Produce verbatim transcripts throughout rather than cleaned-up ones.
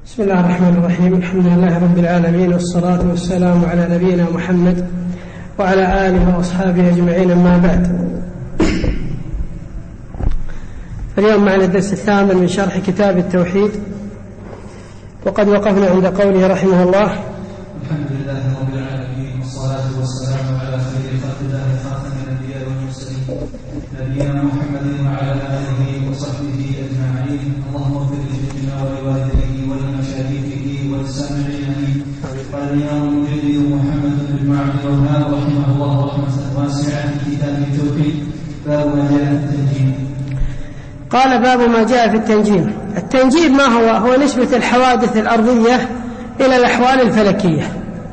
بسم الله الرحمن الرحيم. الحمد لله رب العالمين، والصلاة والسلام على نبينا محمد وعلى آله وأصحابه أجمعين، أما بعد. اليوم معنا الدرس الثامن من شرح كتاب التوحيد، وقد وقفنا عند قوله رحمه الله: الحمد لله رب العالمين، والصلاة والسلام على خير خلق الله خاتم الأنبياء والمرسلين نبينا محمد وعلى آله وصحبه أجمعين. اللهم اغفر لشيخنا ولوالديه ولمشايخه وللسامعين. قال الإمام المجدد محمد بن عبد الوهاب رحمه الله رحمة واسعة في كتاب التوحيد، باب ما جاء في التنجيم. قال: باب ما جاء في التنجيم. التنجيم ما هو؟ هو نسبة الحوادث الأرضية إلى الأحوال الفلكية.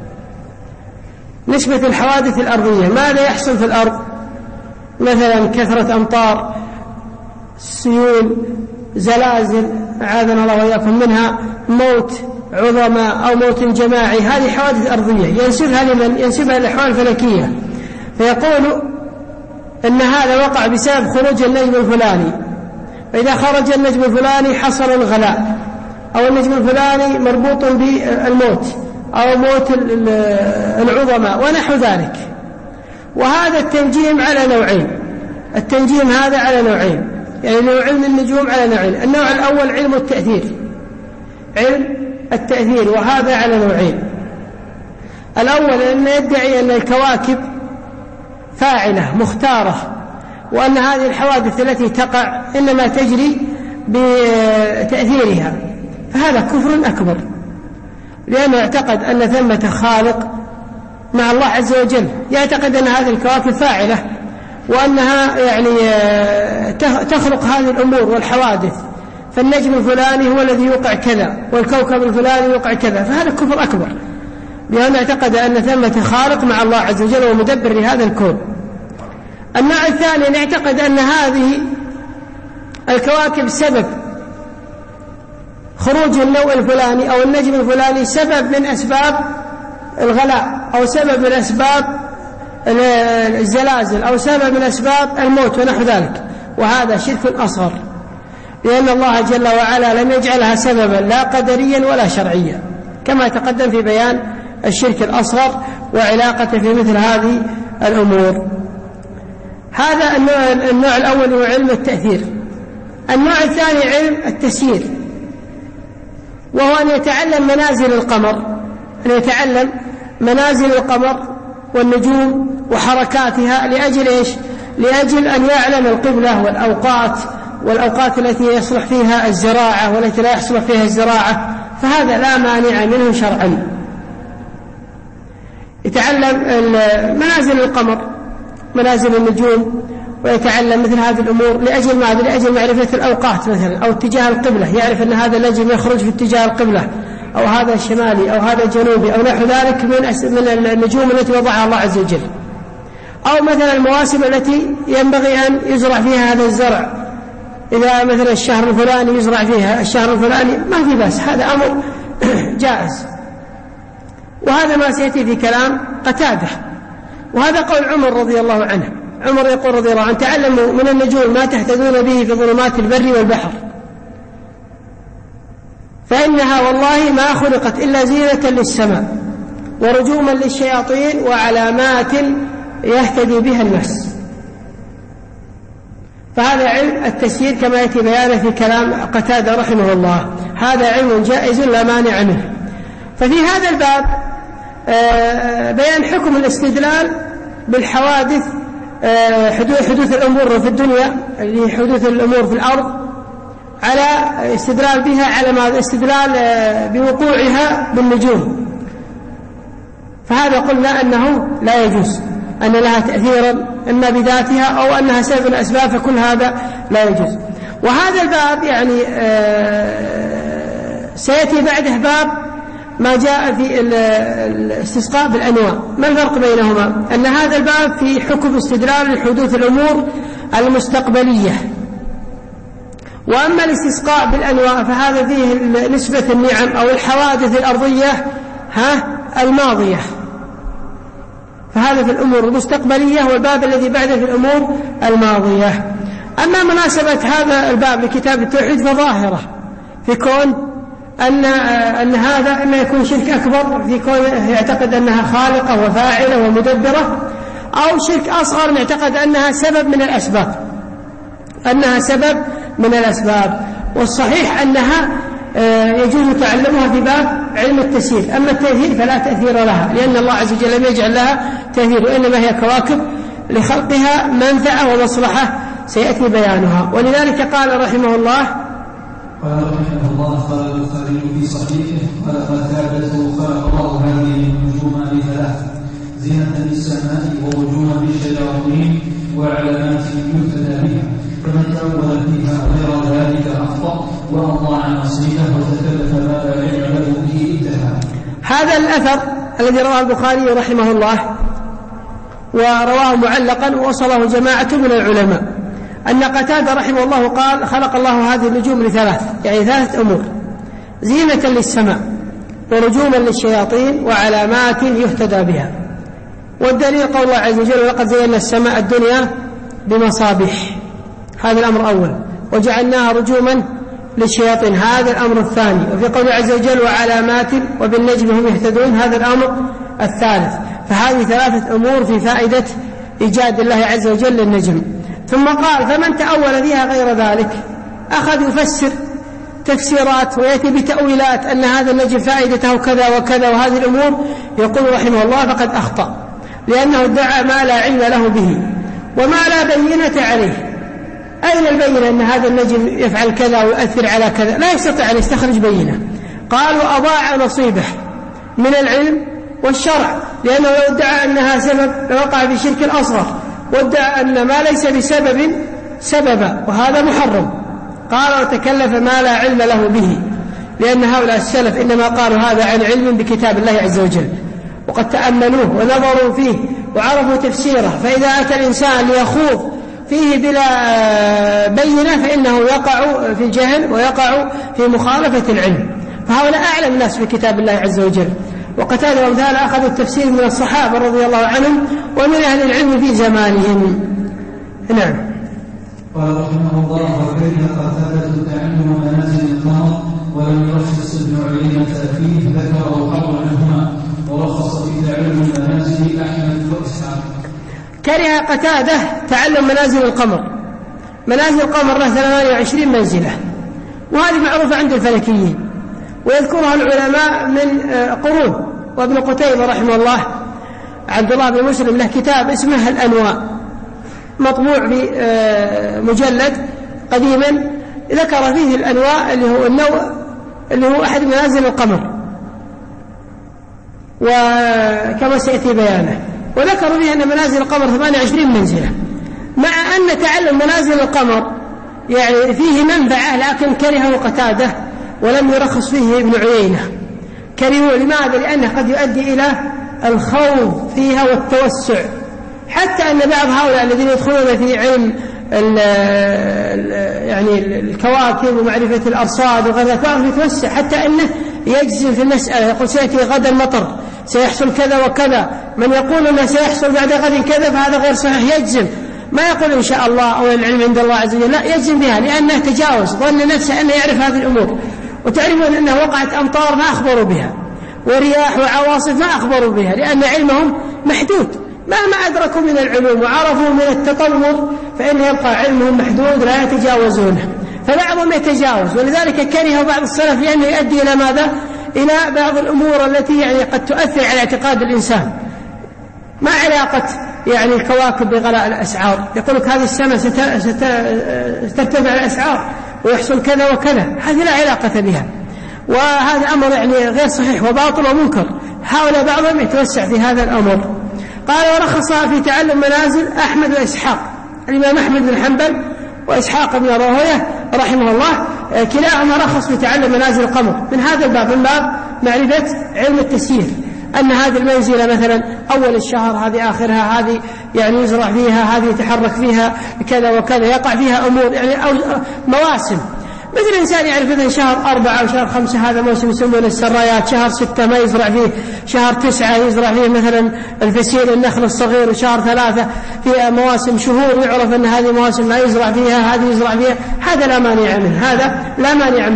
نسبة الحوادث الأرضية، ماذا يحصل في الأرض؟ مثلا كثرة أمطار، سيول، زلازل، أعاذنا الله وإياكم منها، موت عظماء أو موت جماعي، هذه حوادث أرضية ينسبها لمن؟ ينسبها للأحوال الفلكية، فيقول إن هذا وقع بسبب خروج النجم الفلاني، فإذا خرج النجم الفلاني حصل الغلاء، أو النجم الفلاني مربوط بالموت أو موت العظماء ونحو ذلك. وهذا التنجيم على نوعين. التنجيم هذا على نوعين، يعني نوع علم النجوم على نوعين. النوع الأول علم التأثير، علم التأثير، وهذا على نوعين. الأول أن يدعي أن الكواكب فاعلة مختارة، وأن هذه الحوادث التي تقع إنما تجري بتأثيرها، فهذا كفر أكبر، لأنه يعتقد أن ثمة خالق مع الله عز وجل، يعتقد أن هذه الكواكب فاعلة، وأنها يعني تخلق هذه الأمور والحوادث، فالنجم الفلاني هو الذي يوقع كذا، والكوكب الفلاني يوقع كذا، فهذا كفر أكبر، لأنه يعتقد أن ثمة خالق مع الله عز وجل ومدبر لهذا الكون. النوع الثاني أن يعتقد أن هذه الكواكب سبب خروج النوع الفلاني أو النجم الفلاني سبب من أسباب الغلاء، أو سبب من أسباب الزلازل، أو سبب من أسباب الموت ونحو ذلك، وهذا شرك أصغر، لأن الله جل وعلا لم يجعلها سببا لا قدريا ولا شرعيا، كما تقدم في بيان الشرك الأصغر وعلاقته في مثل هذه الأمور. هذا النوع, النوع الأول هو علم التأثير. النوع الثاني علم التسيير، وهو أن يتعلم منازل القمر، أن يتعلم منازل القمر والنجوم وحركاتها، لأجل إيش؟ لأجل أن يعلم القبلة والأوقات، والأوقات التي يصلح فيها الزراعة والتي لا يصلح فيها الزراعة، فهذا لا مانع منه شرعا. يتعلم منازل القمر، منازل النجوم، ويتعلم مثل هذه الأمور لأجل ماذا؟ لأجل معرفة الأوقات مثلا، أو اتجاه القبلة، يعرف أن هذا النجم يخرج في اتجاه القبلة، أو هذا الشمالي، أو هذا الجنوبي، أو نحو ذلك من النجوم التي وضعها الله عز وجل. أو مثلا المواسم التي ينبغي أن يزرع فيها هذا الزرع، إذا مثلا الشهر الفلاني يزرع فيها الشهر الفلاني، ما في بأس، هذا أمر جائز. وهذا ما سيأتي في كلام قتادة، وهذا قول عمر رضي الله عنه. عمر يقول رضي الله عنه: تعلموا من النجوم ما تهتدون به في ظلمات البر والبحر، فإنها والله ما خلقت إلا زينة للسماء ورجوما للشياطين وعلامات يهتدي بها الناس. فهذا علم التسيير كما يأتي بيانه في كلام قتادة رحمه الله، هذا علم جائز لا مانع منه. ففي هذا الباب بيان حكم الاستدلال بالحوادث، حدوث الأمور في الدنيا، اللي حدوث الأمور في الأرض، على استدلال بها على ما استدلال بوقوعها بالنجوم. فهذا قلنا أنه لا يجوز، أن لها تأثيرا إما بذاتها أو أنها سبب من الأسباب، فكل هذا لا يجوز. وهذا الباب يعني سيأتي بعده باب ما جاء في الاستسقاء بالأنواع. ما الفرق بينهما؟ أن هذا الباب في حكم استدلال لحدوث الأمور المستقبلية، وأما الاستسقاء بالأنواع فهذا فيه نسبة النعم أو الحوادث الأرضية ها الماضية، فهذا في الأمور المستقبلية، والباب الذي بعده في الأمور الماضية. أما مناسبة هذا الباب لكتاب التوحيد فظاهرة في كون أن أن هذا إما يكون شرك أكبر في كونه يعتقد أنها خالقة وفاعلة ومدبرة، أو شرك أصغر يعتقد أنها سبب من الأسباب أنها سبب من الأسباب. والصحيح أنها يجوز تعلمها في باب علم التسيير، أما التأثير فلا تأثير لها، لأن الله عز وجل لم يجعل لها تأثير، وإنما هي كواكب لخلقها منفعة ومصلحة سيأتي بيانها. ولذلك قال رحمه الله قال رحمه الله قال البخاري في صحيحه قال قتادة خلق الله هذه النجوم لثلاث: زينة للسماء ورجوما للشياطين وعلامات يهتدى بها، فمن تأول فيها غير ذلك أخطأ وأضاع نصيبه وتكلف ما لا علم له به انتهى. هذا الأثر الذي رواه البخاري رحمه الله ورواه معلقا ووصله جماعة من العلماء أن قتادة رحمه الله قال خلق الله هذه النجوم لثلاث، يعني ثلاثة أمور: زينة للسماء ورجوما للشياطين وعلامات يهتدى بها. والدليل قول الله عز وجل: ولقد زينا السماء الدنيا بمصابيح، هذا الأمر الأول، وجعلناها رجوما للشياطين، هذا الأمر الثاني. وفي قول عز وجل: وعلامات وبالنجم هم يهتدون، هذا الأمر الثالث. فهذه ثلاثة أمور في فائدة إيجاد الله عز وجل للنجم. ثم قال: فمن تأول فيها غير ذلك، أخذ يفسر تفسيرات ويأتي بتأويلات أن هذا النجم فائدته كذا وكذا وهذه الأمور، يقول رحمه الله فقد أخطأ، لأنه ادعى ما لا علم له به وما لا بينة عليه. أين البينة أن هذا النجم يفعل كذا ويؤثر على كذا؟ لا يستطيع أن يستخرج بينة. قالوا: أضاع نصيبه من العلم والشرع، لأنه لو ادعى أنها سبب لوقع في شرك الأصغر، وادعى أن ما ليس بسبب سببا، وهذا محرم. قال: وتكلف ما لا علم له به، لأن هؤلاء السلف إنما قالوا هذا عن علم بكتاب الله عز وجل، وقد تأملوه ونظروا فيه وعرفوا تفسيره. فإذا أتى الإنسان ليخوض فيه بلا بينة فإنه يقع في الجهل ويقع في مخالفة العلم. فهؤلاء أعلم الناس بكتاب الله عز وجل. وقتادة وأمثال أخذوا التفسير من الصحابة رضي الله عنهم ومن أهل العلم في زمانهم. نعم. قال رحمه الله: وكره قتادة تعلم منازل القمر ولم يرخص ابن عيينة فيه، ذكره حرا عنهما، ورخص في تعلم منازل أحمد وإسحاق. كره قتادة تعلم منازل القمر. منازل القمر له ثمانية وعشرين منزلة، وهذه معروفة عند الفلكيين، ويذكرها العلماء من قرون. وابن قتيبة رحمه الله عبد الله بن مسلم له كتاب اسمه الأنواء، مطبوع بمجلد قديما، ذكر فيه الأنواء اللي هو النوع اللي هو أحد منازل القمر، وكما سيأتي بيانه. وذكروا فيه أن منازل القمر ثمانية وعشرين منزلة، مع أن تعلم منازل القمر يعني فيه منفعة، لكن كرهه قتادة ولم يرخص فيه ابن عيينة. كرهوا لماذا؟ لأنه قد يؤدي إلى الخوض فيها والتوسع، حتى أن بعض هؤلاء الذين يدخلون في علم ال ال يعني الكواكب ومعرفة الأرصاد وغير ذلك يتوسع، حتى أنه يجزم في المسألة، يقول سيأتي غدا المطر، سيحصل كذا وكذا. من يقول أنه سيحصل بعد غد كذا فهذا غير صحيح، يجزم، ما يقول إن شاء الله أو العلم عند الله عز وجل، لا، يجزم بها، لأنه تجاوز، ظن نفسه أنه يعرف هذه الأمور. وتعرفون أنه وقعت أمطار ما أخبروا بها، ورياح وعواصف ما أخبروا بها، لأن علمهم محدود. مهما أدركوا من العلوم وعرفوا من التطور فإن يبقى علمهم محدود لا يتجاوزونه، فبعضهم يتجاوز. ولذلك كره بعض السلف لأنه يؤدي إلى ماذا؟ إلى بعض الأمور التي يعني قد تؤثر على اعتقاد الإنسان. ما علاقة يعني الكواكب بغلاء الأسعار؟ يقول لك هذه السنة سترتفع الأسعار ويحصل كذا وكذا، هذه لا علاقة بها، وهذا أمر يعني غير صحيح وباطل ومنكر. هؤلاء بعضهم يتوسع في هذا الأمر. قال: ورخص في تعلم منازل أحمد وإسحاق، الإمام أحمد بن حنبل وإسحاق بن راهويه رحمه الله كلاهما رخص في تعلم منازل القمر من هذا الباب، من باب معرفة علم التسيير، أن هذه المنزلة مثلا أول الشهر، هذه آخرها، هذه يعني يزرع فيها، هذه يتحرك فيها كذا وكذا، يقع فيها أمور يعني أو مواسم. مثل إنسان يعرف مثلا شهر أربعة أو شهر خمسة هذا موسم يسمونه السرايات، شهر ستة ما يزرع فيه، شهر تسعة يزرع فيه مثلا الفسيل النخل الصغير، وشهر ثلاثة في مواسم شهور يعرف أن هذه مواسم ما يزرع فيها، هذه يزرع فيها، هذا لا مانع منه، هذا لا مانع منه.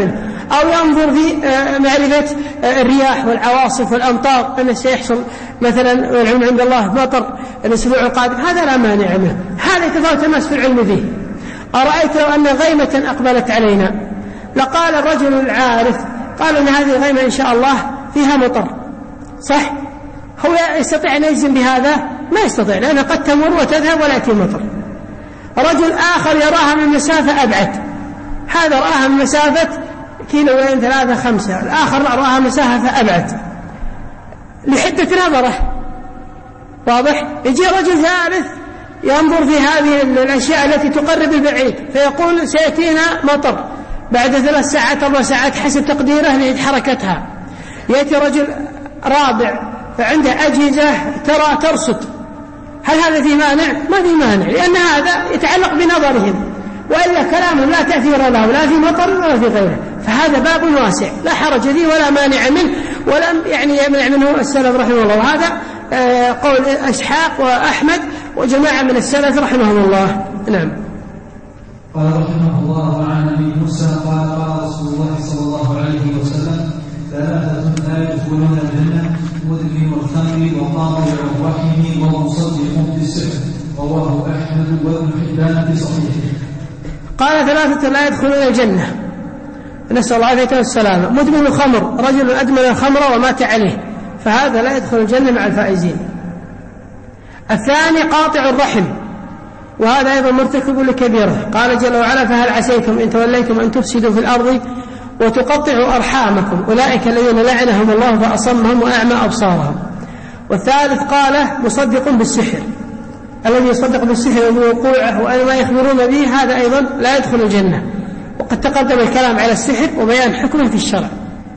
أو ينظر في معرفة الرياح والعواصف والأمطار أنه سيحصل مثلا والعلم عند الله مطر الأسبوع القادم، هذا لا مانع منه، هذا يتفاوت الناس في العلم فيه. أرأيت لو أن غيمة أقبلت علينا لقال الرجل العارف قال أن هذه الغيمة إن شاء الله فيها مطر، صح؟ هو يستطيع أن يجزم بهذا؟ ما يستطيع، لأنها قد تمر وتذهب ولا يأتي مطر. رجل آخر يراها من مسافة أبعد، هذا رآها من مسافة كيلوين ثلاثة خمسة، الآخر رآها مسافة أبعد لحدة نظره، واضح؟ يجي رجل ثالث ينظر في هذه الأشياء التي تقرب البعيد فيقول سيأتينا مطر بعد ثلاث ساعات أربع ساعات حسب تقديره لعد حركتها. يأتي رجل رابع فعنده أجهزة ترى ترصد، هل هذا فيه مانع؟ ما فيه مانع، لأن هذا يتعلق بنظرهم، وإلا كلامهم لا تأثير له لا في مطر ولا في غيره، فهذا باب واسع لا حرج فيه ولا مانع منه، ولم يعني يمنع منه السلف رحمه الله. وهذا قول إسحاق وأحمد وجماعة من السلف رحمهم الله. نعم. قال رحمه الله عن أبي موسى قال قال رسول الله صلى الله عليه وسلم ثلاثة لا يدخلون الجنة مدمن الخمر وقاطع الرحم ومصدق بالسحر، رواه أحمد وابن حبان في صحيحه. قال ثلاثة لا يدخلون الجنة، نسأل الله العافية والسلامة. مدمن الخمر، رجل أدمن الخمر ومات عليه، فهذا لا يدخل الجنة مع الفائزين. الثاني قاطع الرحم، وهذا أيضا مرتكب لكبيرة، قال جل وعلا فهل عسيتم إن توليتم أن تفسدوا في الأرض وتقطعوا أرحامكم أولئك الذين لعنهم الله فأصمهم وأعمى أبصارهم. والثالث قال مصدق بالسحر، الذي يصدق بالسحر وبوقوعه وأن ما يخبرون به هذا أيضا لا يدخل الجنة، وقد تقدم الكلام على السحر وبيان حكمه في الشرع.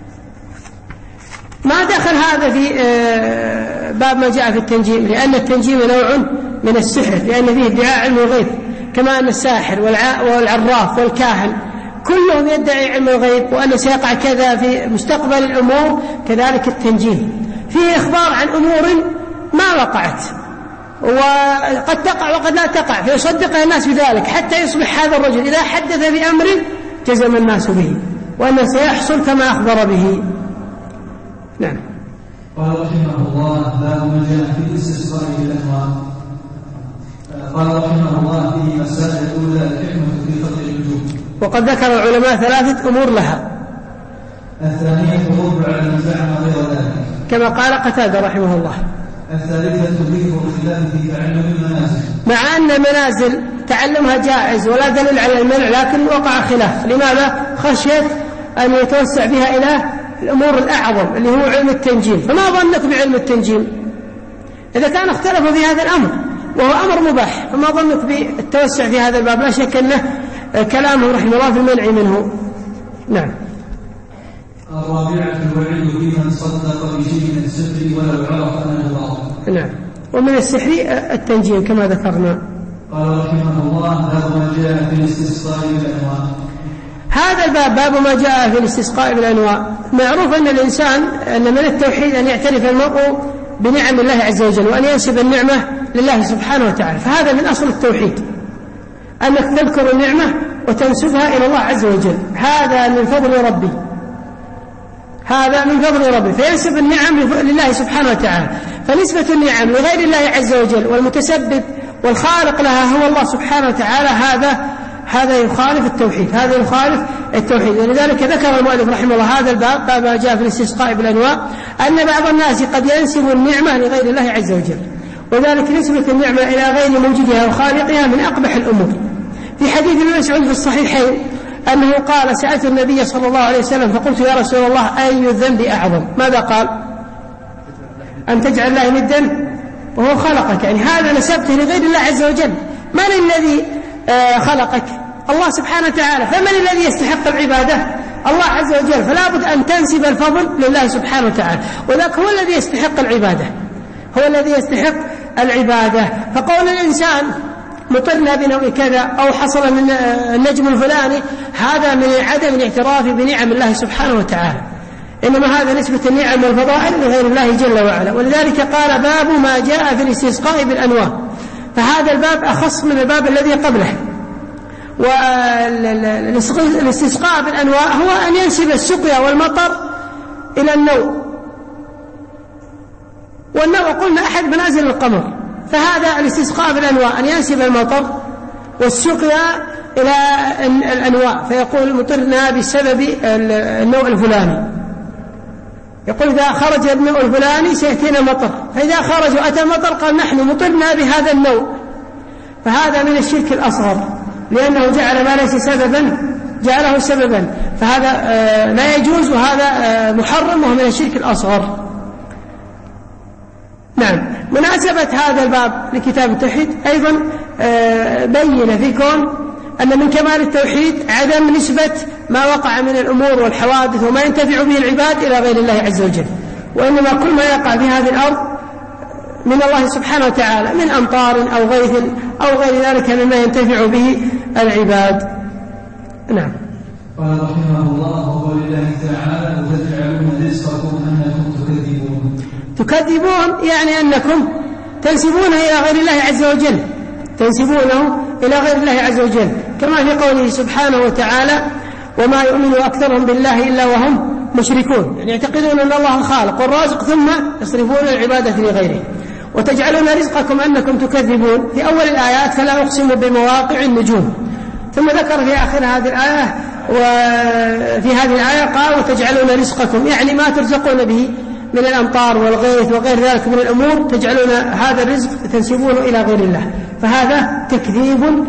ما دخل هذا في باب ما جاء في التنجيم، لأن التنجيم نوع من السحر، لأن فيه ادعاء علم الغيب، كما أن الساحر والعراف والكاهن كلهم يدعي علم الغيب وأن سيقع كذا في مستقبل الأمور، كذلك التنجيم فيه إخبار عن أمور ما وقعت وقد تقع وقد لا تقع، فيصدق الناس بذلك حتى يصبح هذا الرجل إذا حدث بأمر جزم الناس به وأنه سيحصل كما أخبر به. نعم. قال رحمه الله باب ما جاء في الاستسقاء بالأنواع. قال رحمه الله فيه مسائل الأولى الحكمة في قطع الوجوب، وقد ذكر العلماء ثلاثة أمور لها. الثانية الرد على من زعم غير ذلك كما قال قتادة رحمه الله. الثالثة ذكر الخلاف في تعلم المنازل، مع أن المنازل تعلمها جائز ولا دليل على المنع، لكن وقع خلاف. لماذا؟ خشية أن يتوسع بها إلى الأمور الأعظم اللي هو علم التنجيم. فما ظنك بعلم التنجيم إذا كان اختلفوا في هذا الأمر وهو أمر مباح؟ فما ظنك بالتوسع في هذا الباب؟ لا شك أنه كلامه رحمه الله في المنع منه. نعم. الرابعة الوعيد في من صدق بشيء من السحر ولو عرف أنه باطل. نعم. ومن السحر التنجيم كما ذكرنا. قال رحمه الله باب ما جاء في الاستسقاء بالأنواع. هذا الباب باب ما جاء في الاستسقاء بالأنواع. معروف أن الإنسان أن من التوحيد أن يعترف المرء بنعم الله عز وجل وأن ينسب النعمة لله سبحانه وتعالى، فهذا من أصل التوحيد، أنك تذكر النعمة وتنسبها إلى الله عز وجل، هذا من فضل ربي، هذا من فضل ربي، فينسب النعم لله سبحانه وتعالى. فنسبة النعم لغير الله عز وجل والمتسبب والخالق لها هو الله سبحانه وتعالى، هذا هذا يخالف التوحيد، هذا يخالف التوحيد. ولذلك ذكر المؤلف رحمه الله هذا الباب باب ما جاء في الاستسقاء بالأنواع، أن بعض الناس قد ينسب النعمة لغير الله عز وجل، وذلك نسبة النعمة إلى غير موجودها وخالقها من أقبح الأمور. في حديث ابن مسعود في الصحيحين أنه قال سألت النبي صلى الله عليه وسلم فقلت يا رسول الله أي الذنب أعظم؟ ماذا قال؟ أن تجعل الله ندا وهو خلقك، يعني هذا نسبته لغير الله عز وجل. من الذي خلقك؟ الله سبحانه وتعالى، فمن الذي يستحق العبادة؟ الله عز وجل، فلا بد أن تنسب الفضل لله سبحانه وتعالى، وذاك هو الذي يستحق العبادة، هو الذي يستحق العبادة. فقول الإنسان مطرنا بنوع كذا أو حصل من النجم الفلاني هذا من عدم الاعتراف بنعم الله سبحانه وتعالى، إنما هذا نسبة النعم والفضائل لغير الله جل وعلا. ولذلك قال باب ما جاء في الاستسقاء بالأنواع، فهذا الباب أخص من الباب الذي قبله. والاستسقاء بالأنواء هو أن ينسب السقيا والمطر إلى النوء، والنوء قلنا أحد منازل القمر، فهذا الاستسقاء بالأنواء أن ينسب المطر والسقيا إلى الأنواء، فيقول مطرنا بسبب النوء الفلاني، يقول إذا خرج النوء الفلاني سيأتينا مطر، فإذا خرج وأتى المطر قال نحن مطرنا بهذا النوء، فهذا من الشرك الأصغر لأنه جعل ما ليس سببا جعله سببا، فهذا لا يجوز وهذا محرم وهو من الشرك الأصغر. نعم. مناسبة هذا الباب لكتاب التوحيد أيضا بين في كون أن من كمال التوحيد عدم نسبة ما وقع من الأمور والحوادث وما ينتفع به العباد إلى غير الله عز وجل، وإنما كل ما يقع في هذه الأرض من الله سبحانه وتعالى من أمطار أو غيث أو غير ذلك مما ينتفع به العباد. نعم. قال رحمه الله وقول الله تعالى وتجعلون رزقكم أنكم تكذبون. تكذبون يعني أنكم تنسبونه إلى غير الله عز وجل، تنسبونه إلى غير الله عز وجل، كما في قوله سبحانه وتعالى وما يؤمن أكثرهم بالله إلا وهم مشركون، يعني يعتقدون أن الله الخالق والرازق ثم يصرفون العبادة لغيره. وتجعلون رزقكم أنكم تكذبون في أول الآيات فلا أقسم بمواقع النجوم، ثم ذكر في آخر هذه الآية وفي هذه الآية قال وتجعلون رزقكم يعني ما ترزقون به من الأمطار والغيث وغير ذلك من الأمور تجعلون هذا الرزق تنسبونه إلى غير الله، فهذا تكذيب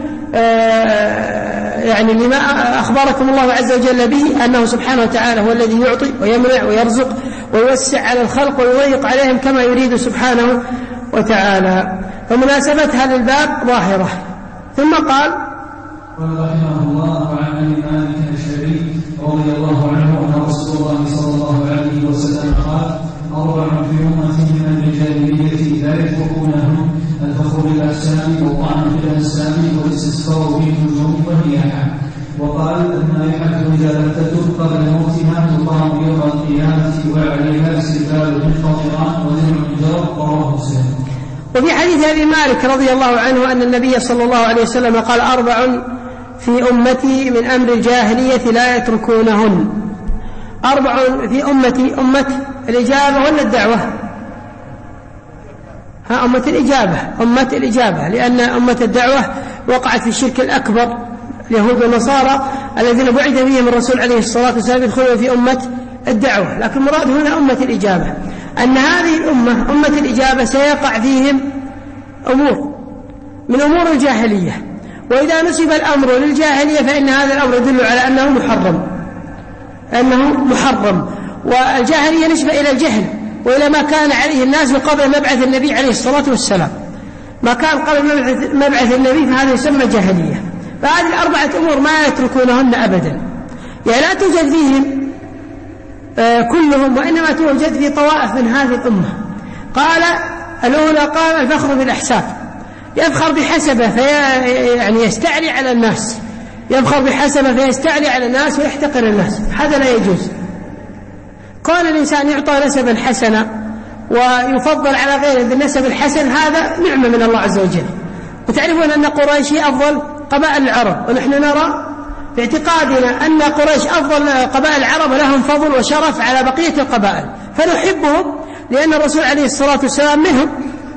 يعني لما أخبركم الله عز وجل به أنه سبحانه وتعالى هو الذي يعطي ويمنع ويرزق ويوسع على الخلق ويضيق عليهم كما يريد سبحانه وتعالى، فمناسبة هذا الباب ظاهرة. ثم قال قال رحمه الله عن أبي مالك الأشعري رضي الله عنه أن رسول الله صلى الله عليه وسلم قال أربع في أمتي من الجاهلية لا يتركونهم الفخر بالأجسام والطعن في الأجسام والاستسقاء بالنجوم والرياح. وقال النائحة إذا لم تتب قبل موتها تقام يوم القيامة وعليها استقبال القطران وزرع الجار رواه مسلم. وفي حديث أبي مالك رضي الله عنه أن النبي صلى الله عليه وسلم قال أربع في أمتي من أمر الجاهلية لا يتركونهن. أربع في أمتي، أمة الإجابة ولا الدعوة؟ ها أمة الإجابة، أمة الإجابة، لأن أمة الدعوة وقعت في الشرك الأكبر اليهود والنصارى الذين بعث بهم الرسول عليه الصلاة والسلام يدخلون في أمة الدعوة، لكن مراد هنا أمة الإجابة أن هذه الأمة أمة الإجابة سيقع فيهم أمور من أمور الجاهلية، وإذا نسب الأمر للجاهلية فإن هذا الأمر يدل على أنه محرم، أنه محرم، والجاهلية نسبة إلى الجهل وإلى ما كان عليه الناس قبل مبعث النبي عليه الصلاة والسلام، ما كان قبل مبعث النبي فهذا يسمى جاهلية. فهذه الأربعة أمور ما يتركونهن أبدا، يعني لا توجد فيهم آه كلهم، وإنما توجد في طوائف من هذه الأمة. قال الأولى قال الفخر بالأحساب، يفخر بحسبه في يعني يستعلي على الناس، يفخر بحسبه فيستعلي على الناس ويحتقر الناس، هذا لا يجوز. كون الإنسان يعطى نسبا حسنا ويفضل على غيره بالنسب الحسن هذا نعمة من الله عز وجل. وتعرفون أن قريش أفضل قبائل العرب، ونحن نرى في اعتقادنا أن قريش أفضل قبائل العرب لهم فضل وشرف على بقية القبائل، فنحبهم لأن الرسول عليه الصلاة والسلام منهم،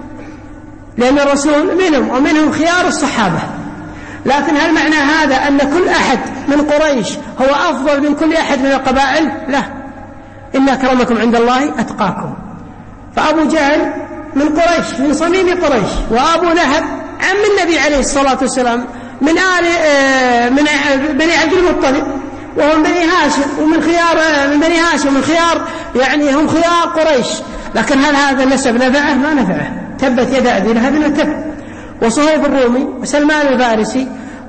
لأن الرسول منهم ومنهم خيار الصحابة. لكن هل معنى هذا أن كل أحد من قريش هو أفضل من كل أحد من القبائل؟ لا، إن أكرمكم عند الله أتقاكم. فأبو جهل من قريش، من صميم قريش، وأبو لهب عم النبي عليه الصلاة والسلام من آل من بني عبد المطلب، وهم بني هاشم، ومن خيار من بني هاشم، من خيار يعني هم خيار قريش. لكن هل هذا النسب نفعه؟ ما نفعه. تبت يد أبي لهب وتب. وصهيب الرومي وسلمان الفارسي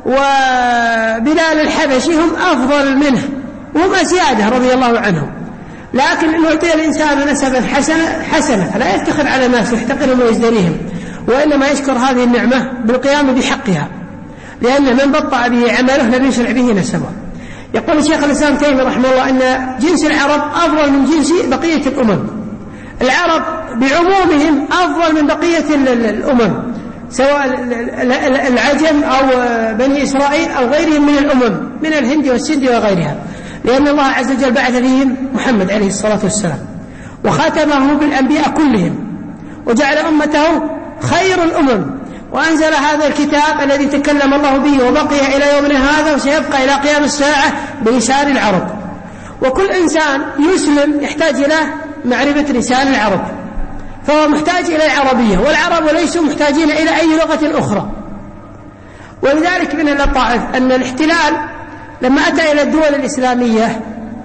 وبلال الحبشي هم أفضل منه وهم أسياده رضي الله عنهم. لكن إن أعطي الإنسان نسبا حسنة حسنة فلا يفتخر على الناس ويحتقرهم ويزدريهم، وإنما يشكر هذه النعمة بالقيام بحقها، لأن من بطأ به عمله لم يسرع به نسبه. يقول الشيخ الإسلام تيمية رحمه الله أن جنس العرب أفضل من جنس بقية الأمم. العرب بعمومهم أفضل من بقية الأمم، سواء العجم أو بني إسرائيل أو غيرهم من الأمم من الهند والسند وغيرها، لأن الله عز وجل بعث فيهم محمد عليه الصلاة والسلام وختمه بالأنبياء كلهم وجعل أمته خير الأمم، وأنزل هذا الكتاب الذي تكلم الله به وبقي إلى يومنا هذا وسيبقى إلى قيام الساعة بلسان العرب. وكل إنسان يسلم يحتاج إلى معرفة لسان العرب، فهو محتاج إلى العربية، والعرب ليسوا محتاجين إلى أي لغة أخرى. ولذلك من اللطائف أن الاحتلال لما أتى إلى الدول الإسلامية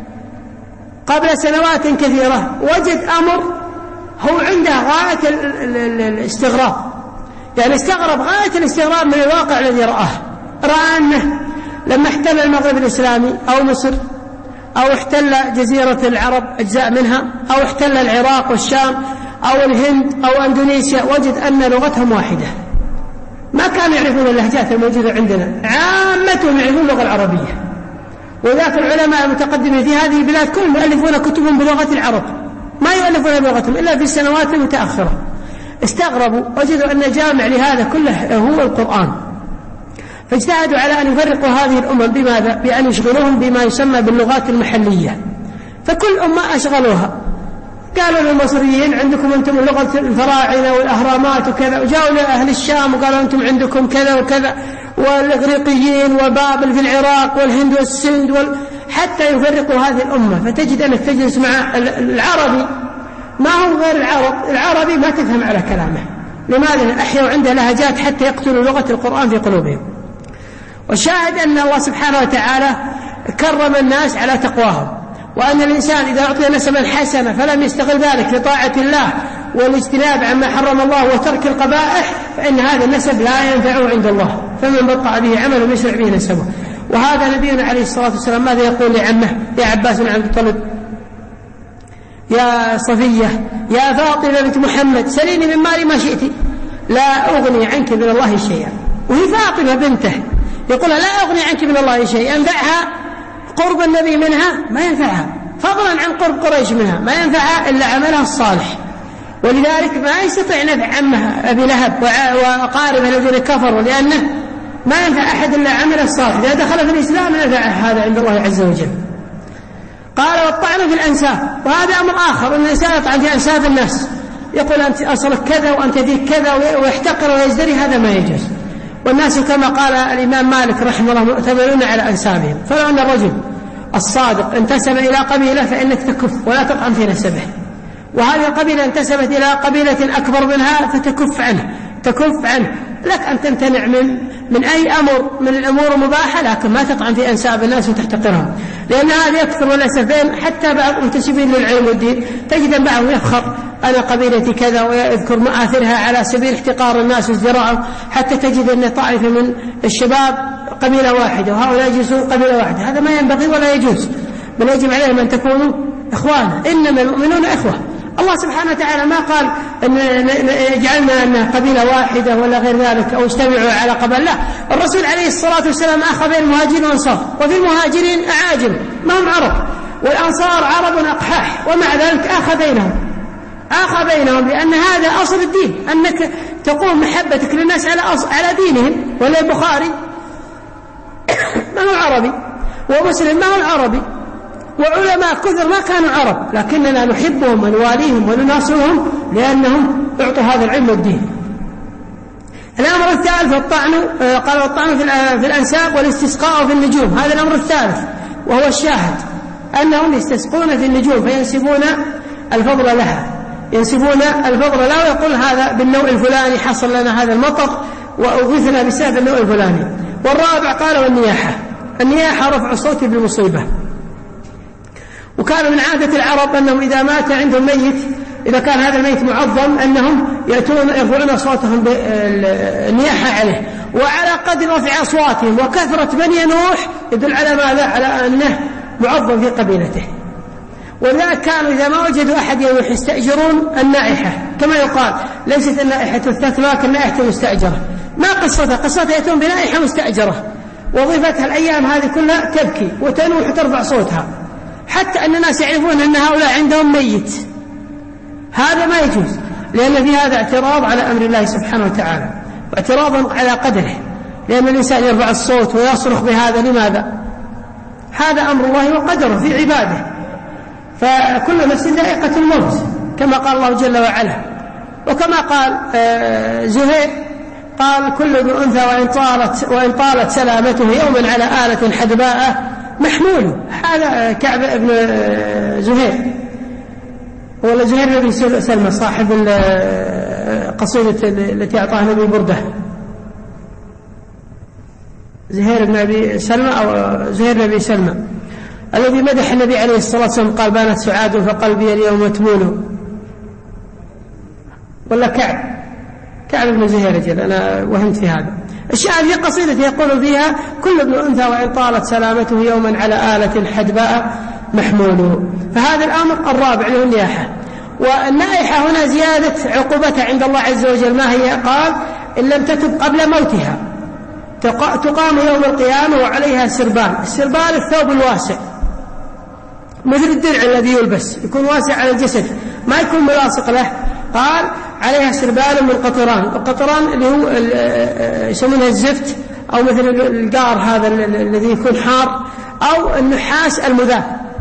قبل سنوات كثيرة وجد أمر هو عنده غاية الاستغراب، يعني استغرب غاية الاستغراب من الواقع الذي رآه. رأى أنه لما احتل المغرب الإسلامي أو مصر أو احتل جزيرة العرب أجزاء منها أو احتل العراق والشام أو الهند أو أندونيسيا، وجد أن لغتهم واحدة، ما كانوا يعرفون اللهجات الموجودة عندنا، عامتهم يعرفون اللغة العربية. وذاك العلماء المتقدمين في هذه البلاد كلهم يؤلفون كتبهم بلغة العرب، ما يؤلفون بلغتهم إلا في السنوات المتأخرة. استغربوا وجدوا أن جامع لهذا كله هو القرآن، فاجتهدوا على أن يفرقوا هذه الأمم. بماذا؟ بأن يشغلوهم بما يسمى باللغات المحلية، فكل أمة أشغلوها. قالوا للمصريين عندكم أنتم لغة الفراعنة والأهرامات وكذا، وجاءوا لأهل الشام وقالوا أنتم عندكم كذا وكذا، والإغريقيين وبابل في العراق والهند والسند وال... حتى يفرقوا هذه الأمة. فتجد أنك تجلس مع العربي ما هو غير العرب، العربي ما تفهم على كلامه. لماذا؟ أحيوا عنده لهجات حتى يقتلوا لغة القرآن في قلوبهم. والشاهد أن الله سبحانه وتعالى كرم الناس على تقواهم، وأن الإنسان إذا أعطي نسبا حسنة فلم يستغل ذلك لطاعة الله والاجتناب عما حرم الله وترك القبائح، فإن هذا النسب لا ينفعه عند الله، فمن بطأ به عمله يسرع به نسبه. وهذا نبينا عليه الصلاة والسلام ماذا يقول لعمه يا عباس بن عبد المطلب؟ يا صفية يا فاطمة بنت محمد سليني من مالي ما شئت لا أغني عنك من الله شيئا. وهي فاطمة بنته يقول لا أغني عنك من الله شيئا، ينفعها قرب النبي منها ما ينفعها، فضلا عن قرب قريش منها ما ينفعها إلا عملها الصالح. ولذلك ما يستطيع نفع عمها أبي لهب وأقاربه الذين كفروا، لأنه ما ينفع أحد إلا عمل الصالح. إذا دخل في الإسلام نفع هذا عند الله عز وجل. قال والطعن في الأنساب، وهذا أمر آخر، أن الإنسان يطعن في أنساب الناس، يقول أنت أصلك كذا وأنت ذيك كذا ويحتقر ويزدري، هذا ما يجوز. والناس كما قال الإمام مالك رحمه الله مؤتمرون على أنسابهم. فلو أن الرجل الصادق انتسب إلى قبيلة فإنك تكف ولا تطعن في نسبه، وهذه القبيلة انتسبت إلى قبيلة أكبر منها فتكف عنه تكف عنه لك أن تمتنع من من أي أمر من الأمور المباحة، لكن ما تطعن في أنساب الناس وتحتقرهم، لأن هذا يكثر والأسفين. حتى بعض المنتسبين للعلم والدين تجد بعضهم يفخر أنا قبيلتي كذا ويذكر مآثرها على سبيل احتقار الناس وازدراءهم، حتى تجد أن طائفة من الشباب قبيلة واحدة وهؤلاء يجلسون قبيلة واحدة. هذا ما ينبغي ولا يجوز، بل يجب عليهم أن تكونوا إخوانا، إنما المؤمنون إخوة. الله سبحانه وتعالى ما قال أن يجعلنا أن قبيلة واحدة ولا غير ذلك أو اجتمعوا على قبل، لا. الرسول عليه الصلاة والسلام أخذ بين المهاجرين والأنصار، وفي المهاجرين أعاجم ما هم عرب، والأنصار عرب أقحاح، ومع ذلك أخذ بينهم أخذ بينهم لأن هذا أصل الدين، أنك تقوم محبتك للناس على على دينهم. ولا البخاري ما هو عربي، ومسلم ما هو عربي، وعلماء كثر ما كانوا عرب، لكننا نحبهم ونواليهم ونناصرهم لأنهم اعطوا هذا العلم والدين. الأمر الثالث الطعن، قال الطعن في الأنساب والاستسقاء في النجوم، هذا الأمر الثالث وهو الشاهد، أنهم يستسقون في النجوم فينسبون الفضل لها، ينسبون الفضل له ويقول هذا بالنوع الفلاني حصل لنا هذا المطر وأغثنا بسبب النوع الفلاني. والرابع قال والنياحة، النياحة رفع الصوت بالمصيبة. وكان من عادة العرب أنهم إذا مات عندهم ميت، إذا كان هذا الميت معظم، أنهم يأتون يرفعون أصواتهم بالنياحة عليه، وعلى قدر رفع أصواتهم وكثرة بني نوح يدل على ماذا؟ على أنه معظم في قبيلته. ولذلك كانوا إذا ما وجدوا أحد يروح يستأجرون النائحة، كما يقال ليست النائحة تستثمر لكن النائحة مستأجرة. ما قصتها؟ قصتها يأتون بنائحة مستأجرة، وظيفتها الأيام هذه كلها تبكي وتنوح وترفع صوتها، حتى أن الناس يعرفون أن هؤلاء عندهم ميت. هذا ما يجوز، لأن في هذا اعتراض على أمر الله سبحانه وتعالى. واعتراضا على قدره، لأن الإنسان يرفع الصوت ويصرخ بهذا لماذا؟ هذا أمر الله وقدره في عباده، فكل نفس ذائقة الموت كما قال الله جل وعلا. وكما قال زهير قال كل ابن أنثى وإن طالت, وإن طالت سلامته يوما على آلة حدباء محمول. هذا كعب ابن زهير ولا زهير بن سلمى صاحب القصيدة التي أعطاها نبي بردة، زهير بن أبي سلمى أو زهير بن أبي سلمى الذي مدح النبي عليه الصلاة والسلام قال بانت سعاد فقلبي اليوم متمول. ولا كعب كعب بن زهير رجل، أنا وهمت في هذا. الشاعر في قصيدة يقول فيها كل ابن أنثى وإن طالت سلامته يوما على آلة حدباء محمول. فهذا الأمر الرابع له النياحة. والنائحة هنا زيادة عقوبتها عند الله عز وجل، ما هي؟ قال إن لم تتب قبل موتها تقام يوم القيامة وعليها سربال. السربال الثوب الواسع مثل الدرع الذي يلبس، يكون واسع على الجسد ما يكون ملاصق له. قال عليها سربال من قطران. القطران اللي هو يسمونها الزفت أو مثل القار هذا الذي يكون حار أو النحاس المذاب.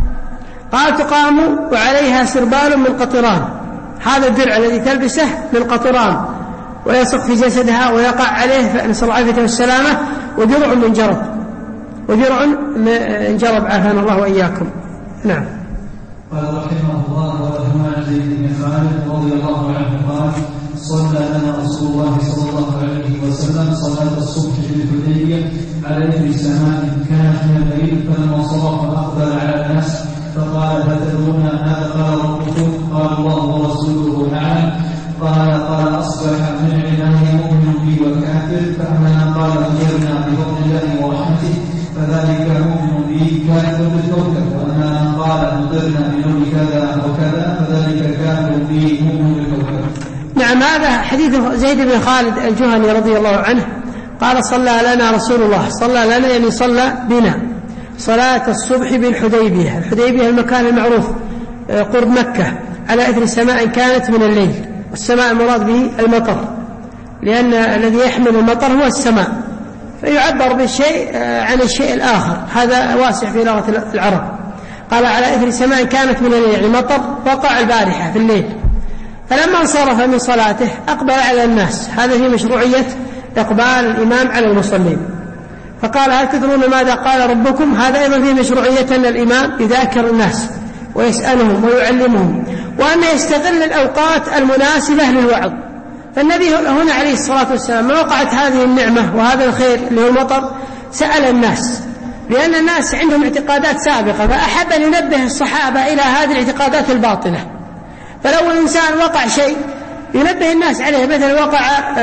قال تقام وعليها سربال من قطران، هذا الدرع الذي تلبسه من قطران ويصق في جسدها ويقع عليه نسأل الله العافية والسلامة. ودرع من جرب ودرع من جرب عافانا الله وإياكم. نعم. قال رحمه الله وله عن زيد بن خالد رضي الله عنه قال صلى لنا رسول الله صلى الله عليه وسلم صلاة الصبح بالحديبية على إثر سماء كانت من الليل، فلما صرف أقبل على الناس فقال فتدرون ماذا قال ربكم؟ قال الله ورسوله أعلم. قال قال أصبح من عبادي مؤمن بي وكافر، فأما قال أجرنا بفضل الله ورحمته فذلك مؤمن بي كافر بالكوكب، وأما قال مطرنا بنور كذا وكذا فذلك كافر بي مؤمن بالكوكب. نعم. هذا حديث زيد بن خالد الجهني رضي الله عنه قال صلى لنا رسول الله، صلى لنا يعني صلى بنا صلاة الصبح بالحديبية. الحديبية المكان المعروف قرب مكة على إثر سماء كانت من الليل. والسماء المراد به المطر، لأن الذي يحمل المطر هو السماء، فيعبر بالشيء عن الشيء الآخر، هذا واسع في لغة العرب. قال على إثر سماء كانت من الليل يعني مطر وقع البارحة في الليل. فلما انصرف من صلاته أقبل على الناس، هذا في مشروعية إقبال الإمام على المصلين. فقال هل تدرون ماذا قال ربكم؟ هذا أيضا في مشروعية أن الإمام يذاكر الناس ويسألهم ويعلمهم، وأن يستغل الأوقات المناسبة للوعظ. فالنبي هنا عليه الصلاة والسلام ما وقعت هذه النعمة وهذا الخير اللي هو المطر سأل الناس، لأن الناس عندهم اعتقادات سابقة، فأحب أن ينبه الصحابة إلى هذه الاعتقادات الباطلة. فلو الإنسان وقع شيء ينبه الناس عليه، مثلا وقع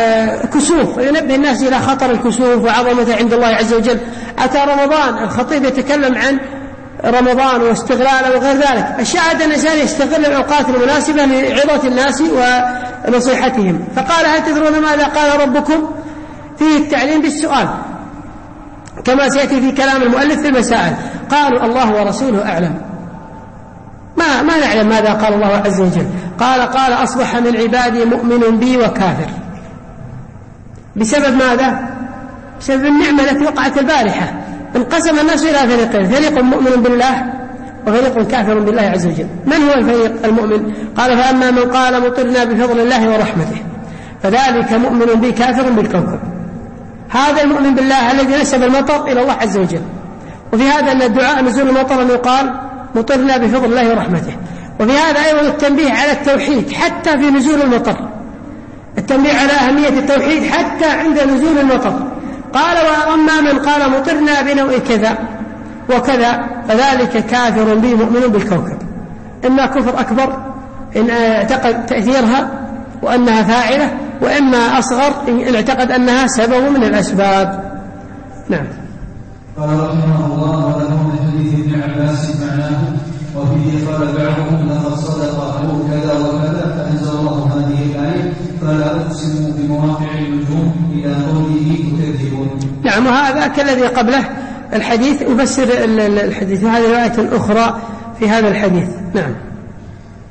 كسوف وينبه الناس إلى خطر الكسوف وعظمته عند الله عز وجل. أتى رمضان الخطيب يتكلم عن رمضان واستغلاله وغير ذلك. الشاهد أن الإنسان يستغل الأوقات المناسبة لعظة الناس ونصيحتهم. فقال هل تدرون ماذا قال ربكم؟ فيه التعليم بالسؤال كما سيأتي في كلام المؤلف في المسائل. قالوا الله ورسوله أعلم، ما, ما نعلم ماذا قال الله عز وجل. قال قال أصبح من عبادي مؤمن بي وكافر. بسبب ماذا؟ بسبب النعمة التي وقعت البارحة. انقسم الناس إلى فريقين، فريق مؤمن بالله وفريق كافر بالله عز وجل. من هو الفريق المؤمن؟ قال فأما من قال مطرنا بفضل الله ورحمته فذلك مؤمن بي كافر بالكوكب. هذا المؤمن بالله الذي نسب المطر إلى الله عز وجل. وفي هذا أن الدعاء نزول المطر أن يقال مطرنا بفضل الله ورحمته. وفي هذا أيضا التنبيه على التوحيد حتى في نزول المطر، التنبيه على أهمية التوحيد حتى عند نزول المطر. قال وأما من قال مطرنا بنوء كذا وكذا فذلك كافر بي مؤمن بالكوكب. إما كفر أكبر إن اعتقد تأثيرها وأنها فاعلة، وإما أصغر إن اعتقد أنها سبب من الأسباب. نعم. قال رحمه الله وله من حديث ابن عباس معناه وفيه قال بعضهم لقد صدق أو كذا وكذا، فأنزل الله هذه الآية فلا أقسم بمواقع النجوم إلى قوله تكذبون. نعم. وهذا كالذي قبله الحديث يفسر الحديث، وهذه رواية أخرى في هذا الحديث. نعم.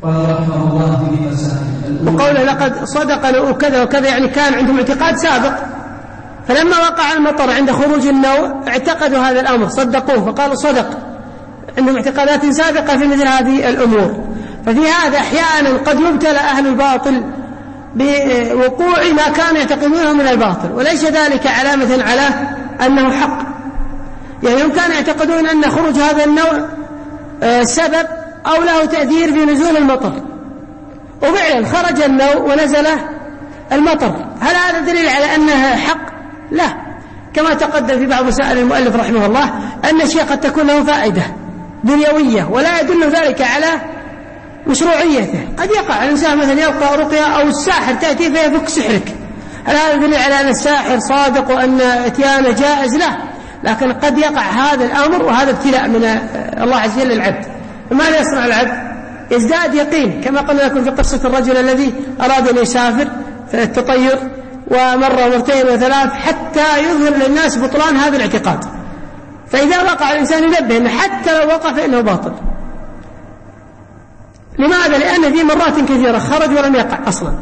قال رحمه الله في مسائل. وقوله لقد صدق وكذا وكذا يعني كان عندهم اعتقاد سابق، فلما وقع المطر عند خروج النوء اعتقدوا هذا الأمر صدقوه فقالوا صدق، عندهم اعتقادات سابقة في مثل هذه الأمور. ففي هذا أحيانا قد يبتلى أهل الباطل بوقوع ما كانوا يعتقدونه من الباطل، وليس ذلك علامة على أنه حق. يعني هم كانوا يعتقدون أن خروج هذا النوع سبب أو له تأثير في نزول المطر، وفعلا خرج النوع ونزل المطر. هل هذا دليل على أنها حق؟ لا، كما تقدم في بعض مسائل المؤلف رحمه الله أن الشيء قد تكون له فائدة دنيوية ولا يدل ذلك على مشروعيته. قد يقع الإنسان مثلا يلقى رقية أو الساحر تأتي فيفك سحرك، هل هذا دليل على أن الساحر صادق وأن اتيانه جائز؟ لا، لكن قد يقع هذا الأمر وهذا ابتلاء من الله عز وجل للعبد. فماذا يصنع العبد؟ يزداد يقين، كما قلنا لكم في قصة الرجل الذي أراد أن يسافر في التطير ومرة ومرتين وثلاث حتى يظهر للناس بطلان هذا الاعتقاد. فإذا وقع الإنسان ينبه أنه حتى لو وقع فإنه باطل. لماذا؟ لأن في مرات كثيرة خرج ولم يقع أصلا،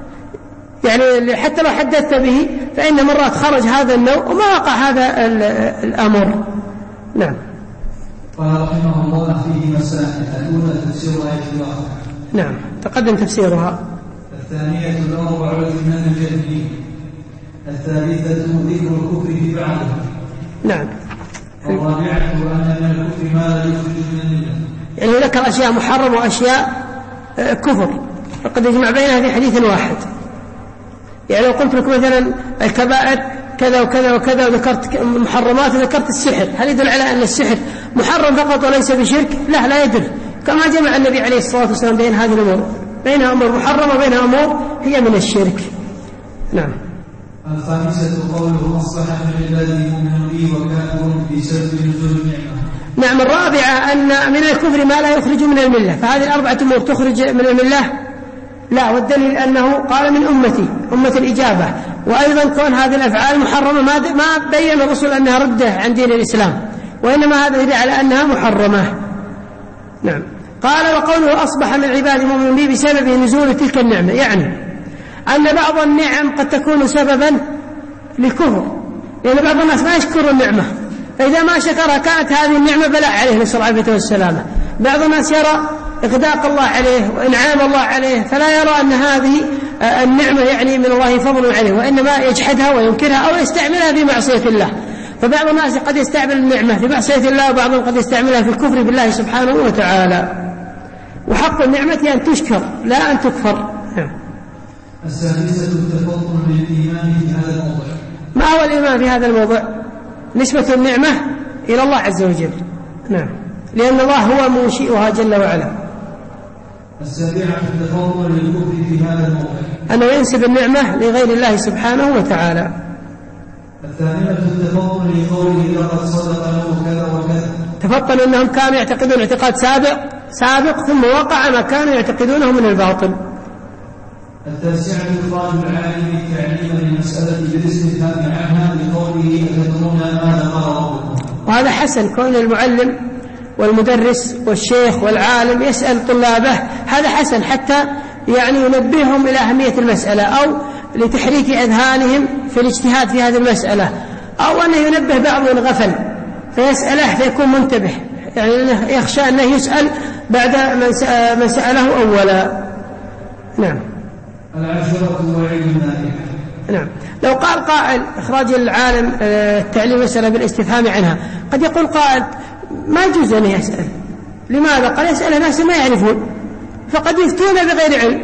يعني حتى لو حدثت به فإن مرات خرج هذا النوع وما وقع هذا الأمر. نعم. قال رحمه الله فيه مسائل. الأولى تفسير آية الواقع. نعم تقدم تفسيرها. الثانية الأربع من الجاهلين. الثالثة ذكر الكفر في بعضه. نعم. الرابعة أن من الكفر ما لا يخرج من الملة. يعني ذكر أشياء محرم وأشياء كفر فقد يجمع بينها في حديث واحد. يعني لو قلت لك مثلا الكبائر كذا وكذا وكذا وذكرت محرمات وذكرت السحر، هل يدل على أن السحر محرم فقط وليس بشرك؟ لا، لا يدل. كما جمع النبي عليه الصلاة والسلام بين هذه الأمور، بينها أمور محرمة وبينها أمور هي من الشرك. نعم. الخامسة قوله أصبح من عباده مؤمن بي وكافر بسبب نزول النعمة. نعم. الرابعة أن من الكفر ما لا يخرج من الملة، فهذه الأربعة أمور تخرج من الملة؟ لا، والدليل أنه قال من أمتي، أمة الإجابة، وأيضا كون هذه الأفعال محرمة ما بين الرسول أنها ردة عن دين الإسلام، وإنما هذا يدل على أنها محرمة. نعم. قال وقوله أصبح من عباد مؤمن بي بسبب نزول تلك النعمة، يعني أن بعض النعم قد تكون سببا لكفر، لأن بعض الناس ما يشكر النعمة، فإذا ما شكرها كانت هذه النعمة بلاء عليه نسأل الله العافية والسلامة. بعض الناس يرى إغداق الله عليه وإنعام الله عليه، فلا يرى أن هذه النعمة يعني من الله فضل عليه، وإنما يجحدها وينكرها أو يستعملها في معصية الله. فبعض الناس قد يستعمل النعمة في معصية الله، وبعضهم قد يستعملها في الكفر بالله سبحانه وتعالى. وحق النعمة أن تشكر لا أن تكفر. السادسة التفضل بالإيمان في هذا الموضوع. ما هو الإيمان في هذا الموضوع؟ نسبة النعمة إلى الله عز وجل. نعم، لأن الله هو منشئها جل وعلا. السابعة التفضل للكفر في هذا الموضوع، أنه ينسب النعمة لغير الله سبحانه وتعالى. الثامنة التفضل لقوله لقد صدق له كذا وكذا، تفضل أنهم كانوا يعتقدون اعتقاد سابق سابق ثم وقع ما كانوا يعتقدونه من الباطل. التاسعة إخراج العالم التعليم للمسألة بالاستفهام عنها لقوله أتدرون ماذا قال ربكم. وهذا حسن، كون المعلم والمدرس والشيخ والعالم يسأل طلابه، هذا حسن حتى يعني ينبههم إلى أهمية المسألة أو لتحريك أذهانهم في الاجتهاد في هذه المسألة، أو أنه ينبه بعضهم غفل فيسأله فيكون منتبه، يعني يخشى أنه يسأل بعد من سأله أولا. نعم. العشرة وعيد النائحة. نعم. لو قال قائل إخراج العالم التعليم مسألة بالاستفهام عنها، قد يقول قائل ما يجوز أن يسأل. لماذا؟ قال يسأل ناس ما يعرفون، فقد يفتون بغير علم،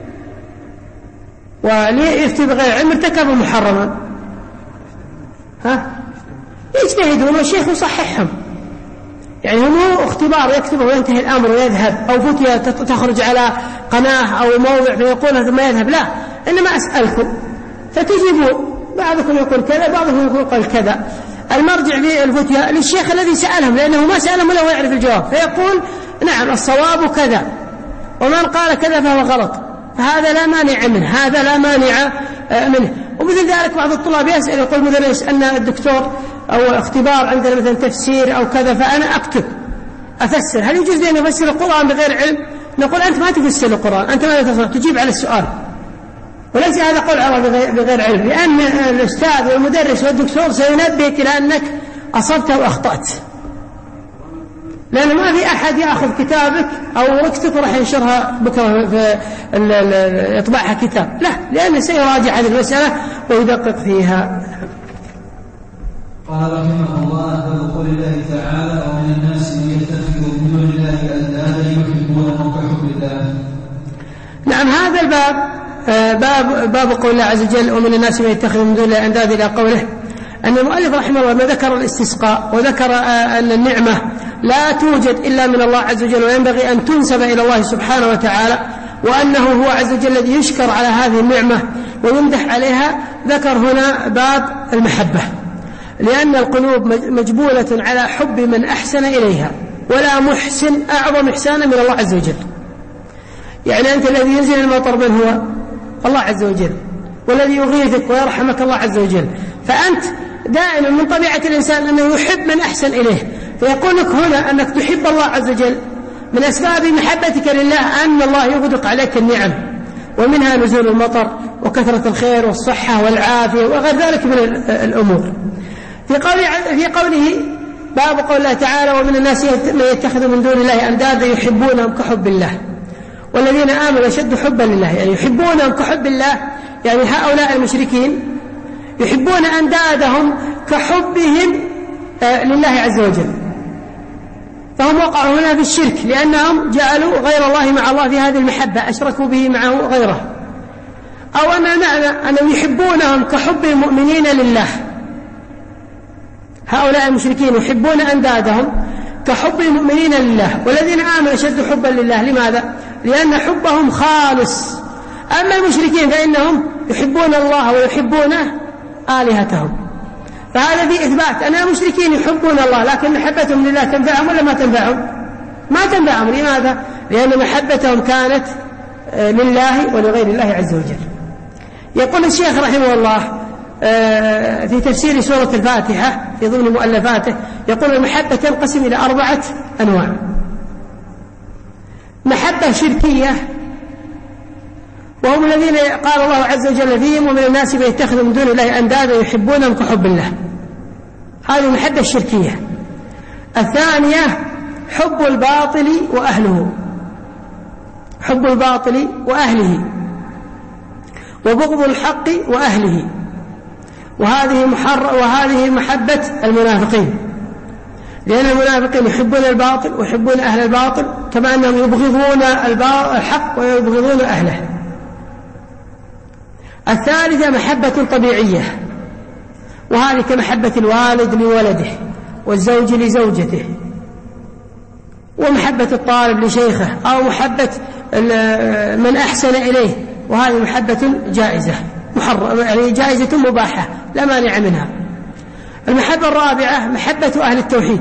وليفتي بغير علم ارتكبوا محرما. ها؟ يجتهدون والشيخ يصححهم، يعني هو اختبار يكتبه وينتهي الأمر ويذهب، أو فتية تخرج على قناة أو موضع فيقولها ثم يذهب، لا، إنما أسألكم فتجيبون، بعضكم يقول كذا بعضكم يقول قال كذا. المرجع في الفتية للشيخ الذي سألهم، لأنه ما سألهم ولا هو يعرف الجواب، فيقول نعم الصواب كذا، ومن قال كذا فهو غلط، فهذا لا مانع منه، هذا لا مانع منه. ومثل ذلك بعض الطلاب يسأل يقول مدرس أن الدكتور أو اختبار عندنا مثلا تفسير أو كذا، فأنا أكتب أفسر، هل يجوز لي أن أفسر القرآن بغير علم؟ نقول أنت ما تفسر القرآن، أنت ماذا تصنع؟ تجيب على السؤال، وليس هذا قول عربي بغير علم، لأن الأستاذ والمدرس والدكتور سينبهك إلى أنك أصبت وأخطأت، لأنه ما في أحد يأخذ كتابك أو ورقتك وراح ينشرها بكرة في يطبعها كتاب، لا، لأنه سيراجع هذه المسألة ويدقق فيها. قال رحمه الله: باب قول الله تعالى: ومن الناس من يتخذ من دون الله أندادا يحبونهم كحب الله. نعم، هذا الباب باب باب قول الله عز وجل: ومن الناس من يتخذ من دون الله أندادا، إلى قوله أن المؤلف رحمه الله ما ذكر الاستسقاء وذكر أن النعمة لا توجد إلا من الله عز وجل، وينبغي أن تنسب إلى الله سبحانه وتعالى، وأنه هو عز وجل الذي يشكر على هذه النعمة ويمدح عليها. ذكر هنا باب المحبة، لأن القلوب مجبولة على حب من أحسن إليها، ولا محسن أعظم إحسانا من الله عز وجل. يعني أنت الذي ينزل المطر من هو؟ الله عز وجل، والذي يغيثك ويرحمك الله عز وجل. فأنت دائما من طبيعة الإنسان أنه يحب من أحسن إليه، فيقول لك هنا أنك تحب الله عز وجل من أسباب محبتك لله أن الله يغدق عليك النعم، ومنها نزول المطر وكثرة الخير والصحة والعافية وغير ذلك من الأمور. في قوله, في قوله باب قول الله تعالى: ومن الناس من يتخذ من دون الله أندادا يحبونهم كحب الله، والذين آمنوا أشد حبا لله، يعني يحبونهم كحب الله، يعني هؤلاء المشركين يحبون أندادهم كحبهم لله عز وجل، فهم وقعوا هنا في الشرك، لأنهم جعلوا غير الله مع الله في هذه المحبة، أشركوا به معه غيره. أو أن المعنى أنهم يحبونهم كحب المؤمنين لله، هؤلاء المشركين يحبون أندادهم كحب المؤمنين لله، والذين آمنوا أشد حبا لله. لماذا؟ لأن حبهم خالص. أما المشركين فإنهم يحبون الله ويحبون آلهتهم، فهذا في إثبات أن المشركين يحبون الله، لكن محبتهم لله تنفعهم ولا ما تنفعهم؟ ما تنفعهم. لماذا؟ لأن محبتهم كانت لله ولغير الله عز وجل. يقول الشيخ رحمه الله في تفسير سورة الفاتحة في ضمن مؤلفاته، يقول: المحبة تنقسم إلى أربعة أنواع: محبة شركية، وهم الذين قال الله عز وجل فيهم: ومن الناس من يتخذ من دون الله أندادا يحبونهم كحب الله، هذه المحبة الشركية. الثانية حب الباطل وأهله، حب الباطل وأهله، وبغض الحق وأهله، وهذه محر وهذه محبة المنافقين، لأن المنافقين يحبون الباطل ويحبون أهل الباطل، كما أنهم يبغضون الحق ويبغضون أهله. الثالثة محبة طبيعية، وهذه كمحبة الوالد لولده والزوج لزوجته، ومحبة الطالب لشيخه، أو محبة من أحسن إليه، وهذه محبة جائزة محرمة، يعني جائزة مباحة لا مانع منها. المحبة الرابعة محبة أهل التوحيد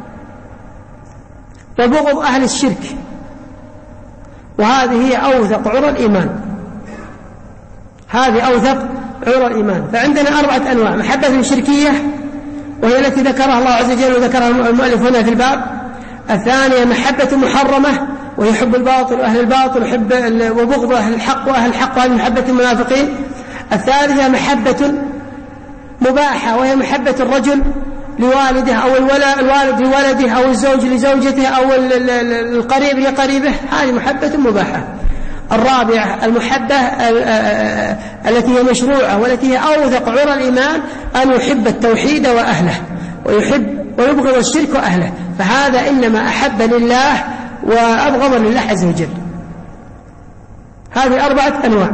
وبغض أهل الشرك، وهذه هي أوثق عرى الإيمان، هذه أوثق عرى الإيمان. فعندنا أربعة أنواع: محبة شركية، وهي التي ذكرها الله عز وجل وذكرها المؤلف هنا في الباب. الثانية محبة محرمة، وهي حب الباطل وأهل الباطل وحب وبغض أهل الحق وأهل الحق، وهذه محبة المنافقين. الثالثة محبة مباحة، وهي محبة الرجل لوالده، أو الوالد لولده، أو الزوج لزوجته، أو القريب لقريبه، هذه محبة مباحة. الرابعة المحبة التي هي مشروعة والتي هي أوثق عرى الإيمان، أن يحب التوحيد وأهله ويحب ويبغض الشرك وأهله، فهذا إنما أحب لله وأبغض لله عز وجل. هذه أربعة أنواع.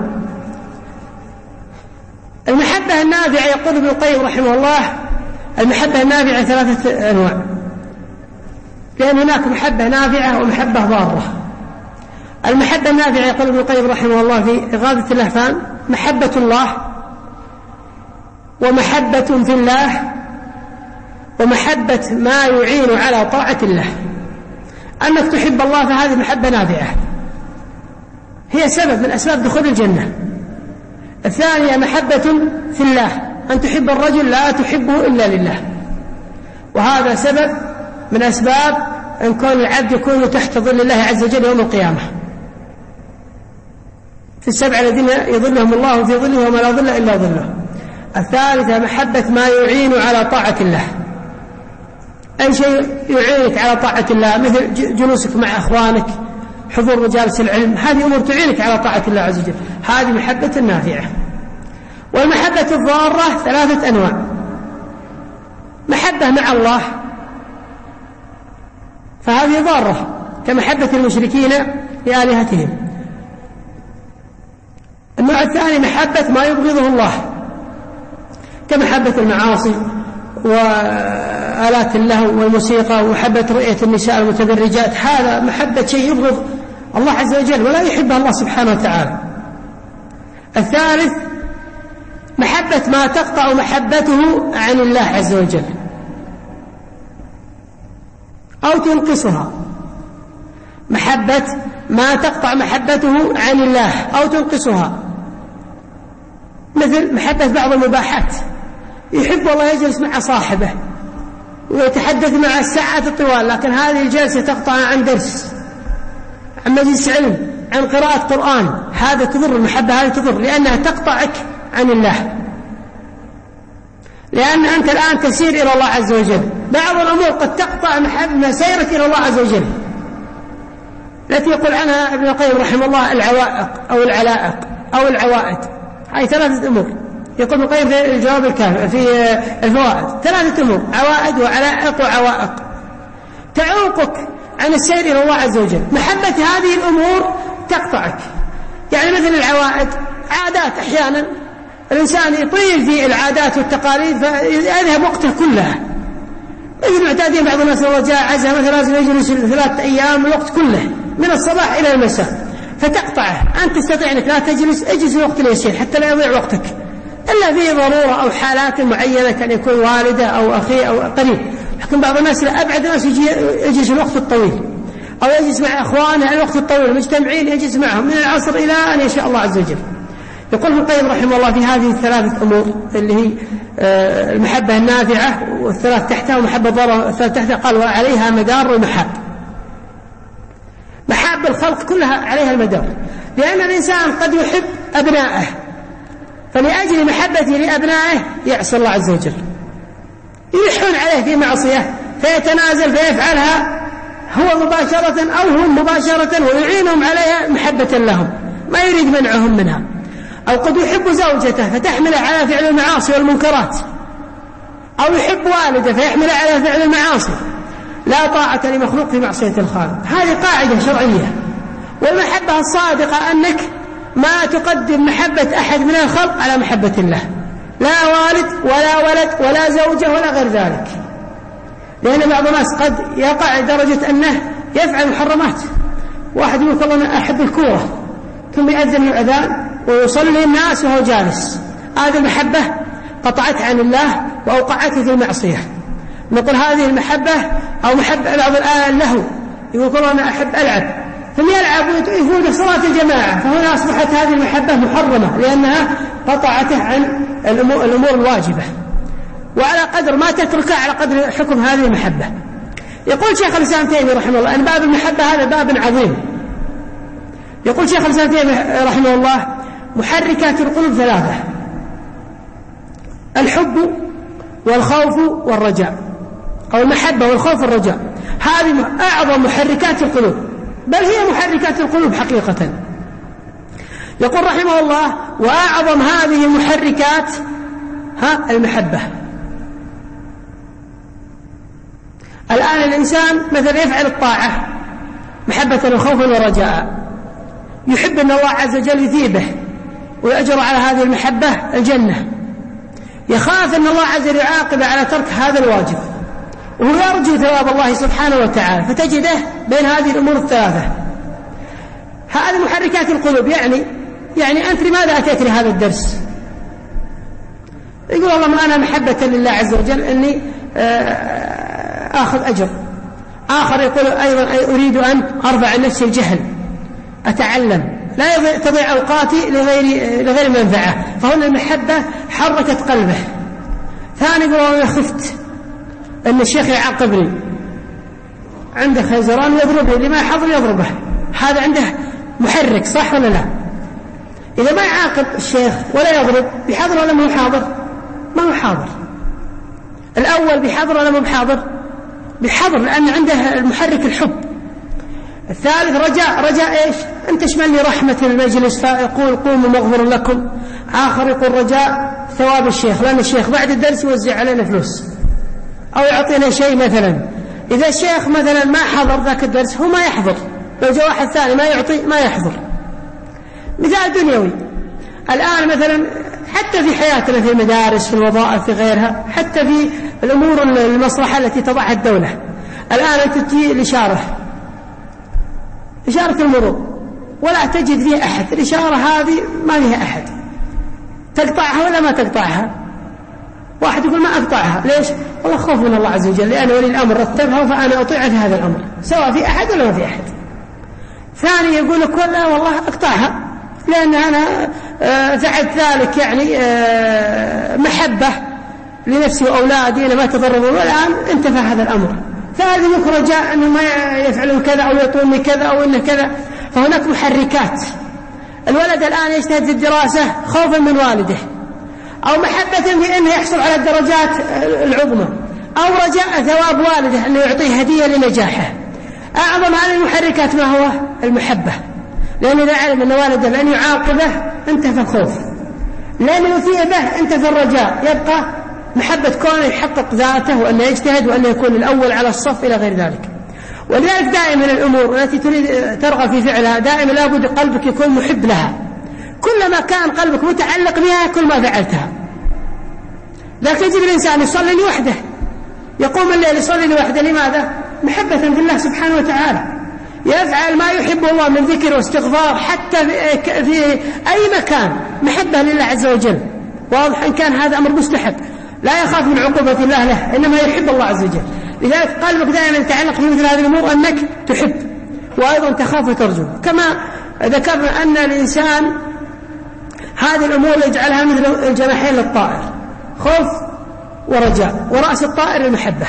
المحبة النافعة، يقول ابن القيم رحمه الله: المحبة النافعة ثلاثة أنواع، لأن هناك محبة نافعة ومحبة ضارة. المحبة النافعة يقول ابن القيم رحمه الله في إغاثة اللهفان: محبة الله، ومحبة في الله، ومحبة ما يعين على طاعة الله. أنك تحب الله فهذه محبة نافعة، هي سبب من أسباب دخول الجنة. الثانية محبة في الله، أن تحب الرجل لا تحبه إلا لله، وهذا سبب من أسباب أن كون العبد يكون تحت ظل الله عز وجل يوم القيامة. في السبع الذين يظلهم الله في ظله وما لا ظل إلا ظله. الثالثة محبة ما يعين على طاعة الله، أي شيء يعينك على طاعة الله مثل جلوسك مع أخوانك، حضور مجالس العلم، هذه أمور تعينك على طاعة الله عز وجل، هذه محبة نافعة. والمحبة الضارة ثلاثة أنواع: محبة مع الله فهذه ضارة كمحبة المشركين لآلهتهم. النوع الثاني محبة ما يبغضه الله كمحبة المعاصي وآلات اللهو والموسيقى ومحبة رؤية النساء المتبرجات، هذا محبة شيء يبغض الله عز وجل ولا يحبه الله سبحانه وتعالى. الثالث محبة ما تقطع محبته عن الله عز وجل أو تنقصها، محبة ما تقطع محبته عن الله أو تنقصها، مثل محبة بعض المباحات، يحب الله يجلس مع صاحبه ويتحدث مع الساعات الطوال، لكن هذه الجلسة تقطع عن درس، عن مجلس علم، عن قراءة قرآن، هذا تضر، المحبة هذه تضر لأنها تقطعك عن الله، لأن أنت الآن تسير إلى الله عز وجل. بعض الأمور قد تقطع محبة سيرك إلى الله عز وجل، التي يقول عنها ابن القيم رحمه الله العوائق أو العلائق أو العوائد، هذه ثلاثة أمور. يقول ابن القيم في الجواب الكافي في الفوائد ثلاثة أمور: عوائد وعلائق وعوائق تعوقك عن السير إلى الله عز وجل. محبة هذه الأمور تقطعك، يعني مثل العوائد، عادات، أحيانا الإنسان يطيل في العادات والتقاليد فيذهب وقته كلها، مثل معتادين بعض الناس لو جاء عزها مثلا لازم يجلس ثلاثة أيام الوقت كله من الصباح إلى المساء، فتقطعه. أنت تستطيع أنك لا تجلس، اجلس الوقت اليسير حتى لا يضيع وقتك، إلا في ضرورة أو حالات معينة كان يكون والدة أو أخي أو قريب، لكن بعض الناس لا، أبعد الناس يجلس الوقت الطويل أو يجلس مع أخوانه الوقت الطويل مجتمعين، يجلس معهم من العصر إلى أن يشاء الله عز وجل. يقول ابن القيم رحمه الله في هذه الثلاثة أمور اللي هي المحبة النافعة والثلاث تحتها ومحبة الضارة والثلاث تحتها، قال وعليها مدار المحاب. محاب الخلق كلها عليها المدار، لأن الإنسان قد يحب أبنائه فلأجل محبته لأبنائه يعصي الله عز وجل، يلحون عليه في معصية فيتنازل فيفعلها هو مباشرة أو هم مباشرة ويعينهم عليها محبة لهم، ما يريد منعهم منها. أو قد يحب زوجته فتحمله على فعل المعاصي والمنكرات، أو يحب والده فيحمله على فعل المعاصي. لا طاعة لمخلوق في معصية الخالق، هذه قاعدة شرعية. والمحبة الصادقة أنك ما تقدم محبة أحد من الخلق على محبة الله، لا والد ولا ولد ولا زوجة ولا غير ذلك، لأن بعض الناس قد يقع درجة أنه يفعل محرمات. واحد يقول والله أنا أحب الكورة ثم يأذن الأذان ويصلي الناس وهو جالس، هذه المحبة قطعت عن الله وأوقعته في المعصية. نقول هذه المحبة أو محبة بعض الآن له، يقول أنا أحب ألعب ثم يلعب ويفوت صلاة الجماعة، فهنا أصبحت هذه المحبة محرمة لأنها قطعته عن الأمور, الأمور الواجبة، وعلى قدر ما تتركها على قدر حكم هذه المحبة. يقول شيخ الإسلام تيمية رحمه الله أن باب المحبة هذا باب عظيم. يقول شيخ الإسلام تيمية رحمه الله محركات القلوب ثلاثة: الحب والخوف والرجاء، أو المحبة والخوف والرجاء، هذه أعظم محركات القلوب، بل هي محركات القلوب حقيقة. يقول رحمه الله وأعظم هذه المحركات ها المحبة. الآن الإنسان مثلا يفعل الطاعة محبة وخوفا ورجاء، يحب أن الله عز وجل يثيبه ويأجر على هذه المحبة الجنة، يخاف أن الله عز وجل يعاقب على ترك هذا الواجب، وهو يرجو ثواب الله سبحانه وتعالى، فتجده بين هذه الأمور الثلاثة. هذه محركات القلوب. يعني يعني أنت لماذا أتيت لهذا الدرس؟ يقول والله أنا محبة لله عز وجل أني آخذ أجر. آخر يقول أيضا أريد أن أرفع عن نفسي الجهل، أتعلم، لا تضيع أوقاتي لغير, لغير منفعة، فهنا المحبة حركت قلبه. ثاني يقول أنا خفت أن الشيخ يعاقبني، عنده خيزران يضربه، لما حضر يضربه، هذا عنده محرك، صح ولا لا؟ إذا ما يعاقب الشيخ ولا يضرب بحضر ولا مو حاضر؟ ما هو حاضر. الأول بحضر ولا مو بحاضر؟ بحضر، لأن عنده المحرك الحب. الثالث رجاء، رجاء إيش؟ أن تشملني رحمة المجلس فيقول قوموا مغفر لكم. آخر يقول رجاء ثواب الشيخ، لأن الشيخ بعد الدرس يوزع علينا فلوس أو يعطينا شيء مثلا. إذا الشيخ مثلا ما حضر ذاك الدرس هو ما يحضر، لو جاء واحد ثاني ما يعطي ما يحضر. مثال دنيوي الآن مثلا، حتى في حياتنا في المدارس في الوظائف في غيرها، حتى في الأمور المصلحة التي تضعها الدولة. الآن تجي الإشارة إشارة المرور ولا تجد فيها أحد، الإشارة هذه ما فيها أحد، تقطعها ولا ما تقطعها؟ واحد يقول ما أقطعها، ليش؟ والله خوف من الله عز وجل، لأن ولي الأمر رتبها فأنا أطيع في هذا الأمر سواء في أحد ولا ما في أحد. ثاني يقول لك لا والله أقطعها لأن أنا فعلت ذلك يعني محبة لنفسي وأولادي أنا ما تضررون، والآن انتفى هذا الأمر. فهذا يكون رجاء أنه ما يفعلون كذا أو يعطوني كذا أو إنه كذا. فهناك محركات. الولد الآن يجتهد في الدراسة خوفا من والده، أو محبة في أنه يحصل على الدرجات العظمى، أو رجاء ثواب والده أنه يعطيه هدية لنجاحه. أعظم هذه المحركات ما هو؟ المحبة. لأنه إذا علم أن والده لأن يعاقبه انتفى الخوف، لأن يثيبه انتفى الرجاء، يبقى محبة كونه يحقق ذاته وأنه يجتهد وأنه يكون الأول على الصف إلى غير ذلك. ولذلك دائما الأمور التي تريد ترغب في فعلها دائما لابد قلبك يكون محب لها. كلما كان قلبك متعلق بها كل ما فعلتها. ذاك يجب الإنسان يصلي لوحده، يقوم الليل يصلي لوحده، لماذا؟ محبة في الله سبحانه وتعالى. يفعل ما يحب الله من ذكر واستغفار حتى في أي مكان، محبة لله عز وجل. واضح أن كان هذا أمر مستحب، لا يخاف من عقوبة الله له، إنما يحب الله عز وجل. لذلك قلبك دائما يتعلق في مثل هذه الأمور أنك تحب وأيضا تخاف وترجو. كما ذكرنا أن الإنسان هذه الأمور يجعلها مثل الجناحين للطائر، خوف ورجاء، ورأس الطائر المحبة،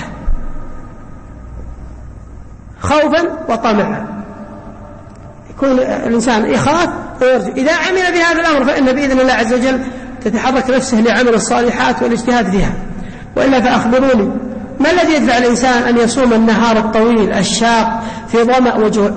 خوفا وطمعا. يكون الإنسان يخاف ويرجو. إذا عمل بهذا الأمر فإن بإذن الله عز وجل تتحرك نفسه لعمل الصالحات والاجتهاد فيها. وإلا فأخبروني، ما الذي يدفع الإنسان أن يصوم النهار الطويل الشاق في ظمأ وجوع؟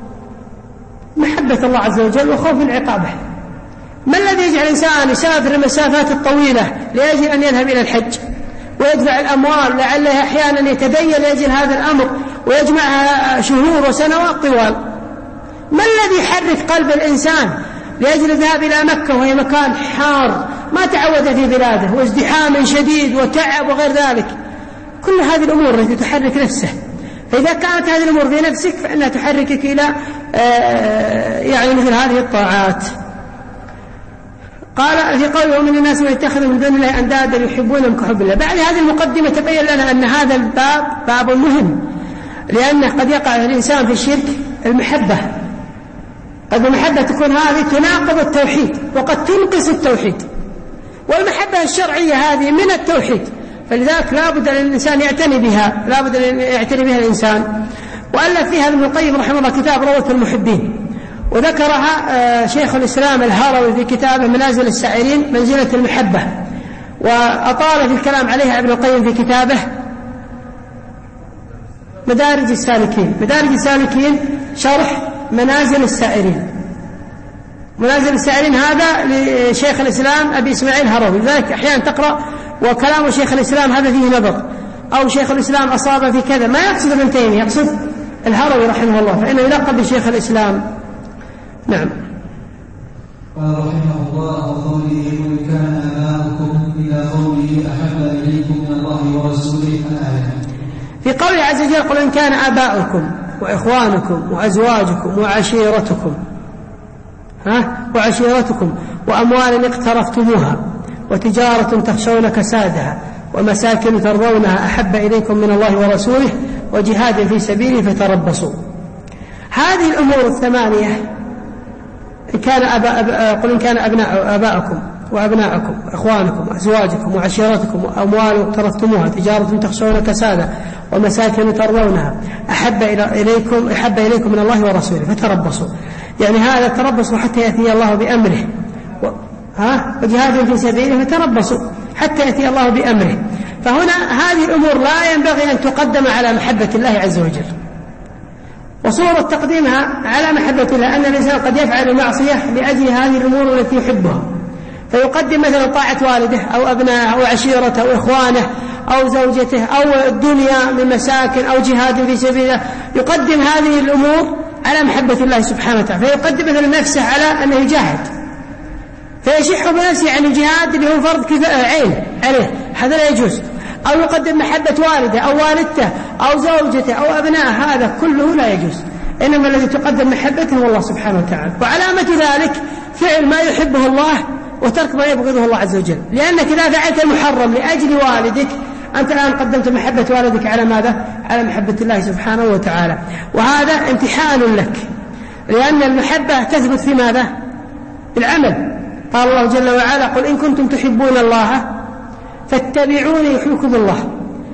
محبة الله عز وجل وخوف من عقابه. ما الذي يجعل الإنسان يسافر المسافات الطويلة لأجل أن يذهب إلى الحج ويدفع الأموال لعله أحيانا يتدين لأجل هذا الأمر ويجمعها شهور وسنوات طوال؟ ما الذي يحرك قلب الإنسان لأجل الذهاب إلى مكة وهي مكان حار ما تعود في بلاده وازدحام شديد وتعب وغير ذلك؟ كل هذه الأمور التي تحرك نفسه. فإذا كانت هذه الأمور في نفسك فإنها تحركك إلى يعني مثل هذه الطاعات. قال في قوله ومن الناس من يتخذ من دون الله أندادا يحبونهم كحب الله. بعد هذه المقدمة تبين لنا أن هذا الباب باب مهم، لأنه قد يقع الإنسان في الشرك المحبة. قد المحبة تكون هذه تناقض التوحيد وقد تنقص التوحيد، والمحبة الشرعية هذه من التوحيد، فلذلك لا بد للإنسان يعتني بها، لا بد أن يعتني بها الإنسان. وألف فيها ابن القيم رحمه الله كتاب روضة المحبين، وذكرها شيخ الإسلام الهروي في كتابه منازل السائرين منزلة المحبة، وأطال في الكلام عليها ابن القيم في كتابه مدارج السالكين. مدارج السالكين شرح منازل السائرين. منازل السائرين هذا لشيخ الإسلام أبي إسماعيل الهروي، لذلك أحيانا تقرأ وكلام شيخ الإسلام هذا فيه نظر، أو شيخ الإسلام أصاب في كذا، ما يقصد ابن تيمية، يقصد الهروي رحمه الله، فإنه يلقب بشيخ الإسلام. نعم. قال رحمه الله وقوله وإن كان آباؤكم إلى قوله أحب إليكم من الله ورسوله الآية. في قوله عز وجل قل إن كان آباؤكم وإخوانكم وأزواجكم وعشيرتكم ها وعشيرتكم وأموال اقترفتموها وتجارة تخشون كسادها ومساكن ترضونها أحب إليكم من الله ورسوله وجهاد في سبيله فتربصوا. هذه الأمور الثمانية إن كان أبا أبا قل إن كان أبناء آباؤكم وأبناءكم وإخوانكم وأزواجكم وعشيرتكم وأموال اقترفتموها تجارة تخشون كسادها ومساكن ترضونها أحب إليكم أحب إليكم من الله ورسوله فتربصوا. يعني هذا تربصوا حتى يأتي الله بأمره ها وجهاد في سبيله فتربصوا حتى يأتي الله بأمره. فهنا هذه الأمور لا ينبغي أن تقدم على محبة الله عز وجل. وصورة تقديمها على محبة الله أن الإنسان قد يفعل المعصية لأجل هذه الأمور التي يحبها، فيقدم مثلا طاعة والده أو أبنائه أو عشيرته أو إخوانه أو زوجته أو الدنيا من مساكن أو جهاد في سبيله، يقدم هذه الأمور على محبة الله سبحانه وتعالى، فيقدم مثلا نفسه على أنه يجاهد، فيشح بنفسه عن الجهاد اللي هو فرض كفاية عين عليه، هذا لا يجوز. أو يقدم محبة والده أو والدته أو زوجته أو أبنائه، هذا كله لا يجوز، إنما الذي تقدم محبته هو الله سبحانه وتعالى. وعلامة ذلك فعل ما يحبه الله وترك ما يبغضه الله عز وجل، لأنك إذا فعلت المحرم لأجل والدك أنت الآن قدمت محبة والدك على ماذا؟ على محبة الله سبحانه وتعالى، وهذا امتحان لك، لأن المحبة تثبت في ماذا؟ بالعمل. قال الله جل وعلا: قل إن كنتم تحبون الله فاتبعوني يحبكم الله.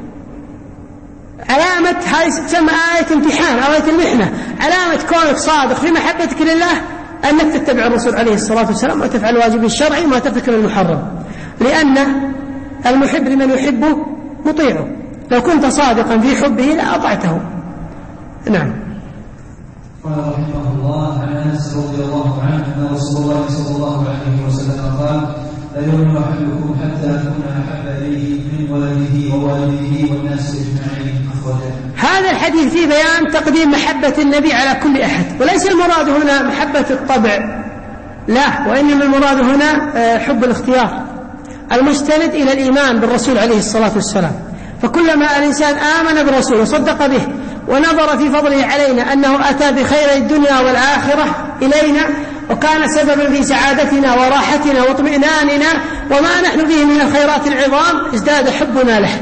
علامة هذه تسمى آية امتحان أو آية المحنة، علامة كونك صادق في محبتك لله أنك تتبع الرسول عليه الصلاة والسلام وتفعل الواجب الشرعي وما ترتكب المحرم، لأن المحب لمن يحبه مطيعه، لو كنت صادقا في حبه لأطعته. نعم. قال رحمه الله عن أنس رضي الله عنه أن رسول الله صلى الله عليه وسلم قال: لا يؤمن أحدكم حتى أكون أحب إليه من ولده ووالده والناس أجمعين. هذا الحديث فيه بيان تقديم محبة النبي على كل أحد، وليس المراد هنا محبة الطبع، لا، وإنما المراد هنا حب الاختيار المستند إلى الإيمان بالرسول عليه الصلاة والسلام. فكلما الإنسان آمن بالرسول وصدق به ونظر في فضله علينا أنه أتى بخير الدنيا والآخرة إلينا وكان سببا في سعادتنا وراحتنا واطمئناننا وما نحن فيه من الخيرات العظام، ازداد حبنا له.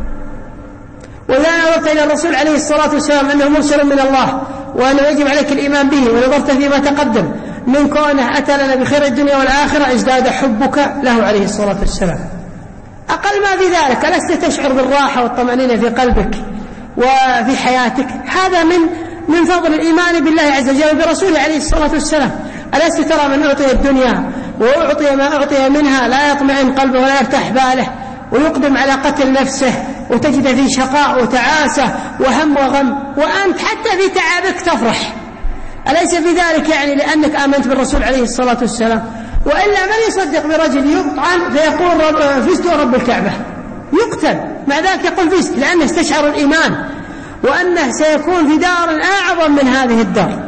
وإذا نظرت إلى الرسول عليه الصلاة والسلام أنه مرسل من الله وأنه يجب عليك الإيمان به، ونظرت فيما تقدم من كونه أتى لنا بخير الدنيا والآخرة، ازداد حبك له عليه الصلاة والسلام. أقل ما في ذلك ألست تشعر بالراحة والطمأنينة في قلبك وفي حياتك؟ هذا من من فضل الإيمان بالله عز وجل وبرسوله عليه الصلاة والسلام. ألست ترى من أعطي الدنيا وأعطي ما أعطي منها لا يطمئن قلبه ولا يرتاح باله، ويقدم على قتل نفسه، وتجد في شقاء وتعاسة وهم وغم، وأنت حتى في تعبك تفرح؟ أليس في ذلك يعني لأنك آمنت بالرسول عليه الصلاة والسلام؟ وإلا من يصدق برجل يقطعن فيقول رب فزت ورب الكعبة، يقتل مع ذلك يقول فزت، لأنه استشعر الإيمان وأنه سيكون في دار أعظم من هذه الدار.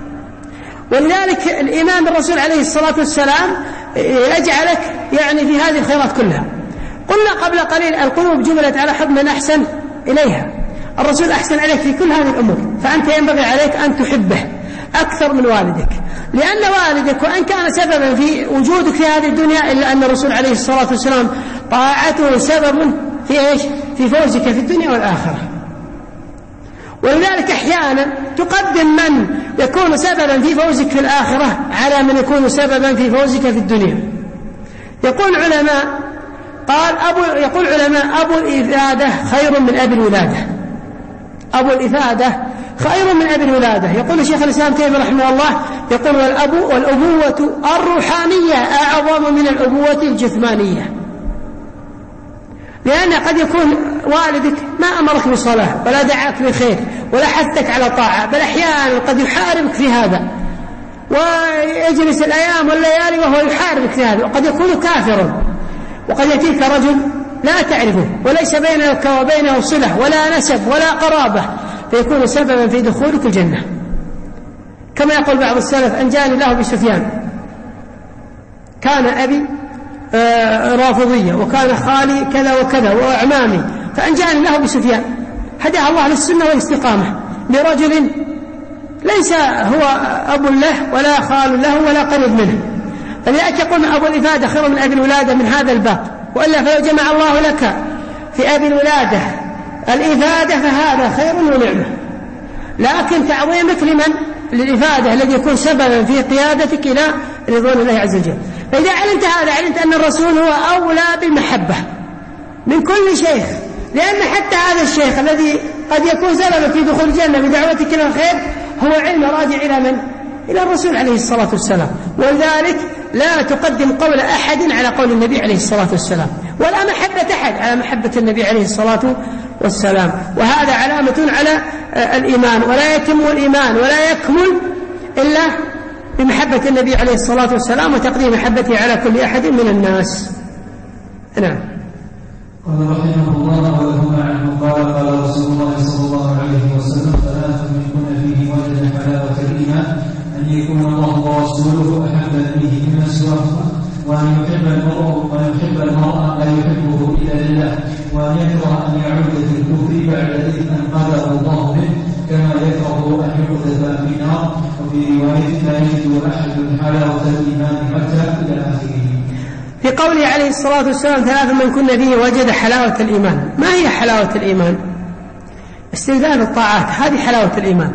ولذلك الإيمان بالرسول عليه الصلاة والسلام يجعلك يعني في هذه الخيرات كلها. قلنا قبل قليل القلوب جبلت على حب من أحسن إليها، الرسول أحسن عليك في كل هذه الأمور، فأنت ينبغي عليك أن تحبه أكثر من والدك، لأن والدك وأن كان سببا في وجودك في هذه الدنيا إلا أن الرسول عليه الصلاة والسلام طاعته سبب في إيش؟ في فوزك في الدنيا والآخرة. ولذلك أحيانا تقدم من يكون سببا في فوزك في الآخرة على من يكون سببا في فوزك في الدنيا. يقول علماء قال أبو يقول علماء أبو الإفادة خير من أبي الولادة. أبو الإفادة خير من أبي الولادة. يقول شيخ الإسلام تيمية رحمه الله، يقول والأب والأبوة الروحانية أعظم من الأبوة الجسمانية، لأن قد يكون والدك ما أمرك بصلاة ولا دعاك بخير ولا حثك على طاعة، بل أحيانا قد يحاربك في هذا ويجلس الأيام والليالي وهو يحاربك في هذا، وقد يكون كافرا، وقد يأتيك رجل لا تعرفه وليس بينك وبينه صلة ولا نسب ولا قرابة، فيكون سببا في دخولك الجنة. كما يقول بعض السلف: أنجاني الله بسفيان، كان أبي رافضية وكان خالي كذا وكذا وأعمامي، فأنجاني الله بسفيان. هداه الله للسنة والاستقامة لرجل ليس هو أب له ولا خال له ولا قريب منه. فلذلك يقول أبو الإفادة خير من أبي الولادة من هذا الباب، وإلا فلو جمع الله لك في أبي الولادة الإفادة فهذا خير ونعمة، لكن تعظيمك لمن؟ للإفادة الذي يكون سببا في قيادتك إلى رضوان الله عز وجل. فإذا علمت هذا علمت أن الرسول هو أولى بالمحبة من كل شيخ، لأن حتى هذا الشيخ الذي قد يكون سببا في دخول الجنة بدعوتك إلى الخير هو علم راجع إلى من؟ إلى الرسول عليه الصلاة والسلام. ولذلك لا تقدم قول أحد على قول النبي عليه الصلاة والسلام، ولا محبة أحد على محبة النبي عليه الصلاة والسلام. وهذا علامة على الإيمان، ولا يتم الإيمان ولا يكمل إلا بمحبة النبي عليه الصلاة والسلام وتقديم محبته على كل أحد من الناس. نعم. قال رحمه الله ولهما عنه قال قال رسول الله صلى الله عليه وسلم ثلاث من كن فيه وجد حلاوة الإيمان أن يكون الله ورسوله أحب إليه مما سواهما، وأن يحب المرء وأن يحب المرء لا يحبه إلا لله، وأن يكره أن يعود في الكفر بعد إذ أنقذه الله منه، كما يكره أن يقذف في النار. وفي رواية لا يجد أحد حلاوة الإيمان حتى إلى آخره. في قوله عليه الصلاة والسلام ثلاث من كن فيه وجد حلاوة الإيمان، ما هي حلاوة الإيمان؟ استلذاذ الطاعات، هذه حلاوة الإيمان.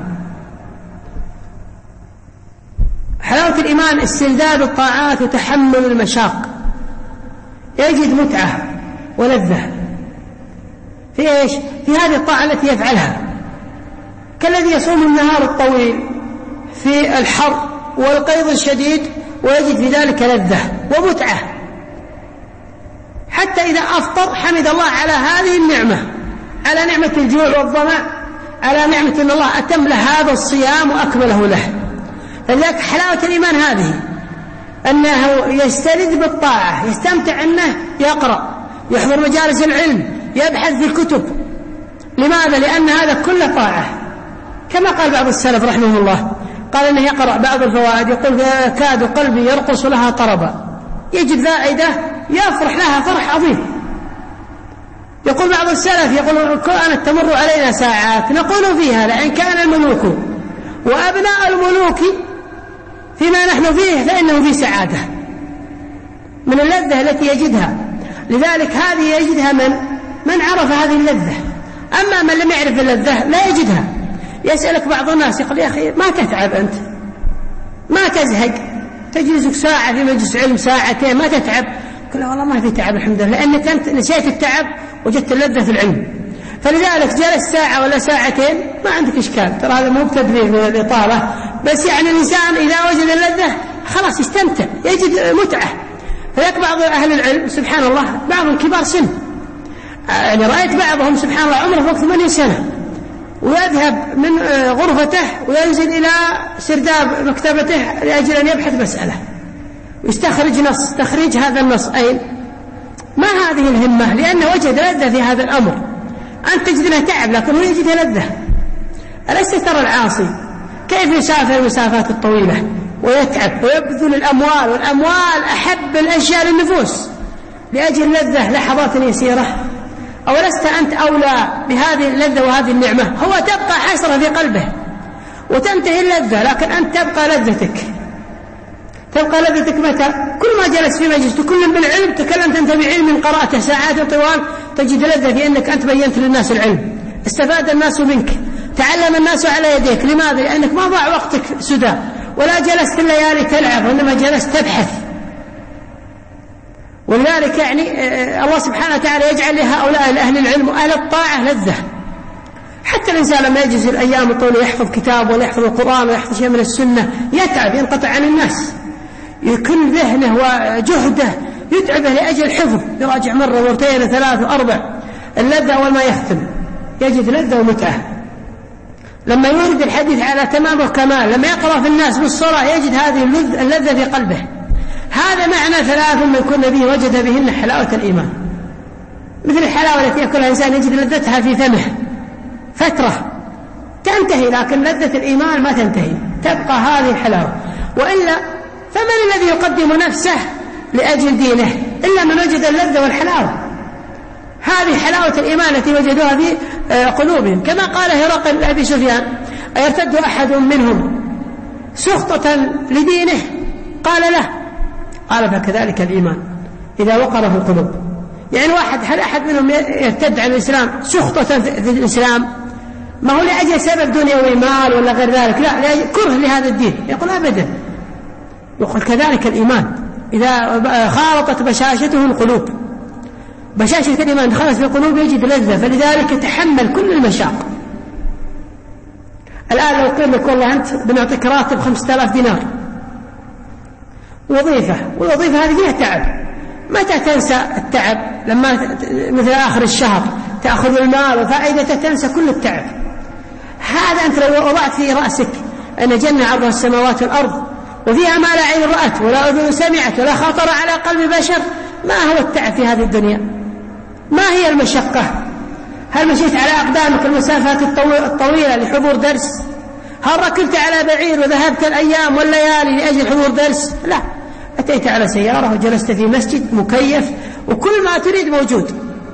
حلاوة الإيمان استلذاذ الطاعات وتحمل المشاق، يجد متعة ولذة في إيش؟ في هذه الطاعة التي يفعلها، كالذي يصوم النهار الطويل في الحر والقيض الشديد ويجد في ذلك لذة ومتعة، حتى إذا أفطر حمد الله على هذه النعمة، على نعمة الجوع والظمأ، على نعمة أن الله أتم له هذا الصيام وأكمله له. فلذلك حلاوة الإيمان هذه، أنه يستلذ بالطاعة، يستمتع أنه يقرأ، يحضر مجالس العلم، يبحث في الكتب. لماذا؟ لأن هذا كله طاعة، كما قال بعض السلف رحمه الله، قال أنه يقرأ بعض الفوائد يقول كاد قلبي يرقص لها طربا، يجد فائدة يفرح لها فرح عظيم. يقول بعض السلف يقول كانت تمر علينا ساعات نقول فيها لئن كان الملوك وأبناء الملوك فيما نحن فيه فإنه في سعادة، من اللذة التي يجدها. لذلك هذه يجدها من من عرف هذه اللذة، أما من لم يعرف اللذة لا يجدها. يسألك بعض الناس يقول يا أخي ما تتعب أنت، ما تزهق، تجلسك ساعة في مجلس علم ساعتين ما تتعب؟ قل والله ما في تعب الحمد لله، لأنك أنت نسيت التعب وجدت اللذة في العلم. فلذلك جلس ساعة ولا ساعتين ما عندك إشكال، ترى هذا مو بتدريب للإطالة، بس يعني الإنسان إذا وجد اللذة خلاص يستمتع، يجد متعة. فلذلك بعض أهل العلم سبحان الله بعضهم كبار سن، يعني رأيت بعضهم سبحان الله عمره فوق ثمانين سنة ويذهب من غرفته وينزل إلى سرداب مكتبته لأجل أن يبحث مسألة ويستخرج نص، تخريج هذا النص أين؟ ما هذه الهمة؟ لأنه وجد لذة في هذا الأمر. أنت تجد له تعب لكن هو يجد لذة. أليس ترى العاصي كيف يسافر المسافات الطويلة ويتعب ويبذل الأموال، والأموال أحب الأشياء للنفوس، لأجل لذة لحظات يسيرة؟ أو لست أنت أولى بهذه اللذة وهذه النعمة؟ هو تبقى حسرة في قلبه وتنتهي اللذة، لكن أنت تبقى لذتك. تبقى لذتك متى؟ كل ما جلس في مجلس تكلم بالعلم، تكلمت أنت بعلم قرأته ساعات طوال، تجد لذة في أنك أنت بينت للناس العلم، استفاد الناس منك، تعلم الناس على يديك. لماذا؟ لأنك ما ضاع وقتك سدى، ولا جلست الليالي تلعب، وإنما جلست تبحث. ولذلك يعني الله سبحانه وتعالى يجعل لهؤلاء أهل العلم وأهل الطاعة لذة. حتى الإنسان لما يجلس الأيام الطويلة يحفظ كتاب ولا يحفظ القرآن ولا يحفظ شيء من السنة يتعب، ينقطع عن الناس، يكل ذهنه وجهده يتعبه لأجل الحفظ، يراجع مرة مرتين ثلاث وأربع. اللذة أول ما يختم يجد لذة ومتعة. لما يريد الحديث على تمام وكمال، لما يقرأ في الناس بالصلاة يجد هذه اللذة في قلبه. هذا معنى ثلاث من كن به وجد بهن حلاوة الإيمان، مثل الحلاوة التي يأكلها الإنسان يجد لذتها في فمه فترة تنتهي، لكن لذة الإيمان ما تنتهي، تبقى هذه الحلاوة. وإلا فمن الذي يقدم نفسه لأجل دينه إلا من وجد اللذة والحلاوة؟ هذه حلاوة الإيمان التي وجدوها في قلوبهم. كما قال هرقل لأبي سفيان أيرتد أحد منهم سخطة لدينه؟ قال له، قال فكذلك الإيمان إذا وقر في القلوب. يعني واحد هل أحد منهم يرتد عن الإسلام سخطة في الإسلام؟ ما هو لأجل سبب دنيوي مال ولا غير ذلك، لا، لأجل كره لهذا الدين. يقول أبدا، يقول كذلك الإيمان إذا خالطت بشاشته القلوب، بشاشة الإيمان خلص في القلوب يجد لذة، فلذلك يتحمل كل المشاق. الآن لو قيل لك والله أنت بنعطيك راتب خمسة آلاف دينار، وظيفة، والوظيفة هذه فيها تعب، متى تنسى التعب؟ لما مثل آخر الشهر تأخذ المال وفائدته تنسى كل التعب. هذا أنت لو وضعت في رأسك أن جنة عرضها السماوات والأرض وفيها ما لا عين رأت ولا أذن سمعت ولا خطر على قلب بشر، ما هو التعب في هذه الدنيا؟ ما هي المشقة؟ هل مشيت على أقدامك المسافات الطويلة لحضور درس؟ هل ركبت على بعير وذهبت الأيام والليالي لأجل حضور درس؟ لا، أتيت على سيارة وجلست في مسجد مكيف وكل ما تريد موجود.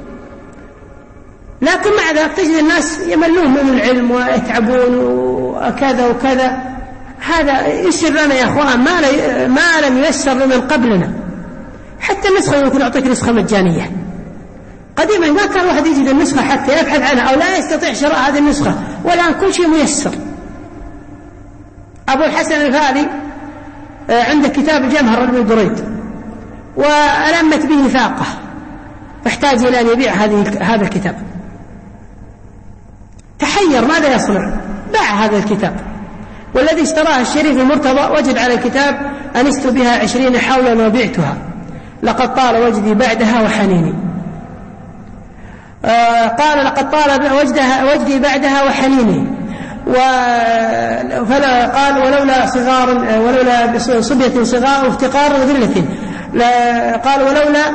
لكن مع ذلك تجد الناس يملون من العلم ويتعبون وكذا وكذا. هذا يسر لنا يا أخوان ما, ما لم يسر لمن قبلنا. حتى النسخة يمكن أعطيك نسخة مجانية. قديما ما كان واحد يجد النسخة حتى يبحث عنها أو لا يستطيع شراء هذه النسخة، والآن كل شيء ميسر. أبو الحسن الفالي عنده كتاب الجمهر ابن دريد وألمت به فاقة، فاحتاج إلى أن يبيع هذا الكتاب. تحير ماذا يصنع؟ باع هذا الكتاب، والذي اشتراه الشريف المرتضى وجد على الكتاب أنست بها عشرين حولا وبعتها لقد طال وجدي بعدها وحنيني. آه قال لقد طال وجدها وجدي بعدها وحنيني. فلا قال ولولا صغار ولولا صبية صغار وافتقار وذلة، قال ولولا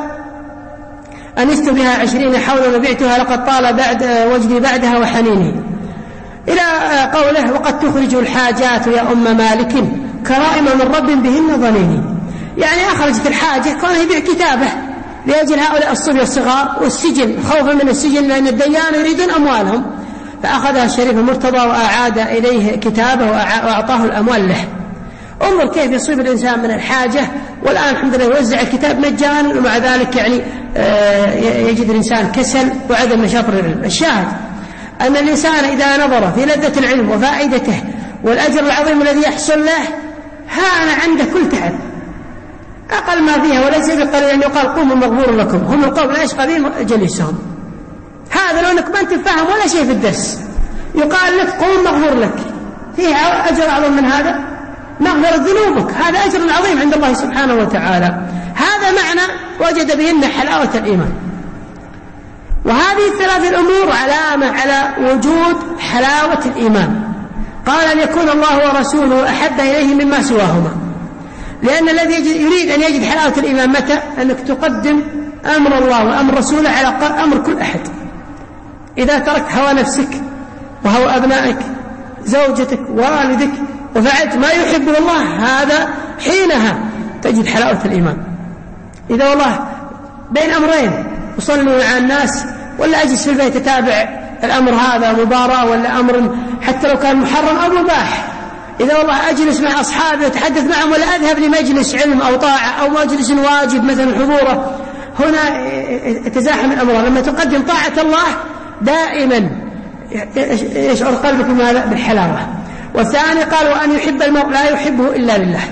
أنست بها عشرين حولا وبعتها لقد طال بعد وجدي بعدها وحنيني، إلى قوله وقد تخرج الحاجات يا أم مالك كرائم من رب بهن ظنيني. يعني أخرجت الحاجة كونه يبيع كتابه لأجل هؤلاء الصبية الصغار والسجن، خوفا من السجن لأن الديان يريدون أموالهم، فأخذها الشريف المرتضى وأعاد إليه كتابه وأعطاه الأموال له. انظر كيف يصيب الإنسان من الحاجة، والآن الحمد لله يوزع الكتاب مجانا، ومع ذلك يعني يجد الإنسان كسل وعدم نشاط العلم. الشاهد أن الإنسان إذا نظر في لذة العلم وفائدته والأجر العظيم الذي يحصل له هان عنده كل تعب أقل ما فيها، وليس بقليل أن يقال قوموا مغفور لكم، هم القوم لا يشقى بهم جليسهم. هذا لو أنك ما أنت فاهم ولا شيء في الدرس يقال لك قوم مغفور لك، فيه أجر أعظم من هذا؟ مغفرة ذنوبك، هذا أجر عظيم عند الله سبحانه وتعالى. هذا معنى وجد بهن حلاوة الإيمان. وهذه الثلاث الأمور علامة على وجود حلاوة الإيمان. قال أن يكون الله ورسوله أحب إليه مما سواهما، لأن الذي يريد أن يجد حلاوة الإيمان متى؟ أنك تقدم أمر الله وأمر رسوله على أمر كل أحد. إذا تركت هوى نفسك وهوى أبنائك زوجتك والدك وفعلت ما يحبه الله، هذا حينها تجد حلاوة الإيمان. إذا والله بين أمرين أصلي مع الناس ولا أجلس في البيت أتابع الأمر هذا مباراة ولا أمر حتى لو كان محرم أو مباح، إذا والله أجلس مع أصحابي وأتحدث معهم ولا أذهب لمجلس علم أو طاعة أو مجلس واجب مثلا حضوره، هنا تزاحم الأمر. لما تقدم طاعة الله دائما يشعر قلبك بالحلاوة. والثاني قال وأن يحب المرء لا يحبه إلا لله.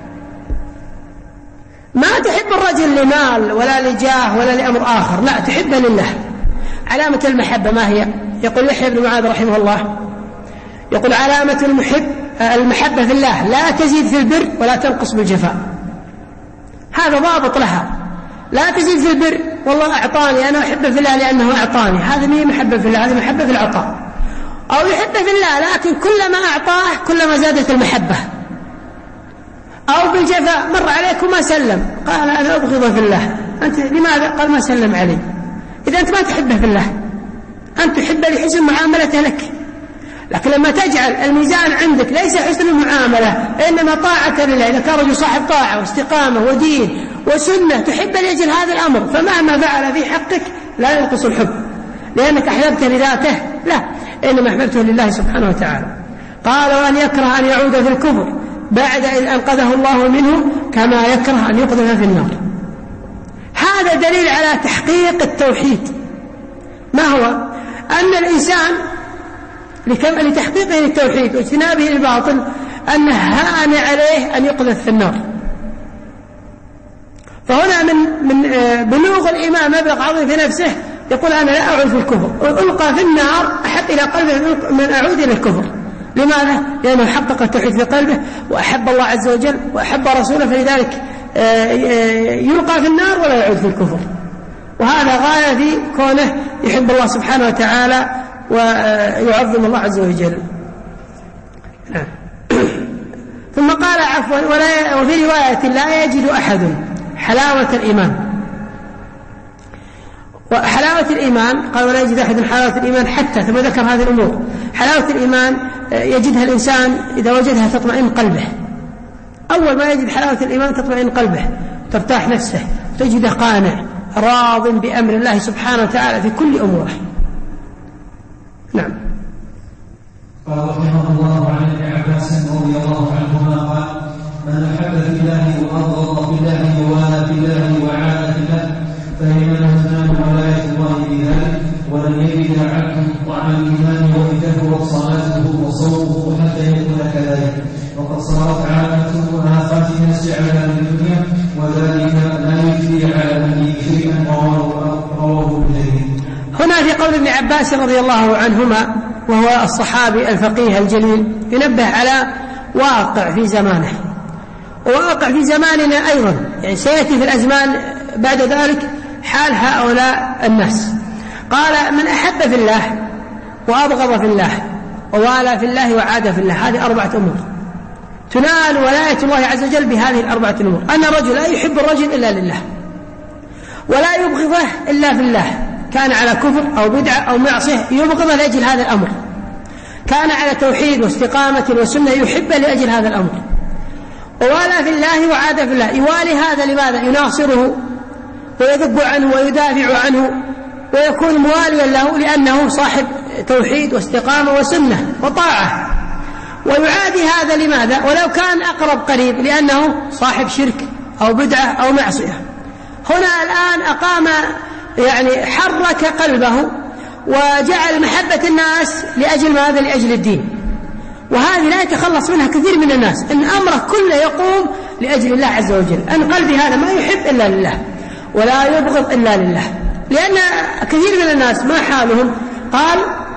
ما تحب الرجل لمال ولا لجاه ولا لأمر آخر، لا، تحبه لله. علامة المحبة ما هي؟ يقول يحيى بن معاذ رحمه الله يقول علامة المحب المحبة في الله لا تزيد في البر ولا تنقص بالجفاء. هذا ضابط لها، لا تزيد في البر والله أعطاني أنا أحبه في الله لأنه أعطاني، هذا مين محبة في الله؟ هذه محبة في العطاء. أو يحبه في الله لكن كلما أعطاه كلما زادت المحبة. أو بالجفاء مر عليك وما سلم، قال أنا أبغضه في الله، أنت لماذا؟ قال ما سلم علي. إذا أنت ما تحبه في الله، أنت تحبه لحسن معاملته لك. لكن لما تجعل الميزان عندك ليس حسن المعاملة إنما طاعة لله، إذا كان رجل صاحب طاعة واستقامة ودين وسنة تحب لأجل هذا الأمر، فمهما فعل في حقك لا ينقص الحب لأنك أحببته لذاته، لا، إنما أحببته لله سبحانه وتعالى. قال وأن يكره أن يعود في الكفر بعد إذ أنقذه الله منه كما يكره أن يقذف في النار. هذا دليل على تحقيق التوحيد. ما هو؟ أن الإنسان لتحقيقه للتوحيد واجتنابه للباطل أن هان عليه أن يقذف في النار. فهنا من من بلوغ الإيمان مبلغ عظيم في نفسه، يقول أنا لا أعود في الكفر، ألقى في النار أحب إلى قلبه من أعود إلى الكفر. لماذا؟ لأنه حقق التوحيد في قلبه وأحب الله عز وجل وأحب رسوله، فلذلك يلقى في النار ولا يعود في الكفر. وهذا غاية في كونه يحب الله سبحانه وتعالى ويعظم الله عز وجل. ثم قال عفوا ولا وفي رواية لا يجد أحد حلاوة الإيمان. وحلاوة الإيمان قال ولا يجد أحد حلاوة الإيمان حتى، ثم ذكر هذه الأمور. حلاوة الإيمان يجدها الإنسان إذا وجدها تطمئن قلبه. أول ما يجد حلاوة الإيمان تطمئن قلبه، ترتاح نفسه، تجده قانع راض بأمر الله سبحانه وتعالى في كل أموره. نعم. قال رحمه الله عن ابن عباس رضي الله عنهما قال من أحب في الله وأبغض في الله ووالى في الله وعاد في الله فإنما تنال ولاية الله بذلك ولن يجد عبد طعم الإيمان وإن كثرت صلاته وصومه حتى يكون كذلك. وقد صارت عامة منافاة الناس على أهل الدنيا وذلك لا يجري على أهله شيئا رواه الجليل. هنا في قول ابن عباس رضي الله عنهما وهو الصحابي الفقيه الجليل ينبه على واقع في زمانه وواقع في زماننا أيضا، يعني سيأتي في الأزمان بعد ذلك حال هؤلاء الناس. قال من أحب في الله وأبغض في الله ووالى في الله وعاد في الله، هذه أربعة أمور تنال ولاية الله عز وجل بهذه الأربعة أمور. أن الرجل لا يحب الرجل إلا لله ولا يبغضه إلا في الله، كان على كفر أو بدعة أو معصية يبغض لأجل هذا الأمر، كان على توحيد واستقامة وسنة يحب لأجل هذا الأمر. ووالى في الله وعاد في الله، يوالي هذا لماذا؟ يناصره ويذب عنه ويدافع عنه ويكون مواليا له لأنه صاحب توحيد واستقامة وسنة وطاعة. ويعادي هذا لماذا؟ ولو كان أقرب قريب لأنه صاحب شرك أو بدعة أو معصية. هنا الآن أقام يعني حرك قلبه وجعل محبة الناس لأجل ماذا؟ لأجل الدين. وهذه لا يتخلص منها كثير من الناس، إن أمره كله يقوم لأجل الله عز وجل، أن قلبي هذا ما يحب إلا لله ولا يبغض إلا لله. لأن كثير من الناس ما حالهم؟ قال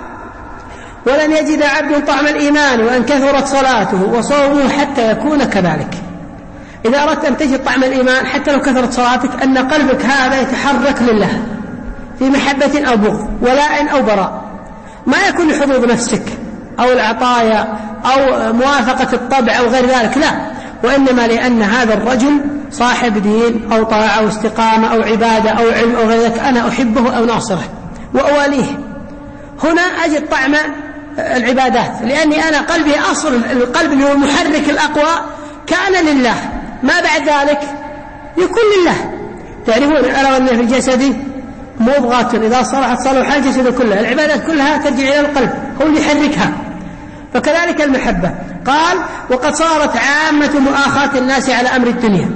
ولن يجد عبد طعم الإيمان وأن كثرت صلاته وصومه حتى يكون كذلك. إذا أردت أن تجد طعم الإيمان حتى لو كثرت صلاتك أن قلبك هذا يتحرك لله في محبة أو بغض ولاء أو براء، ما يكون لحظوظ نفسك أو العطايا أو موافقة الطبع أو غير ذلك، لا، وإنما لأن هذا الرجل صاحب دين أو طاعة أو استقامة أو عبادة أو علم أو غير ذلك، أنا أحبه أو ناصره وأواليه. هنا أجد طعم العبادات لأني أنا قلبي أصل القلب اللي هو المحرك الأقوى كان لله، ما بعد ذلك يكون لله. تعرفون ألا وأن في الجسد مضغة إذا صلحت صلح الجسد كله، العبادات كلها ترجع إلى القلب، هو اللي يحركها. فكذلك المحبة. قال وقد صارت عامة مؤاخاة الناس على أمر الدنيا،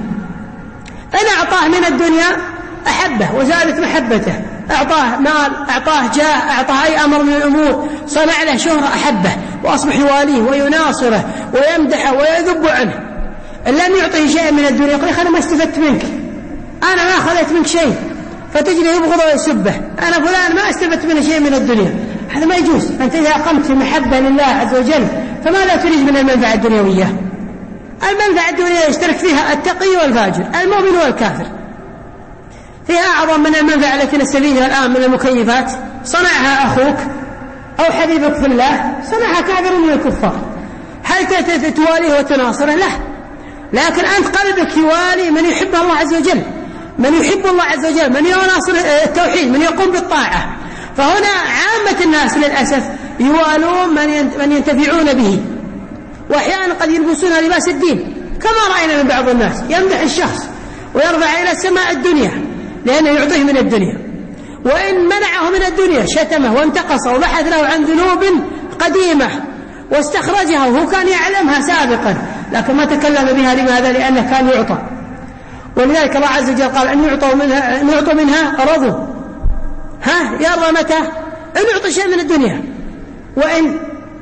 أنا أعطاه من الدنيا أحبه وزادت محبته، أعطاه مال، أعطاه جاه، أعطاه أي أمر من الأمور، صنع له شهرة أحبه وأصبح يواليه ويناصره ويمدحه ويذب عنه. إن لم يعطيه شيء من الدنيا يقول أنا ما استفدت منك، أنا ما أخذت منك شيء، فتجد يبغضه ويسبه، أنا فلان ما استفدت منه شيء من الدنيا. هذا ما يجوز. أنت إذا قمت في محبة لله عز وجل فماذا تريد من المنفعة الدنيوية؟ المنفعة الدنيوية يشترك فيها التقي والفاجر، المؤمن والكافر. فيها أعظم من المنفعة التي نستفيدها الآن من المكيفات صنعها أخوك أو حبيبك في الله، صنعها كافر من الكفار. هل تواليه وتناصره؟ لا، لكن أنت قلبك يوالي من يحب الله عز وجل، من يحب الله عز وجل، من يناصر التوحيد، من يقوم بالطاعة. فهنا عامة الناس للأسف يوالون من ينتفعون به، وأحيانا قد يلبسون لباس الدين كما رأينا من بعض الناس يمدح الشخص ويرفع إلى السماء الدنيا لأنه يعطيه من الدنيا، وإن منعه من الدنيا شتمه وانتقصه وبحث له عن ذنوب قديمة واستخرجها وهو كان يعلمها سابقا لكن ما تكلم بها. لماذا؟ لأنه كان يعطى. ولذلك الله عز وجل قال أن يعطوا منها, أن يعطوا منها رضوا. ها يرضى متى؟ أن يعطي شيء من الدنيا، وإن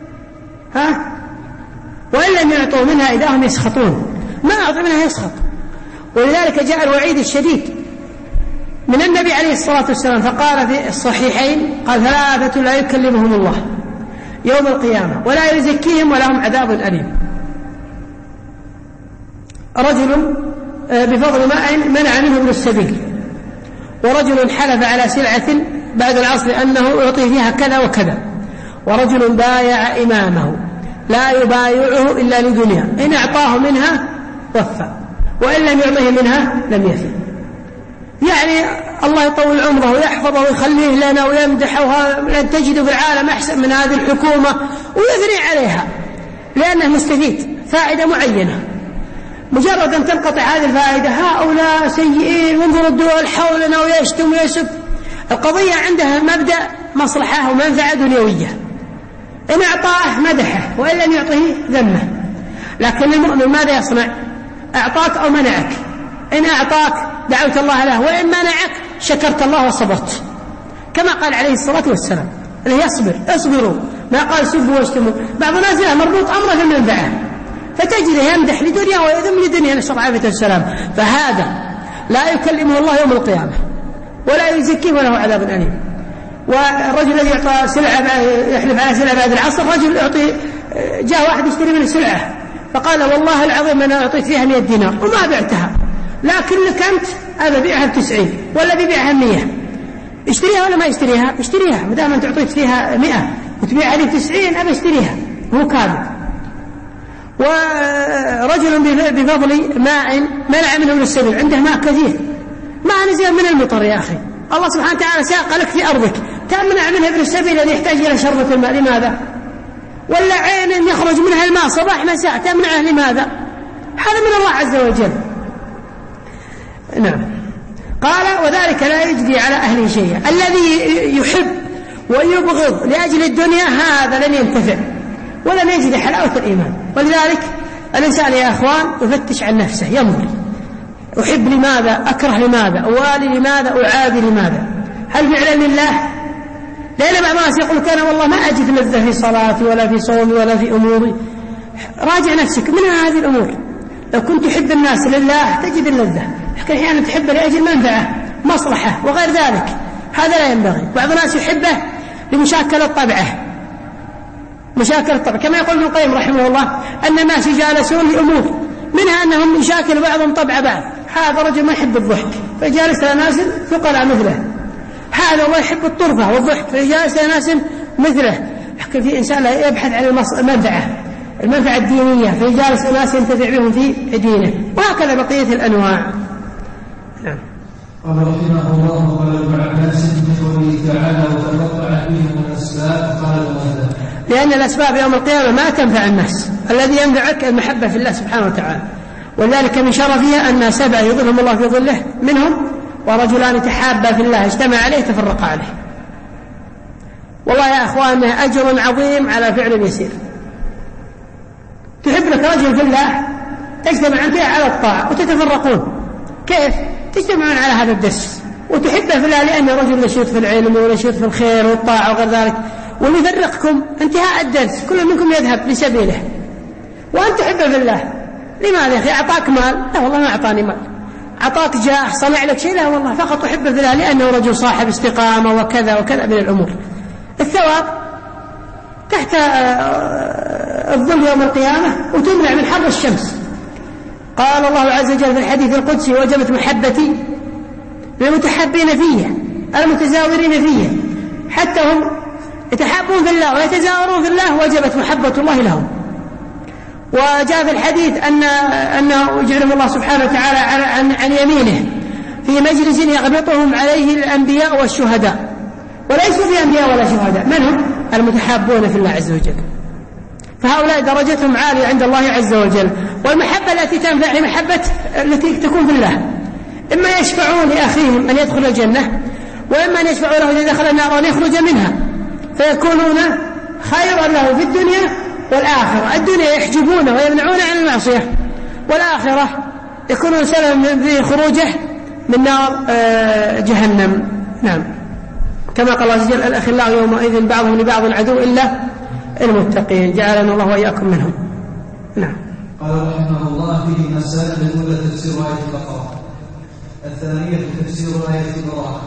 ها وإن لم يعطوا منها إذا هم يسخطون، ما أعطوا منها يسخط. ولذلك جاء الوعيد الشديد من النبي عليه الصلاة والسلام، فقال في الصحيحين قال ثلاثة لا يكلمهم الله يوم القيامة ولا يزكيهم ولهم عذاب أليم. رجل بفضل ماء منع منه ابن السبيل. ورجل حلف على سلعة بعد العصر أنه يعطي فيها كذا وكذا. ورجل بايع إمامه لا يبايعه إلا لدنيا، إن أعطاه منها وفى وإن لم يعطيه منها لم يفي. يعني الله يطول عمره ويحفظه ويخليه لنا ويمدحه، لن تجد في العالم أحسن من هذه الحكومة، ويثني عليها لأنه مستفيد فائدة معينة. مجرد أن تنقطع هذه الفائدة هؤلاء سيئين وانظروا الدول حولنا ويشتم ويسب. القضية عندها مبدأ مصلحة ومنفعة دنيوية، إن أعطاه مدحه وإن لم يعطه ذمه. لكن المؤمن ماذا يصنع؟ أعطاك أو منعك، إن أعطاك دعوت الله له، وإن منعك شكرت الله وصبرت، كما قال عليه الصلاة والسلام أنه يصبر. اصبروا، ما قال سبوا واشتموا. بعض الناس له مربوط أمره في المنفعة فتجده يمدح لدنيا ويذم لدنيا، نسأل الله العافية والسلام. فهذا لا يكلمه الله يوم القيامة ولا يزكيه وله عذاب أليم. والرجل الذي يعطى سلعة يحلف على سلعة بعد العصر، رجل يعطي جاء واحد يشتري من السلعة فقال والله العظيم أنا أعطيت فيها مئة دينار وما بعتها، لكنك أنت أنا بيعها بتسعين ولا بيبيعها مية، اشتريها ولا ما يشتريها؟ اشتريها، مدام أنت أعطيت فيها مئة وتبيعها لي بتسعين أنا اشتريها، هو كاذب. ورجل بفضل ماء منع منه من السبيل، عنده ماء كثير، ما نزل من المطر يا أخي، الله سبحانه وتعالى ساق لك في أرضك، تمنع منه ابن السبيل الذي يحتاج إلى شربة الماء، لماذا؟ ولا عين يخرج منها الماء صباح مساء تمنعه، لماذا؟ هذا من الله عز وجل. نعم. قال وذلك لا يجدي على أهله شيئا. الذي يحب ويبغض لأجل الدنيا هذا لن ينتفع ولن يجد حلاوة الإيمان. ولذلك الإنسان يا أخوان يفتش عن نفسه، ينظر أحب لماذا، أكره لماذا، أوالي لماذا، أعادي لماذا، هل فعلا لله؟ لأن بعض الناس يقول كان والله ما أجد لذة في صلاتي ولا في صومي ولا في أموري. راجع نفسك من هذه الأمور. لو كنت تحب الناس لله تجد اللذة، لكن أحيانا تحب لأجل منفعة مصلحة وغير ذلك، هذا لا ينبغي. بعض الناس يحبه لمشاكلة طبعه، مشاكل الطبع، كما يقول ابن القيم رحمه الله أن الناس جالسون لأمور منها أنهم يشاكل بعضهم طبع بعض. هذا رجل ما يحب الضحك فجالس ناس ثقلاء مثله، هذا الله يحب الطرفة والضحك فجالس ناس مثله. لكن في إنسان لا يبحث عن المنفعة المنفعة الدينية فجالس ناس ينتفع بهم في دينه، وهكذا بقية الأنواع. نعم. قال رحمه الله قال ابن عباس في قوله تعالى وتقطعت بهم الأسباب قال وهذا، لأن الأسباب يوم القيامة ما تنفع الناس، الذي ينفعك المحبة في الله سبحانه وتعالى. ولذلك من شرفها أن سبعة يظلهم الله في ظله، منهم ورجلان تحابا في الله اجتمع عليه تفرق عليه. والله يا أخوان أجر عظيم على فعل يسير. تحب لك رجل في الله تجتمع أنت على الطاعة وتتفرقون، كيف؟ تجتمعون على هذا الدرس وتحبه في الله لأنه رجل نشيط في العلم ونشيط في الخير والطاعة وغير ذلك، ونفرقكم انتهاء الدرس كل منكم يذهب لسبيله وأنت تحبه في الله. لماذا يا أخي؟ أعطاك مال؟ لا والله ما أعطاني مال. أعطاك جاه صنع لك شيء؟ لا والله فقط أحبه في الله لأنه رجل صاحب استقامة وكذا وكذا من الأمور. الثواب تحت الظل يوم القيامة وتمنع من حر الشمس. قال الله عز وجل في الحديث القدسي وجبت محبتي للمتحبين فيه المتزاورين فيه، حتى هم يتحابون في الله ويتزاورون في الله وجبت محبة الله لهم. وجاء في الحديث أن أنه يجعلهم الله سبحانه وتعالى عن, عن يمينه في مجلس يغبطهم عليه الأنبياء والشهداء، وليسوا في أنبياء ولا شهداء، من هم؟ المتحابون في الله عز وجل. فهؤلاء درجتهم عالية عند الله عز وجل. والمحبة التي تنفع هي محبة التي تكون في الله، إما يشفعون لأخيهم أن يدخل الجنة، وإما أن يشفعوا له إذا دخل النار وأن يخرج منها، فيكونون خيرا له في الدنيا والآخرة. الدنيا يحجبونه ويمنعون عن المعصية، والآخرة يكونون سببا في خروجه من نار جهنم. نعم. كما قال الله عز وجل الأخلاء يومئذ بعضهم لبعض عدو إلا المتقين، جعلنا الله وإياكم منهم. نعم. قال رحمه الله فيه مسائل. الأولى تفسير آية البقرة، الثانية تفسير آية البراءة،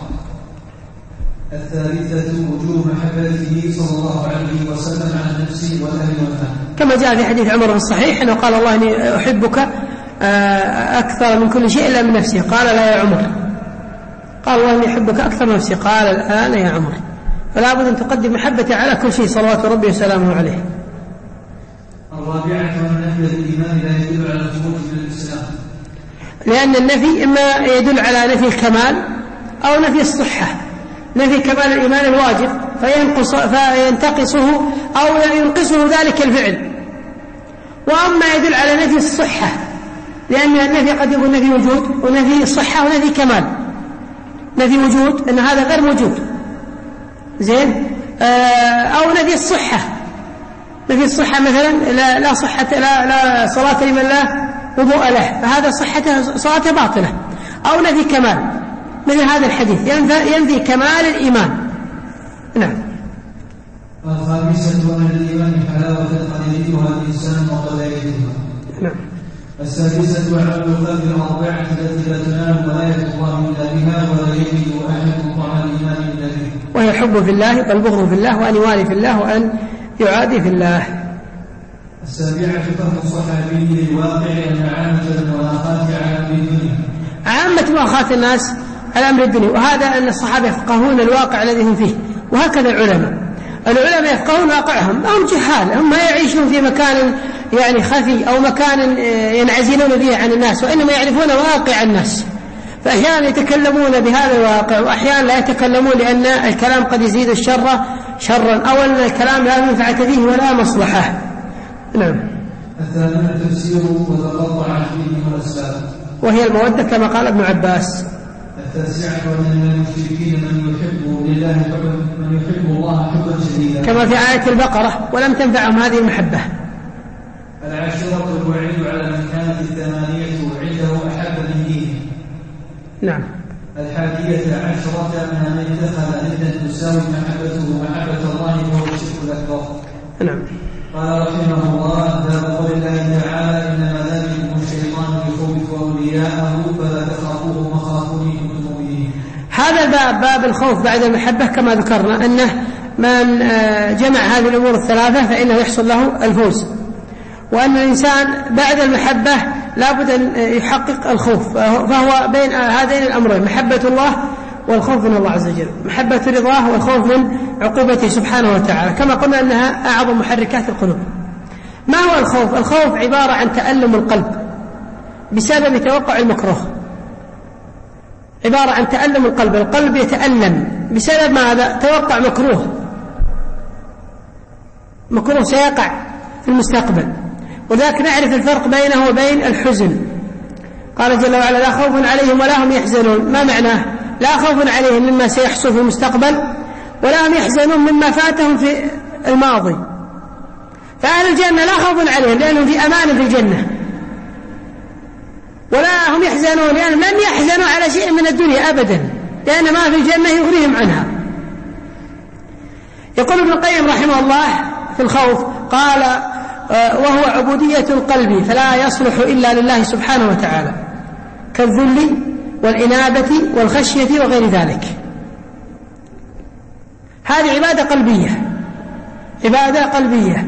الثالثة وجوب محبته صلى الله عليه وسلم على نفسه والأهل والمال، كما جاء في حديث عمر الصحيح أنه قال الله إني أحبك أكثر من كل شيء إلا من نفسه. قال لا يا عمر. قال الله إني أحبك أكثر من نفسي. قال الآن يا عمر. فلا بد أن تقدم محبته على كل شيء صلوات ربي وسلامه عليه. الرابعة أن نفي الإيمان لا يدل على الخروج من الإسلام، لأن النفي إما يدل على نفي الكمال أو نفي الصحة. نفي كمال الإيمان الواجب فينقص فينتقصه أو ينقصه ذلك الفعل، وأما يدل على نفي الصحة، لأن النفي قد يكون نفي وجود ونفي الصحة ونفي كمال. نفي وجود أن هذا غير موجود زين، أو نفي الصحة. نفي الصحة مثلا لا, لا صحة لا, لا صلاة لمن لا وضوء له، فهذا صحته صلاته باطلة. أو نفي كمال مثل هذا الحديث ينفي, ينفي كمال الإيمان. نعم. الخامسة أن الإيمان حلاوة قد يجدها الإنسان وقد لا يجدها. نعم. السادسة عمل القلب الأربعة التي لا تنال ولاية الله إلا بها ولا يجد أحد طعم الإيمان إلا به، وهي الحب في الله والبغض في الله وأن يوالي في الله وأن يعادي في الله. السابعة فهم الصحابي للواقع أن عامة المؤاخاة على أمر الدنيا، عامة مؤاخاة الناس على أمر الدنيا، وهذا أن الصحابة يفقهون الواقع الذي هم فيه، وهكذا العلماء. العلماء يفقهون واقعهم، هم جهال، هم ما يعيشون في مكان يعني خفي أو مكان ينعزلون به عن الناس، وإنما يعرفون واقع الناس، فأحيانا يتكلمون بهذا الواقع وأحيانا لا يتكلمون، لأن الكلام قد يزيد الشر شرا، أو أن الكلام لا منفعة فيه ولا مصلحة. نعم. الثامنة تفسير وتقطع فيه والأسباب، وهي المودة كما قال ابن عباس. التاسعة أن من المشركين من يحب لله من يحب الله حبا شديدا، كما في آية البقرة ولم تنفعهم هذه المحبة. العاشرة الوعيد على من كانت الثمانية عنده أحب من دينه. نعم. الحادية عشرة أن من اتخذ ندا تساوي محبته محبة الله وهو الشرك الأكبر. نعم. قال رحمه الله باب قول الله تعالى إنما ذلكم الشيطان يخوف أولياءه فلا تخافوه وخافوني إن كنتم مؤمنين. هذا الباب باب الخوف بعد المحبة، كما ذكرنا أنه من جمع هذه الأمور الثلاثة فإنه يحصل له الفوز، وأن الإنسان بعد المحبة لابد أن يحقق الخوف، فهو بين هذين الأمرين، محبة الله والخوف من الله عز وجل، محبة رضاه والخوف من عقوبته سبحانه وتعالى، كما قلنا أنها أعظم محركات القلوب. ما هو الخوف؟ الخوف عبارة عن تألم القلب بسبب توقع المكروه، عبارة عن تألم القلب، القلب يتألم بسبب ماذا؟ توقع مكروه، مكروه سيقع في المستقبل، وذلك نعرف الفرق بينه وبين الحزن. قال جل وعلا لا خوف عليهم ولا هم يحزنون. ما معناه؟ لا خوف عليهم مما سيحصل في المستقبل، ولا هم يحزنون مما فاتهم في الماضي. فأهل الجنة لا خوف عليهم لأنهم في أمان في الجنة، ولا هم يحزنون لأنهم لن يحزنوا على شيء من الدنيا أبدا، لأن ما في الجنة يغنيهم عنها. يقول ابن القيم رحمه الله في الخوف، قال وهو عبودية القلب فلا يصلح إلا لله سبحانه وتعالى، كالذل والإنابة والخشية وغير ذلك. هذه عبادة قلبية، عبادة قلبية.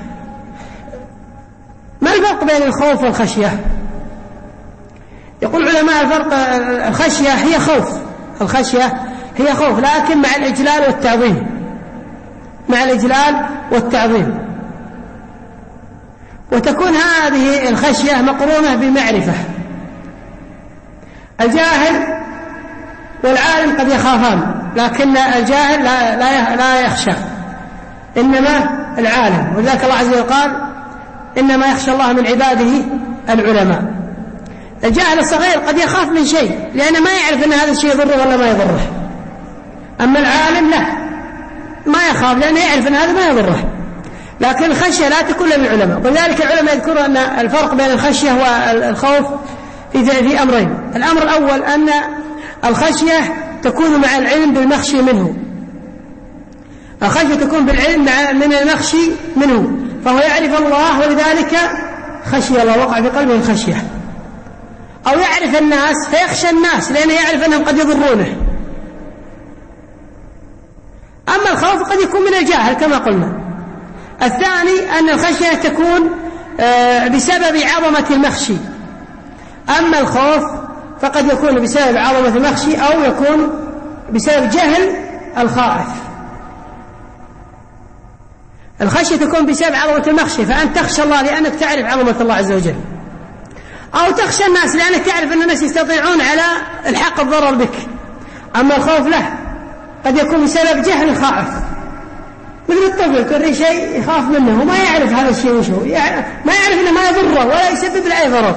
ما الفرق بين الخوف والخشية؟ يقول علماء الفرق، الخشية هي خوف، الخشية هي خوف لكن مع الإجلال والتعظيم، مع الإجلال والتعظيم، وتكون هذه الخشية مقرونة بمعرفة. الجاهل والعالم قد يخافان، لكن الجاهل لا, لا, لا يخشى، إنما العالم. ولذلك الله عز وجل قال إنما يخشى الله من عباده العلماء. الجاهل الصغير قد يخاف من شيء لأنه ما يعرف أن هذا الشيء يضره ولا ما يضره، أما العالم لا، ما يخاف لأنه يعرف أن هذا ما يضره. لكن الخشية لا تكون للعلماء، ولذلك العلماء يذكرون أن الفرق بين الخشية والخوف في, في أمرين. الأمر الأول أن الخشية تكون مع العلم بالمخشي منه، الخشية تكون بالعلم من المخشي منه، فهو يعرف الله ولذلك خشي الله، وقع في قلبه الخشية. أو يعرف الناس فيخشى الناس لأنه يعرف أنهم قد يضرونه. أما الخوف قد يكون من الجاهل كما قلنا. الثاني أن الخشية تكون بسبب عظمة المخشي، أما الخوف فقد يكون بسبب عظمة المخشي أو يكون بسبب جهل الخائف. الخشية تكون بسبب عظمة المخشي، فأنت تخشى الله لأنك تعرف عظمة الله عز وجل، أو تخشى الناس لأنك تعرف أن الناس يستطيعون على الحق الضرر بك. أما الخوف له قد يكون بسبب جهل الخائف، مثل الطفل كل شيء يخاف منه وما يعرف هذا الشيء وشو، ما يعرف أنه ما يضره ولا يسبب له أي ضرر.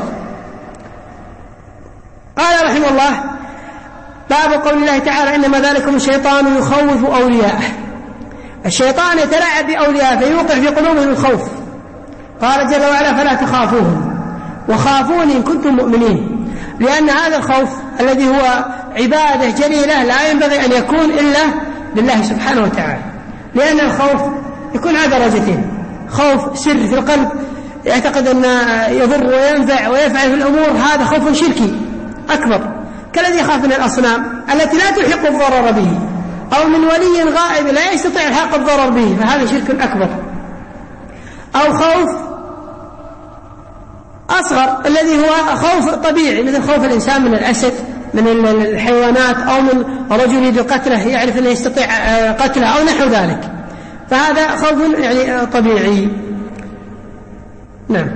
قال رحمه الله: باب قول الله تعالى: إنما ذلكم الشيطان يخوف أولياءه. الشيطان يتلاعب بأولياءه فيوقع في قلوبهم الخوف. قال جل وعلا: فلا تخافوهم وخافون إن كنتم مؤمنين. لأن هذا الخوف الذي هو عبادة جليلة لا ينبغي أن يكون إلا لله سبحانه وتعالى، لأن الخوف يكون على درجتين: خوف سر في القلب يعتقد أن يضر وينفع ويفعل في الأمور، هذا خوف شركي أكبر كالذي يخاف من الأصنام التي لا تلحق الضرر به، أو من ولي غائب لا يستطيع الحاق الضرر به، فهذا شرك أكبر. أو خوف أصغر الذي هو خوف طبيعي مثل خوف الإنسان من الأسد، من الحيوانات، أو من رجل يريد قتله يعرف أنه يستطيع قتله أو نحو ذلك، فهذا خوف يعني طبيعي. نعم.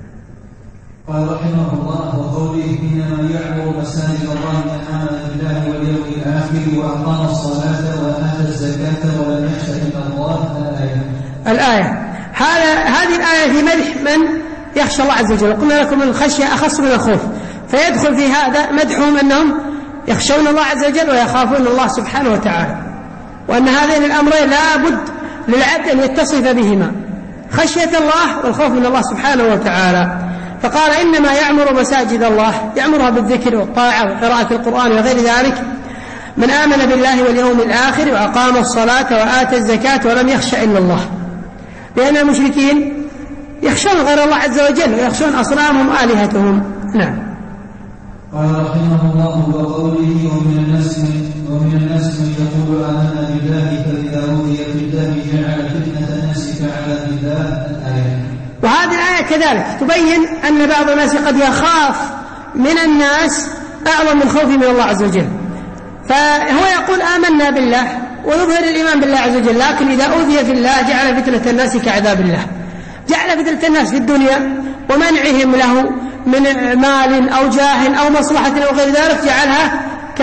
قال رحمه الله: وقوله: إنما يعمر مساجد الله من آمن بالله واليوم الآخر وأقام الصلاة وآتى الزكاة ولم يخش إلا الله. الآية. الآية هذا هذه الآية في مدح من يخشى الله عز وجل. قلنا لكم الخشية أخص من الخوف، فيدخل في هذا مدحهم أنهم يخشون الله عز وجل ويخافون الله سبحانه وتعالى، وأن هذين الأمرين لا بد للعبد أن يتصف بهما: خشية الله والخوف من الله سبحانه وتعالى. فقال: إنما يعمر مساجد الله، يعمرها بالذكر والطاعة وقراءة القرآن وغير ذلك، من آمن بالله واليوم الآخر وأقام الصلاة وآتى الزكاة ولم يخش إلا الله. لأن المشركين يخشون غير الله عز وجل ويخشون أصنامهم آلهتهم. نعم. قال رحمه الله: وقوله: ومن الناس ومن الناس من يقول آمنا بالله فإذا أوذي في الله جعل فتنة الناس كعذاب الله. الآية. وهذه الآية كذلك تبين أن بعض الناس قد يخاف من الناس أعظم من خوفه من الله عز وجل، فهو يقول آمنا بالله ويظهر الإيمان بالله عز وجل، لكن إذا أوذي في الله جعل فتنة الناس كعذاب الله، جعل فتنة الناس في الدنيا ومنعهم له من مال أو جاه أو مصلحة أو غير ذلك، جعلها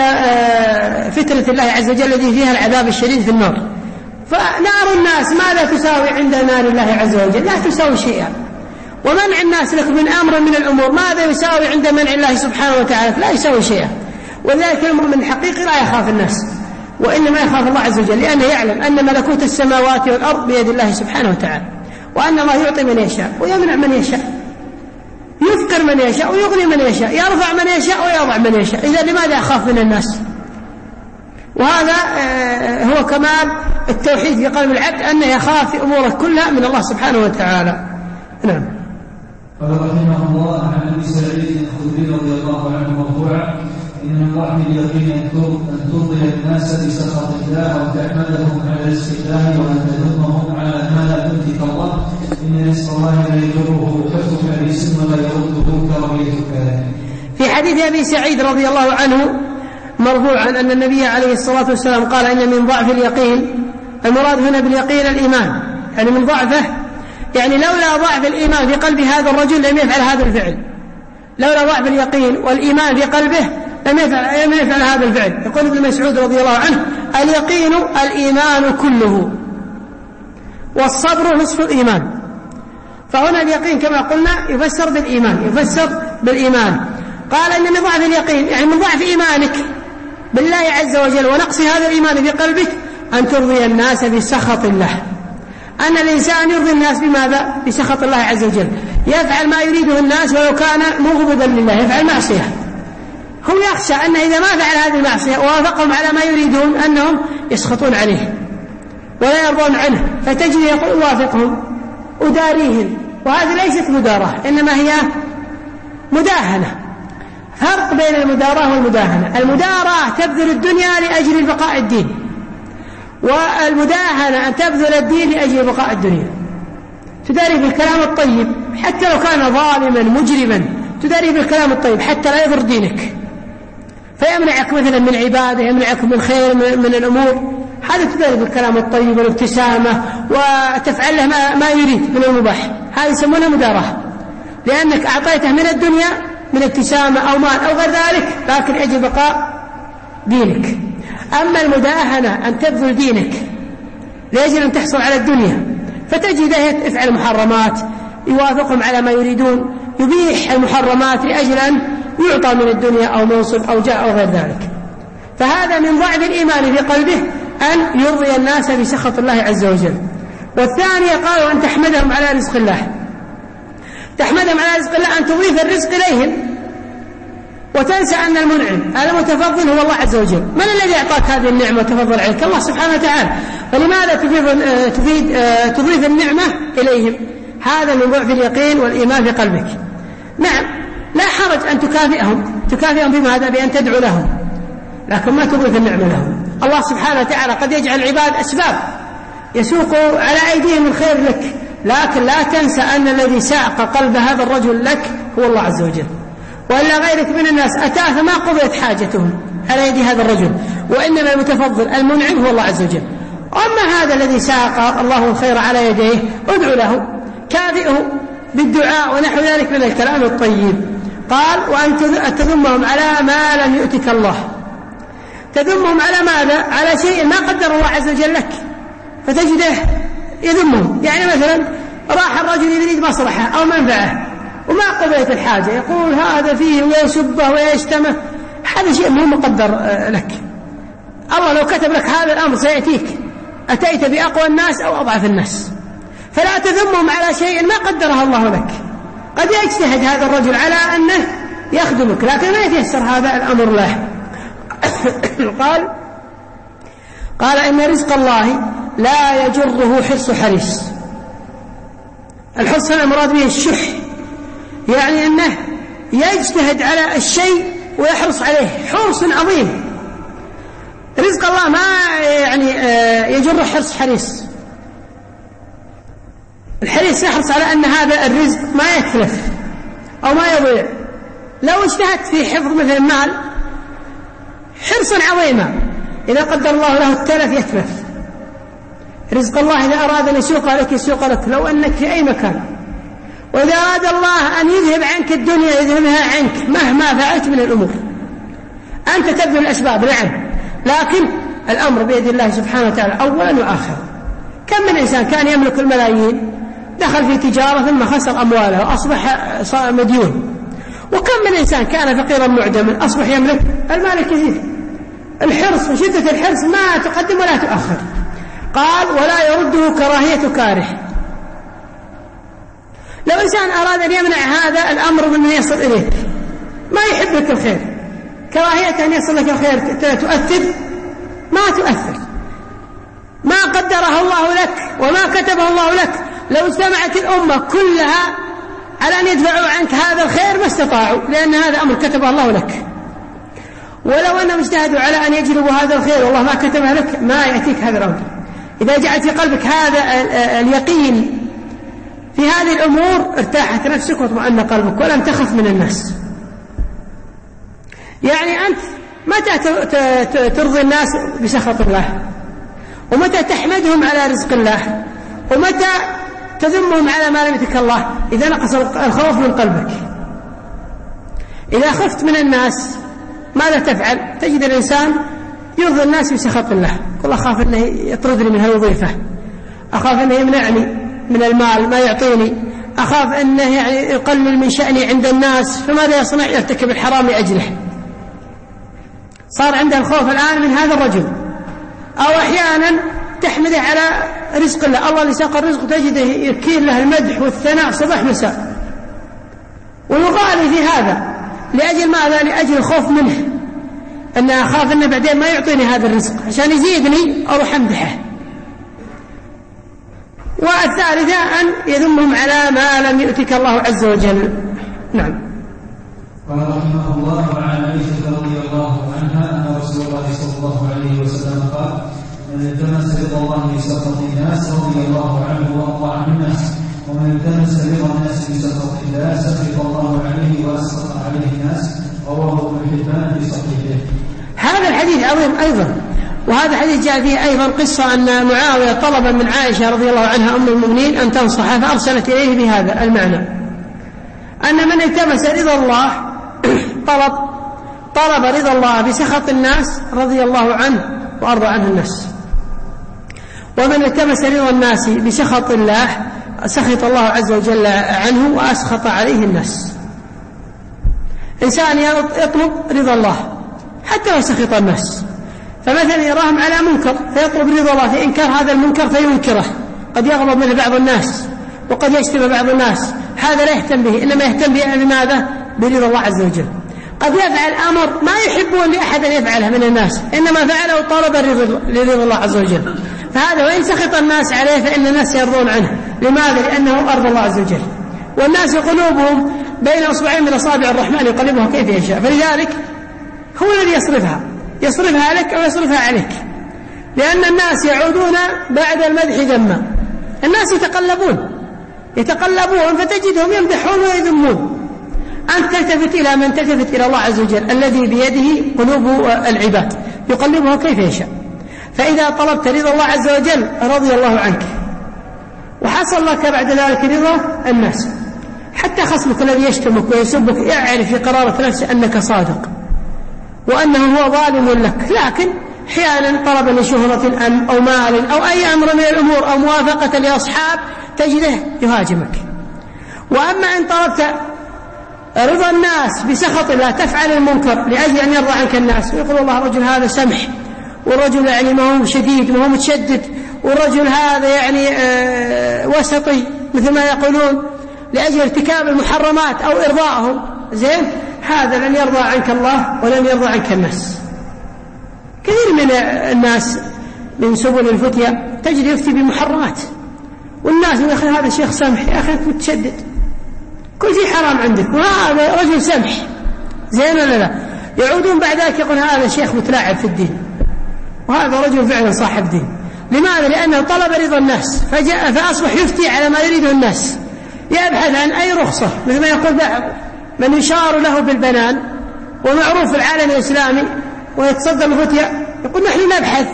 كفتنة الله عز وجل الذي فيها العذاب الشديد في النار. فنار الناس ماذا تساوي عند نار الله عز وجل؟ لا تساوي شيئا. ومنع الناس لك من أمر من الأمور ماذا يساوي عند منع الله سبحانه وتعالى؟ لا يساوي شيئا. ولذلك المؤمن الحقيقي لا يخاف الناس، وإنما يخاف الله عز وجل، لأنه يعلم أن ملكوت السماوات والأرض بيد الله سبحانه وتعالى، وأن الله يعطي من يشاء ويمنع من يشاء، يفقر من يشاء ويغني من يشاء، يرفع من يشاء ويضع من يشاء. إذا لماذا أخاف من الناس؟ وهذا هو كمال التوحيد في قلب العبد، أنه يخاف في أموره كلها من الله سبحانه وتعالى. نعم. قال رحمه الله: عن أبي سعيد الخدري رضي الله عنه مرفوعا: إن من ضعف اليقين أن ترضي الناس بسخط الله وتحمدهم على رزق الله وأن تذمهم على ما لا يملك الله، إن رزق الله لا يضره حفظ حديث ولا يرده كرميتك. في حديث أبي سعيد رضي الله عنه مرفوعا أن النبي عليه الصلاة والسلام قال: إن من ضعف اليقين، المراد هنا باليقين الإيمان، يعني من ضعفه، يعني لولا ضعف الإيمان في قلب هذا الرجل لم يفعل هذا الفعل، لولا ضعف اليقين والإيمان في قلبه لم يفعل, لم يفعل هذا الفعل. يقول ابن مسعود رضي الله عنه: اليقين الإيمان كله والصبر نصف الإيمان. فهنا اليقين كما قلنا يفسر بالإيمان، يفسر بالإيمان. قال: إن من ضعف اليقين يعني من ضعف إيمانك بالله عز وجل ونقص هذا الإيمان في قلبك أن ترضي الناس بسخط الله، أن الإنسان يرضي الناس بماذا؟ بسخط الله عز وجل، يفعل ما يريده الناس ولو كان مغضبا لله، يفعل معصية، هو يخشى أن إذا ما فعل هذه المعصية ووافقهم على ما يريدون أنهم يسخطون عليه ولا يرضون عنه، فتجري يقول: وافقهم أداريهم. وهذه ليست مداراة، إنما هي مداهنة. فرق بين المداراة والمداهنة: المداراة تبذل الدنيا لأجل بقاء الدين، والمداهنة أن تبذل الدين لأجل بقاء الدنيا. تداري بالكلام الطيب حتى لو كان ظالما مجرما تداريه بالكلام الطيب حتى لا يضر دينك، فيمنعك مثلا من عبادة، يمنعك من خير من, من الأمور، هذا تداري بالكلام الطيب والابتسامة وتفعل له ما, ما يريد من المباح، هذه يسمونها مداراة، لأنك أعطيته من الدنيا من ابتسامة أو مال أو غير ذلك، لكن أجل بقاء دينك. أما المداهنة أن تبذل دينك لأجل أن تحصل على الدنيا، فتجده يفعل محرمات، يوافقهم على ما يريدون، يبيح المحرمات لأجل أن يعطى من الدنيا أو منصب أو جاء أو غير ذلك، فهذا من ضعف الإيمان في قلبه أن يرضي الناس بسخط الله عز وجل. والثانية قالوا أن تحمدهم على رزق الله، تحمدهم على رزق الله أن تضيف الرزق إليهم وتنسى أن المنعم المتفضل هو الله عز وجل. من الذي أعطاك هذه النعمة وتفضل عليك؟ الله سبحانه وتعالى، فلماذا تفيد تضيف النعمة إليهم؟ هذا من ضعف اليقين والإيمان في قلبك. نعم لا حرج أن تكافئهم، تكافئهم بماذا؟ بأن تدعو لهم، لكن ما تضيف النعمة لهم. الله سبحانه وتعالى قد يجعل العباد أسباب يسوق على أيديهم الخير لك، لكن لا تنسى أن الذي ساق قلب هذا الرجل لك هو الله عز وجل، وإلا غيرك من الناس أتى فما قضيت حاجتهم على يد هذا الرجل، وإنما المتفضل المنعم هو الله عز وجل. أما هذا الذي ساق الله الخير على يديه ادعو له، كافئه بالدعاء ونحو ذلك من الكلام الطيب. قال وأن تذمهم على ما لم يؤتك الله، تذمهم على ماذا؟ على شيء ما قدر الله عز وجل لك، فتجده يذمهم. يعني مثلا راح الرجل يريد مصلحة أو منفعة وما قضيت الحاجة، يقول هذا فيه ويسبه ويشتمه، هذا شيء مو مقدر لك. الله لو كتب لك هذا الأمر سيأتيك، أتيت بأقوى الناس أو أضعف الناس، فلا تذمهم على شيء ما قدره الله لك. قد يجتهد هذا الرجل على أنه يخدمك لكن ما يتيسر هذا الأمر له. قال قال إن رزق الله لا يجره حرص حريص. الحرص هنا المراد به الشح، يعني أنه يجتهد على الشيء ويحرص عليه حرص عظيم. رزق الله ما يعني يجر حرص حريص. الحريص يحرص على أن هذا الرزق ما يتلف أو ما يضيع. لو اجتهدت في حفظ مثل المال حرصا عظيما، إذا قدر الله له التلف يتلف. رزق الله إذا أراد أن يسوق لك يسوق لك لو أنك في أي مكان، وإذا أراد الله أن يذهب عنك الدنيا يذهبها عنك مهما فعلت من الأمور. أنت تبذل الأسباب نعم، لكن الأمر بيد الله سبحانه وتعالى أولا وآخرا. كم من إنسان كان يملك الملايين دخل في تجارة ثم خسر أمواله وأصبح مديون، وكم من إنسان كان فقيرا معدما أصبح يملك المال الكثير. الحرص وشدة الحرص ما تقدم ولا تؤخر. قال ولا يرده كراهية كاره. لو إنسان أراد أن يمنع هذا الأمر من يصل إليك، ما يحب لك الخير، كراهية أن يصل لك الخير تؤثر؟ ما تؤثر. ما قدره الله لك وما كتبه الله لك. لو اجتمعت الأمة كلها على أن يدفعوا عنك هذا الخير ما استطاعوا، لأن هذا أمر كتبه الله لك. ولو أنهم اجتهدوا على أن يجلبوا هذا الخير والله ما كتبه لك ما يأتيك هذا الأمر. إذا جعلت في قلبك هذا اليقين في هذه الأمور ارتاحت نفسك واطمأن قلبك ولم تخف من الناس. يعني أنت متى ترضي الناس بسخط الله، ومتى تحمدهم على رزق الله، ومتى تذمهم على ما لم يتك الله؟ إذا نقص الخوف من قلبك. إذا خفت من الناس ماذا تفعل؟ تجد الإنسان يرضي الناس بسخط الله. يقول أخاف أنه يطردني من هالوظيفة، أخاف أنه يمنعني من المال ما يعطيني، أخاف أنه يعني يقلل من شأني عند الناس، فماذا يصنع؟ يرتكب الحرام لأجله. صار عنده الخوف الآن من هذا الرجل. أو أحيانا تحمده على رزق الله، الله اللي ساق الرزق تجده يكيل له المدح والثناء صباح مساء، ويغالي في هذا لأجل ماذا؟ لأجل الخوف منه، أن أخاف أنه بعدين ما يعطيني هذا الرزق عشان يزيدني أروح أمدحه. والثالثة أن يذمهم على ما لم يؤتك الله عز وجل. نعم. قال رحمه الله وعن عائشة رضي الله عنها أن رسول الله صلى الله عليه وسلم قال من التمس رضا الله بسخط الناس رضي الله عنه وأرضى عن الناس. ومن التمس رضا الناس بسخط الله سخط الله عليه وأسخط عليه الناس. رواه ابن حبان في صحيحه. هذا الحديث عظيم أيضا، وهذا الحديث جاء فيه أيضا قصة أن معاوية طلب من عائشة رضي الله عنها أم المؤمنين أن تنصحه، فأرسلت إليه بهذا المعنى أن من التمس رضا الله طلب طلب رضا الله بسخط الناس رضي الله عنه وأرضى عنه الناس، ومن التمس رضا الناس بسخط الله سخط الله عز وجل عنه وأسخط عليه الناس. إنسان يطلب رضا الله حتى لو سخط الناس، فمثلا يراهم على منكر فيطلب رضا الله في إنكار هذا المنكر فينكره، قد يغضب منه بعض الناس وقد يشتم بعض الناس، هذا لا يهتم به، إنما يهتم به بماذا؟ برضا الله عز وجل. قد يفعل أمر ما يحبون لأحد أن يفعله من الناس، إنما فعله طلب لرضا الله عز وجل، فهذا وإن سخط الناس عليه فإن الناس يرضون عنه. لماذا؟ لأنه أرضى الله عز وجل، والناس قلوبهم بين أصبعين من أصابع الرحمن يقلبها كيف يشاء، فلذلك هو الذي يصرفها يصرفها عليك أو يصرفها عليك، لأن الناس يعودون بعد المدح ذما. الناس يتقلبون يتقلبون فتجدهم يمدحون ويذمون. أنت تلتفت إلى من؟ تلتفت إلى الله عز وجل الذي بيده قلوب العباد يقلبها كيف يشاء. فإذا طلبت رضا الله عز وجل رضي الله عنك، وحصل لك بعد ذلك رضا الناس. حتى خصمك الذي يشتمك ويسبك يعرف في قرارة نفسه أنك صادق وأنه هو ظالم لك، لكن أحيانا طلبا لشهرة أو مال أو أي أمر من الأمور أو موافقة لأصحاب تجده يهاجمك. وأما إن طلبت رضا الناس بسخط الله تفعل المنكر لأجل أن يرضى عنك الناس، ويقول الله الرجل هذا سمح، والرجل يعني ما هو شديد وما هو متشدد، والرجل هذا يعني آه وسطي مثل ما يقولون، لأجل ارتكاب المحرمات أو إرضائهم، زين، هذا لن يرضى عنك الله ولن يرضى عنك الناس. كثير من الناس من سبل الفتية تجد يفتي بمحرمات، والناس يا أخي هذا شيخ سمح، يا أخي متشدد، كل شيء حرام عندك، وهذا رجل سمح، زين ولا لا؟ يعودون بعد ذلك يقول هذا شيخ متلاعب في الدين، وهذا رجل فعلا صاحب دين. لماذا؟ لأنه طلب رضا الناس فجاء فأصبح يفتي على ما يريده الناس، يبحث عن أي رخصة، مثل ما يقول بعض من يشار له بالبنان ومعروف في العالم الإسلامي ويتصدر الفتية، يقول نحن نبحث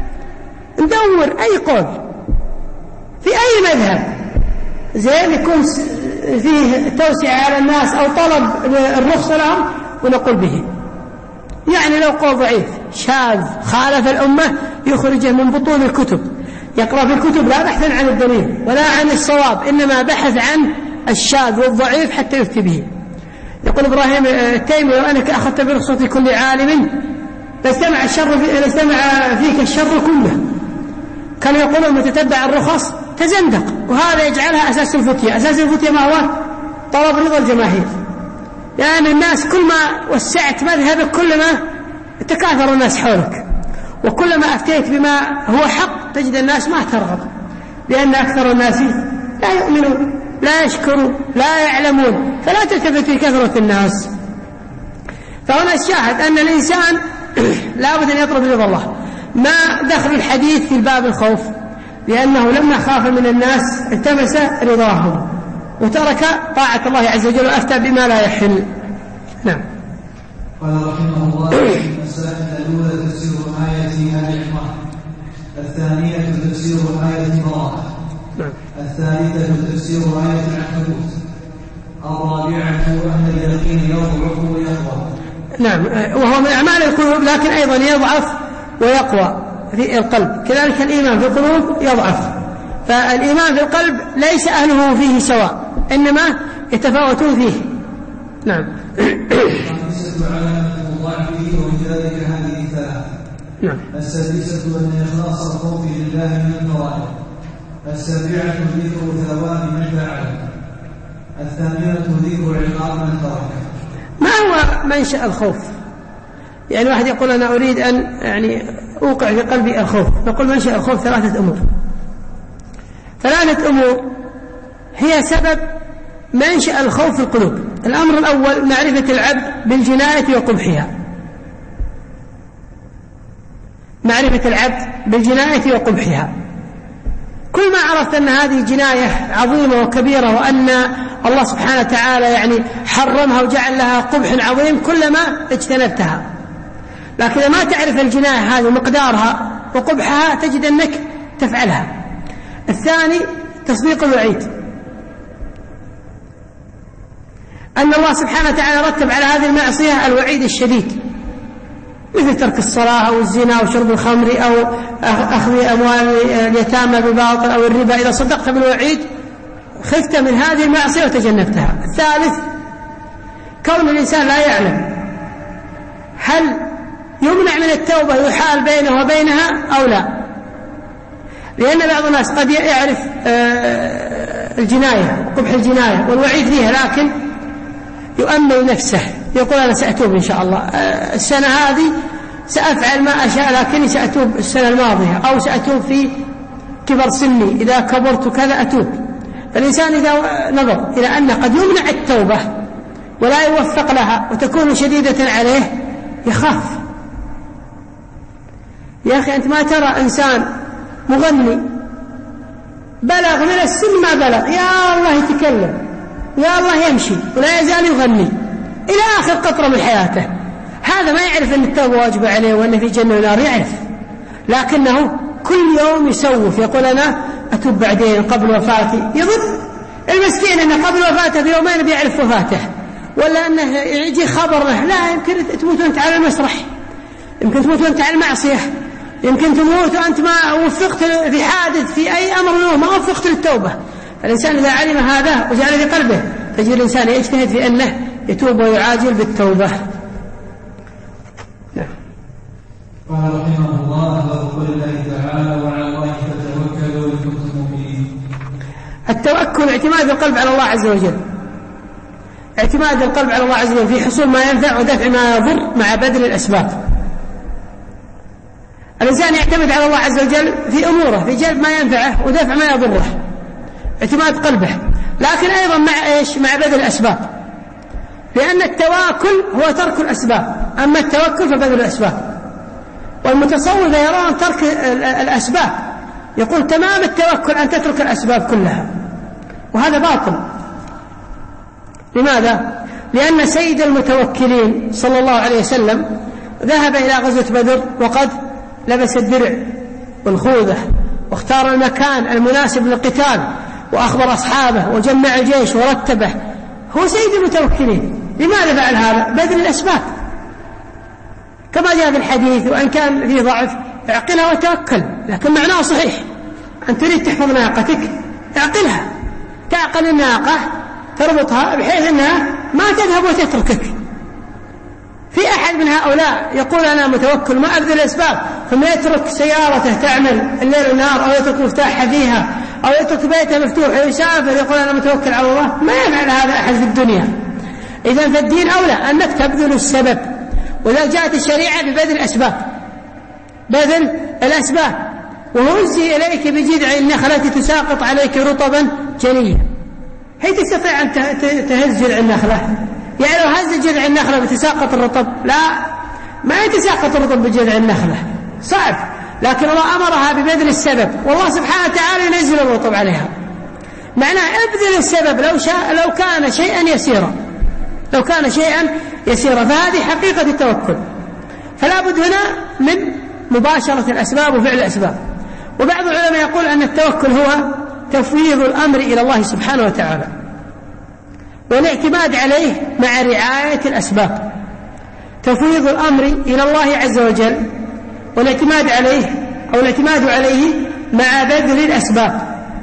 ندور أي قول في أي مذهب زين يكون فيه توسعة على الناس أو طلب الرخصة لهم ونقول به. يعني لو قول ضعيف شاذ خالف الأمة يخرجه من بطون الكتب، يقرأ في الكتب لا بحثا عن الدليل ولا عن الصواب، إنما بحث عن الشاذ والضعيف حتى يفتي به. يقول إبراهيم التيمي لو أنك أخذت برخصة كل عالم لاجتمع الشر في... لاجتمع فيك الشر كله. كانوا يقولون متتبع الرخص تزندق، وهذا يجعلها أساس الفتية. أساس الفتية ما هو؟ طلب رضا الجماهير، لأن الناس كل ما وسعت مذهبك كل ما تكاثر الناس حولك، وكلما أفتيت بما هو حق تجد الناس ما ترغب، لأن أكثر الناس لا يؤمنون لا يشكرون لا يعلمون، فلا تلتفت في كثرة الناس. فهنا الشاهد أن الإنسان لا بد أن يطلب رضا الله. ما دخل الحديث في الباب الخوف؟ لأنه لما خاف من الناس التمس رضاهم وترك طاعة الله عز وجل وأفتى بما لا يحل. نعم. قال رحمه الله: المسألة الأولى تفسير آية آل عمران، الثانية تفسير آية براءة، نعم. الثالثة تفسير آية العنكبوت، الرابعة أن اليقين يضعف ويقوى. نعم، وهو من أعمال القلوب لكن أيضا يضعف ويقوى في القلب، كذلك الإيمان في القلوب يضعف. فالإيمان في القلب ليس أهله فيه سواء، إنما يتفاوتون فيه. نعم. الخامسة علامة ضعفه وذلك هذه ثلاث. نعم. السادسة أن إخلاص الخوف لله من الفرائض. السابعة ذكر ثواب من فعل. الثامنة ذكر عقاب من ترك. ما هو منشأ الخوف؟ يعني واحد يقول أنا أريد أن يعني أوقع في قلبي الخوف، نقول منشأ الخوف ثلاثة أمور. ثلاثة أمور هي سبب منشأ الخوف في القلوب. الأمر الأول معرفة العبد بالجناية وقبحها، معرفة العبد بالجناية وقبحها. كل ما عرفت أن هذه جناية عظيمة وكبيرة وأن الله سبحانه وتعالى يعني حرمها وجعل لها قبح عظيم كلما اجتنبتها. لكن إذا ما تعرف الجناية هذه ومقدارها وقبحها تجد أنك تفعلها. الثاني تصديق الوعيد، أن الله سبحانه وتعالى رتب على هذه المعصية الوعيد الشديد، مثل ترك الصلاة أو الزنا أو شرب الخمر أو أخذ أموال اليتامى بباطل أو الربا. إذا صدقت بالوعيد خفت من هذه المعصية وتجنبتها. الثالث كون الإنسان لا يعلم هل يمنع من التوبة يحال بينه وبينها أو لا، لأن بعض الناس قد يعرف الجناية قبح الجناية والوعيد فيها لكن يؤمن نفسه، يقول أنا سأتوب إن شاء الله السنة هذه سأفعل ما أشاء لكني سأتوب السنة الماضية، أو سأتوب في كبر سني إذا كبرت كذا أتوب. فالإنسان إذا نظر إلى أن قد يمنع التوبة ولا يوفق لها وتكون شديدة عليه يخاف. يا أخي أنت ما ترى إنسان مغني بلغ من السن ما بلغ، يا الله يتكلم، يا الله يمشي ولا يزال يغني إلى آخر قطرة من حياته، هذا ما يعرف أن التوبة واجبة عليه وأن في جنة ونار، يعرف لكنه كل يوم يسوف، يقول أنا أتوب بعدين قبل وفاتي. يظن المسكين أنه قبل وفاته بيومين بيعرف وفاته، ولا أنه يجي خبر له لا يمكن تموت وأنت على المسرح، يمكن تموت وأنت على المعصية، يمكن تموت وأنت ما وفقت في حادث في أي أمر منه ما وفقت للتوبة. فالإنسان إذا علم هذا وجعل في قلبه تجد الإنسان يجتهد في أنه يتوب ويعاجل بالتوبة. نعم. قال رحمه الله باب قول الله تعالى وعلى الله فتوكلوا إن كنتم مؤمنين. التوكل اعتماد القلب على الله عز وجل، اعتماد القلب على الله عز وجل في حصول ما ينفع ودفع ما يضر مع بذل الأسباب. الإنسان يعتمد على الله عز وجل في أموره، في جلب ما ينفعه ودفع ما يضره، اعتماد قلبه، لكن أيضا مع إيش؟ مع بذل الأسباب، لأن التواكل هو ترك الأسباب، أما التوكل فبذل الأسباب. والمتصوفة يرون ترك الأسباب، يقول تمام التوكل أن تترك الأسباب كلها، وهذا باطل. لماذا؟ لأن سيد المتوكلين صلى الله عليه وسلم ذهب إلى غزوة بدر وقد لبس الدرع والخوذة واختار المكان المناسب للقتال وأخبر أصحابه وجمع الجيش ورتبه، هو سيد المتوكلين. لماذا فعل هذا؟ بذل الأسباب كما جاء في الحديث، وأن كان فيه ضعف اعقلها وتوكل، لكن معناه صحيح. أن تريد تحفظ ناقتك اعقلها، تعقل الناقة تربطها بحيث أنها ما تذهب وتتركك. في أحد من هؤلاء يقول أنا متوكل ما أبذل الأسباب، ثم يترك سيارته تعمل الليل والنهار، أو يترك مفتاحها فيها، أو يترك بيته مفتوح ويسافر يقول أنا متوكل على الله. ما يفعل هذا أحد في الدنيا. إذن فالدين أولى أنك تبذل السبب، وإذا جاءت الشريعة ببذل الأسباب، بذل الأسباب. وهزي إليك بجذع النخلة تساقط عليك رطبا جنيا. هي تستطيع أن تهز جذع النخلة؟ يعني لو هز جذع النخلة بتساقط الرطب؟ لا، ما يتساقط الرطب بجذع النخلة، صعب. لكن الله أمرها ببذل السبب، والله سبحانه وتعالى ينزل الرطب عليها. معناه ابذل السبب لو شاء، لو كان شيئا يسيرا، لو كان شيئا يسيرا. فهذه حقيقة التوكل. فلا بد هنا من مباشرة الأسباب وفعل الأسباب. وبعض العلماء يقول أن التوكل هو تفويض الأمر إلى الله سبحانه وتعالى والاعتماد عليه مع رعاية الأسباب. تفويض الأمر إلى الله عز وجل والاعتماد عليه أو الاعتماد عليه مع بذل الأسباب.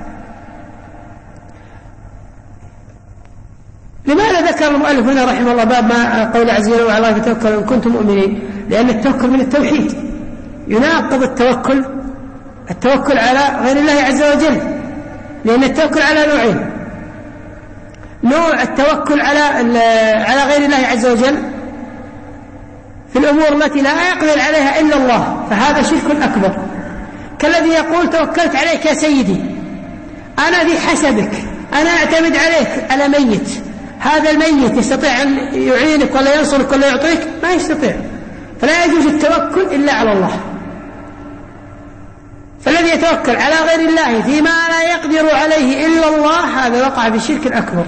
لماذا ذكر المؤلف هنا رحمه الله باب ما قول عز وجل وعلى الله فتوكلوا إن كنتم مؤمنين؟ لأن التوكل من التوحيد، يناقض التوكل التوكل على غير الله عز وجل، لأن التوكل على نوعين: نوع التوكل على على غير الله عز وجل في الأمور التي لا يقدر عليها إلا الله، فهذا شرك أكبر، كالذي يقول توكلت عليك يا سيدي، أنا في حسبك، أنا أعتمد عليك على ميت، هذا الميت يستطيع أن يعينك ولا ينصرك ولا يعطيك؟ ما يستطيع. فلا يجوز التوكل إلا على الله. فالذي يتوكل على غير الله فيما لا يقدر عليه إلا الله هذا وقع في الشرك الأكبر،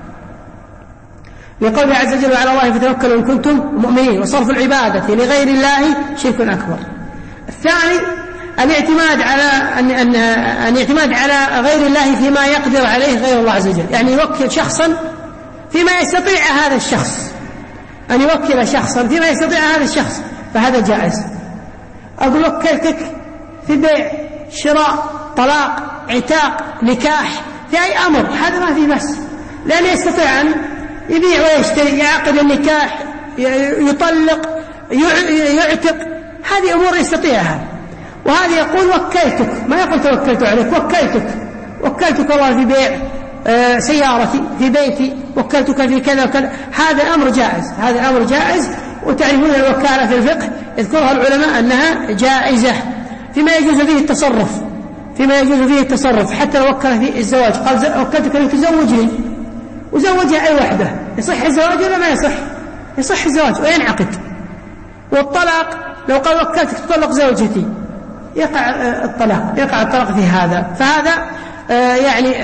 لقوله عز وجل على الله فتوكلوا إن كنتم مؤمنين، وصرف العبادة لغير الله شرك أكبر. الثاني الاعتماد على أن أن أن اعتماد على غير الله فيما يقدر عليه غير الله عز وجل، يعني يوكل شخصا فيما يستطيع هذا الشخص، أن يوكل شخصا فيما يستطيع هذا الشخص، فهذا جائز. أقول وكلتك في بيع شراء طلاق عتاق نكاح في أي أمر، هذا ما فيه بس، لأن يستطيع أن يبيع ويشتري، يعقد النكاح، يطلق، يعتق، هذه أمور يستطيعها. وهذا يقول وكلتك، ما يقول توكلت عليك، وكلتك وكلتك والله في بيع سيارتي في بيتي، وكلتك في كذا وكذا، هذا أمر جائز، هذا أمر جائز. وتعرفون الوكالة في الفقه يذكرها العلماء أنها جائزة فيما يجوز فيه التصرف، فيما يجوز فيه التصرف، حتى لو وكل في الزواج قال وكلتك أن تزوجني وزوجها أي وحدة، يصح الزواج ولا ما يصح؟ يصح الزواج وينعقد. والطلاق لو قال وكلتك تطلق زوجتي يقع الطلاق، يقع الطلاق في هذا. فهذا يعني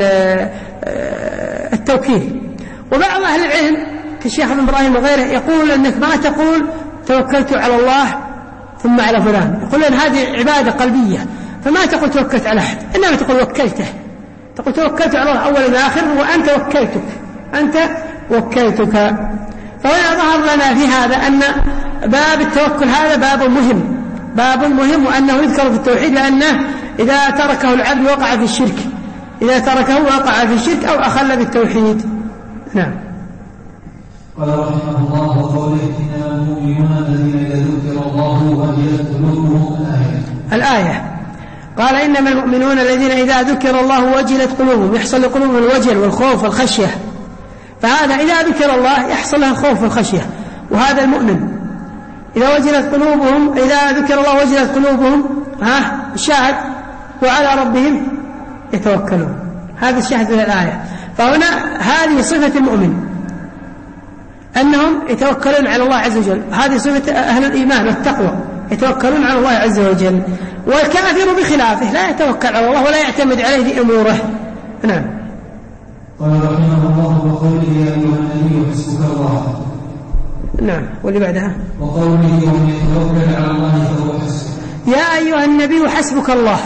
التوكيل. وبعض أهل العلم كالشيخ ابن إبراهيم وغيره يقول أنك ما تقول توكلت على الله ثم على فلان، يقول أن هذه عبادة قلبية، فما تقول توكلت على أحد، إنما تقول وكلته، تقول توكلت على الله أولا وآخر، وأنت وكلتك، أنت وكلتك. فهنا ظهر لنا في هذا أن باب التوكل هذا باب مهم، باب مهم، وأنه يذكر في التوحيد، لأنه إذا تركه العبد وقع في الشرك، إذا تركه وقع في الشرك أو أخل بالتوحيد. نعم. قال رحمه الله وقوله إنما المؤمنون الذين إذا ذكر الله وجلت قلوبهم الآية. الآية قال إنما المؤمنون الذين إذا ذكر الله وجلت قلوبهم، يحصل لقلوبهم الوجل والخوف والخشية، فهذا إذا ذكر الله يحصل له الخوف والخشية، وهذا المؤمن إذا وجلت قلوبهم، إذا ذكر الله وجلت قلوبهم، ها الشاهد وعلى ربهم يتوكلون، هذا الشاهد من الآية. فهنا هذه صفة المؤمن أنهم يتوكلون على الله عز وجل، هذه صفة أهل الإيمان والتقوى، يتوكلون على الله عز وجل. والكافر بخلافه لا يتوكل على الله ولا يعتمد عليه في أموره. نعم. قال رحمه الله وقوله يا أيها النبي حسبك الله. نعم. واللي بعدها وقوله ومن يتوكل على الله فهو حسبه. يا أيها النبي حسبك الله،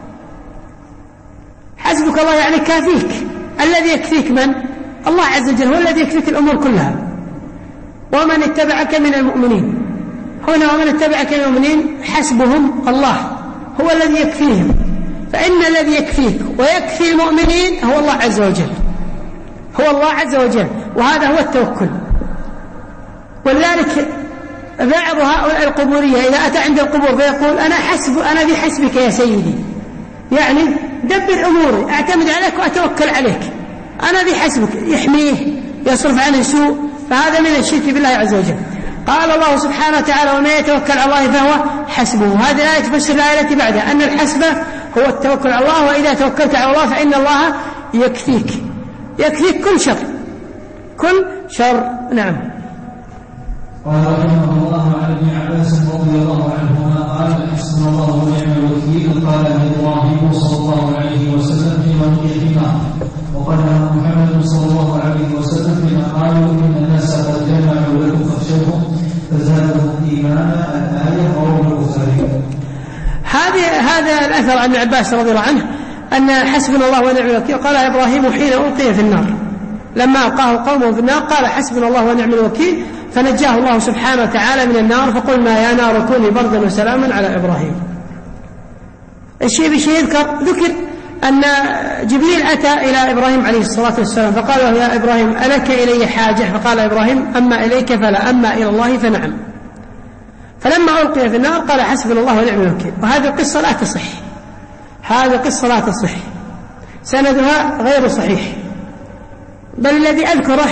حسبك الله يعني كافيك، الذي يكفيك من؟ الله عز وجل، هو الذي يكفيك الأمور كلها. ومن اتبعك من المؤمنين، هنا ومن اتبعك من المؤمنين حسبهم الله، هو الذي يكفيهم، فإن الذي يكفيك ويكفي المؤمنين هو الله عز وجل، هو الله عز وجل، وهذا هو التوكل. ولذلك بعض هؤلاء القبورية إذا أتى عند القبور فيقول أنا حسب أنا بحسبك يا سيدي، يعني دبر أموري، أعتمد عليك وأتوكل عليك، أنا بحسبك، يحميه يصرف عنه سوء، فهذا من الشرك بالله عز وجل. قال الله سبحانه وتعالى ومن يتوكل على الله فهو حسبه. هذه الآية تفسر الآية التي بعدها أن الحسب هو التوكل على الله، وإذا توكلت على الله فإن الله يكفيك، يكفيك كل شر، كل شر. نعم. قال رحمه الله عن ابن عباس رضي الله عنهما قال حسبنا الله ونعم الوكيل. قال إبراهيم صلى الله عليه وسلم في موقع النار، وقال محمد صلى الله عليه وسلم فيما قالوا إن الناس قد جمعوا لكم فاخشوهم فزادهم إيمانا. الآية رواه البخاري. هذا هذا الأثر عن ابن عباس رضي الله عنه أن حسبنا الله ونعم الوكيل قال إبراهيم حين ألقي في النار، لما ألقاه قومه في النار قال حسبنا الله ونعم الوكيل، فنجاه الله سبحانه وتعالى من النار، فقلنا يا نار كوني بردا وسلاما على إبراهيم. الشيء بشيء يذكر ذكر أن جبريل أتى إلى إبراهيم عليه الصلاة والسلام فقال له يا إبراهيم ألك إلي حاجة؟ فقال إبراهيم أما إليك فلا، أما إلى الله فنعم. فلما ألقي في النار قال حسبنا الله ونعم الوكيل. وهذه القصة لا تصح، هذه القصة لا تصح، سندها غير صحيح، بل الذي أذكره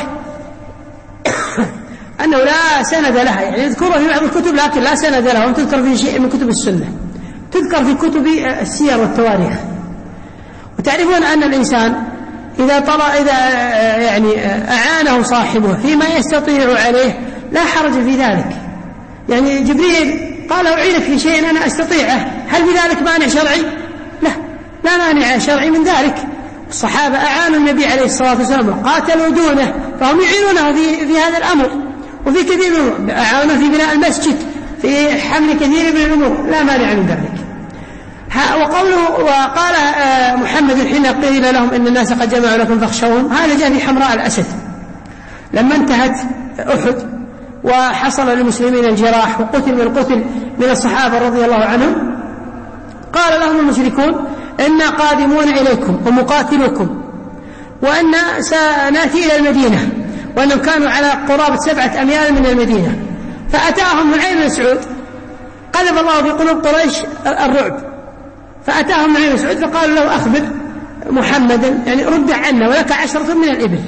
أنه لا سند لها، يعني يذكره في بعض الكتب لكن لا سند لها، وتذكر في شيء من كتب السنة، تذكر في كتب السير والتواريخ. وتعرفون أن الإنسان إذا طلع إذا يعني أعانه صاحبه فيما يستطيع عليه لا حرج في ذلك. يعني جبريل قال أعينك في شيء أنا أستطيعه هل بذلك مانع شرعي؟ لا، لا مانع شرعي من ذلك. الصحابة أعانوا النبي عليه الصلاة والسلام وقاتلوا دونه، فهم يعينونه في, في هذا الأمر، وفي كثير من الأمور، أعانوا في بناء المسجد، في حمل كثير من الأمور، لا مانع من ذلك. وقوله وقال محمد حين قيل لهم إن الناس قد جمعوا لكم فاخشوهم، هذا جاء في حمراء الأسد لما انتهت أحد وحصل للمسلمين الجراح وقتل من القتل من الصحابة رضي الله عنهم، قال لهم المشركون إنا قادمون إليكم ومقاتلوكم وأن سنأتي إلى المدينة، وأنهم كانوا على قرابة سبعة أميال من المدينة. فأتاهم نعيم بن سعود، قلب الله في قلوب قريش الرعب، فأتاهم نعيم بن سعود فقالوا له أخبر محمدا، يعني رد عنا ولك عشرة من الإبل.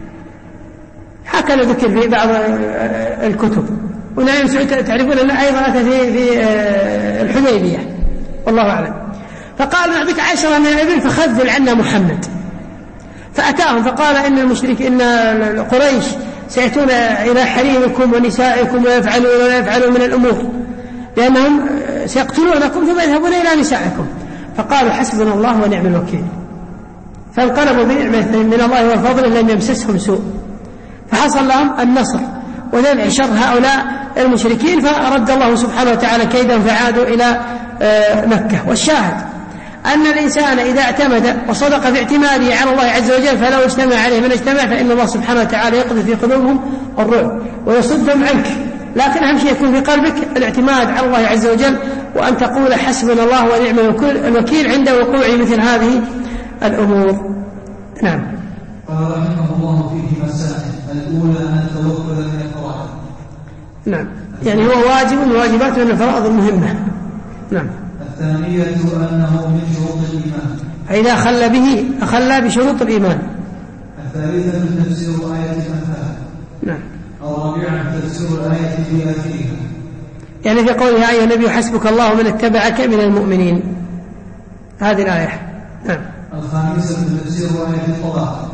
هكذا ذكر في بعض الكتب. ونعيم بن سعود تعرفون أنه أيضا أتى في, في الحديبية والله أعلم. فقالوا نعطيك عشرة من الإبل فخذل عنا محمد. فأتاهم فقال إن المشرك إن قريش سيأتون إلى حريمكم ونسائكم ويفعلون ولا يفعلون من الأمور، لأنهم سيقتلونكم ثم يذهبون إلى نسائكم. فقالوا حسبنا الله ونعم الوكيل، فانقلبوا بنعمة من الله والفضل لم يمسسهم سوء، فحصل لهم النصر ودفع شر هؤلاء المشركين، فرد الله سبحانه وتعالى كيدا فعادوا إلى مكة. والشاهد أن الإنسان إذا اعتمد وصدق في اعتماده على الله عز وجل فلو اجتمع عليه من اجتمع، فإن الله سبحانه وتعالى يقضي في قلوبهم الرعب ويصدهم عنك. لكن أهم شيء يكون في قلبك الاعتماد على الله عز وجل، وأن تقول حسبنا الله ونعم الوكيل عند وقوع مثل هذه الأمور. نعم. قال رحمه الله فيه مسائل. الأولى أن التوكل من الفرائض. نعم، يعني هو واجب من واجبات من الفرائض المهمة. نعم. الثانية أنه من شروط الإيمان، فإذا أخل به أخل بشروط الإيمان. الثالثة تفسير آية الأنفال. نعم. الرابعة تفسير الآية بآياتها، يعني في قولها أيها النبي حسبك الله من اتبعك من المؤمنين، هذه الآية. نعم. الخامسة تفسير آية الطلاق.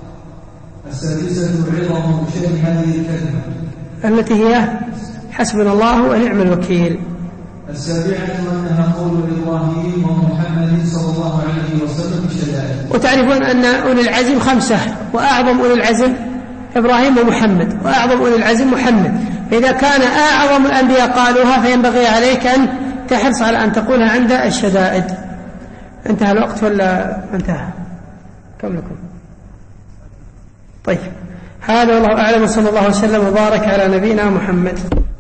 السادسة عظم شأن هذه الكلمة التي هي حسبنا الله ونعم الوكيل. السابعة أنها قول إبراهيم ومحمد صلى الله عليه وسلم الشدائد. وتعرفون أن أولي العزم خمسة، وأعظم أولي العزم إبراهيم ومحمد، وأعظم أولي العزم محمد. فإذا كان أعظم الأنبياء قالوها فينبغي عليك أن تحرص على أن تقولها عند الشدائد. انتهى الوقت ولا انتهى؟ كم لكم؟ طيب، هذا والله أعلم، وصلى الله وسلم وبارك على نبينا محمد.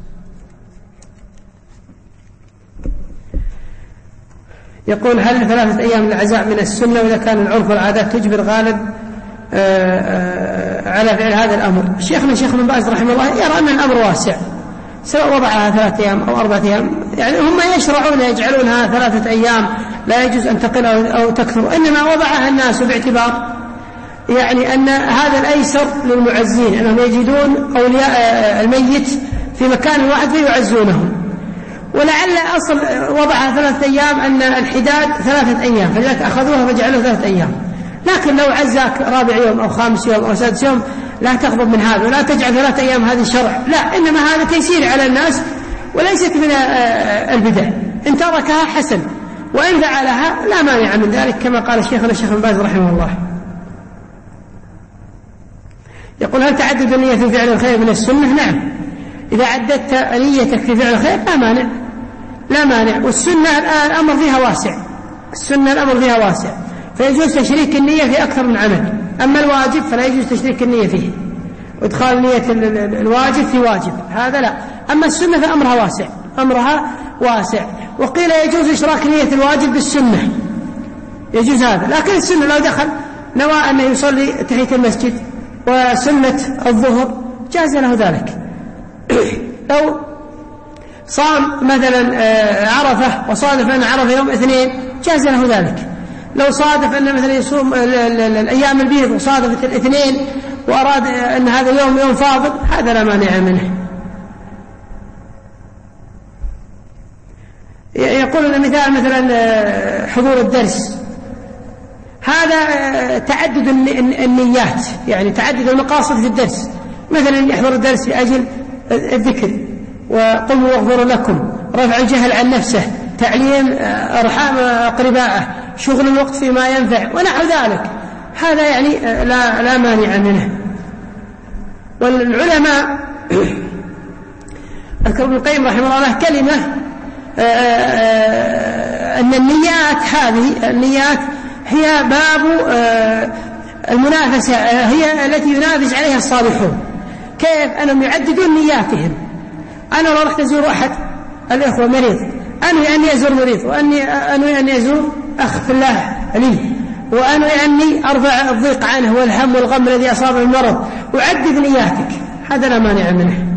يقول هل ثلاثة أيام العزاء من السنة، وإذا كان العرف والعادات تجبر غالب آآ آآ على فعل هذا الأمر؟ شيخنا شيخ بن باز رحمه الله يرى أن الأمر واسع، سواء وضعها ثلاثة أيام أو أربعة أيام، يعني هم يشرعون يجعلونها ثلاثة أيام لا يجوز أن تقل أو تكثر، إنما وضعها الناس باعتبار يعني أن هذا الأيسر للمعزين، أنهم يجدون أولياء الميت في مكان واحد فيعزونهم. ولعل أصل وضعها ثلاثة أيام أن الحداد ثلاثة أيام، فلذلك أخذوها فجعلوها ثلاثة أيام. لكن لو عزاك رابع يوم أو خامس يوم أو سادس يوم لا تغضب من هذا، ولا تجعل ثلاثة أيام هذه الشرع، لا، إنما هذا تيسير على الناس وليست من البدع. إن تركها حسن، وإن فعلها لا مانع من ذلك، كما قال الشيخنا الشيخ بن باز رحمه الله. يقول هل تعدد النية في فعل الخير من السنة؟ نعم، إذا عددت نيتك في فعل الخير لا مانع، لا مانع. والسنة الأمر فيها واسع، السنة الأمر فيها واسع، فيجوز تشريك النية في أكثر من عمل. أما الواجب فلا يجوز تشريك النية فيه، وإدخال نية الواجب في واجب هذا لا. أما السنة فأمرها واسع، أمرها واسع. وقيل يجوز إشراك نية الواجب بالسنة، يجوز هذا. لكن السنة لو دخل نوى أنه يصلي تحية المسجد وسنة الظهر جاز له ذلك. لو صام مثلا عرفة وصادف أن عرفة يوم اثنين جاز له ذلك. لو صادف أن مثلا يصوم الأيام البيض وصادفت الاثنين وأراد أن هذا اليوم يوم فاضل، هذا لا مانع منه. يقول المثال مثلا حضور الدرس، هذا تعدد النيات، يعني تعدد المقاصد في الدرس. مثلا يحضر الدرس لأجل الذكر وقل واغفر لكم، رفع الجهل عن نفسه، تعليم أرحام أقربائه، شغل الوقت فيما ينفع ونحو ذلك، هذا يعني لا, لا مانع منه. والعلماء ذكر ابن القيم رحمه الله كلمة أن النيات هذه النيات هي باب المنافسة، هي التي ينافس عليها الصالحون. كيف؟ أنهم يعددون نياتهم. أنا لو رحت أزور أحد الإخوة مريض، أنوي أني أزور مريض، وأني أنوي أني أزور أخ في الله لي، وأنوي أني أرفع الضيق عنه والهم والغم الذي أصابه المرض، وعدد نياتك، هذا لا مانع منه.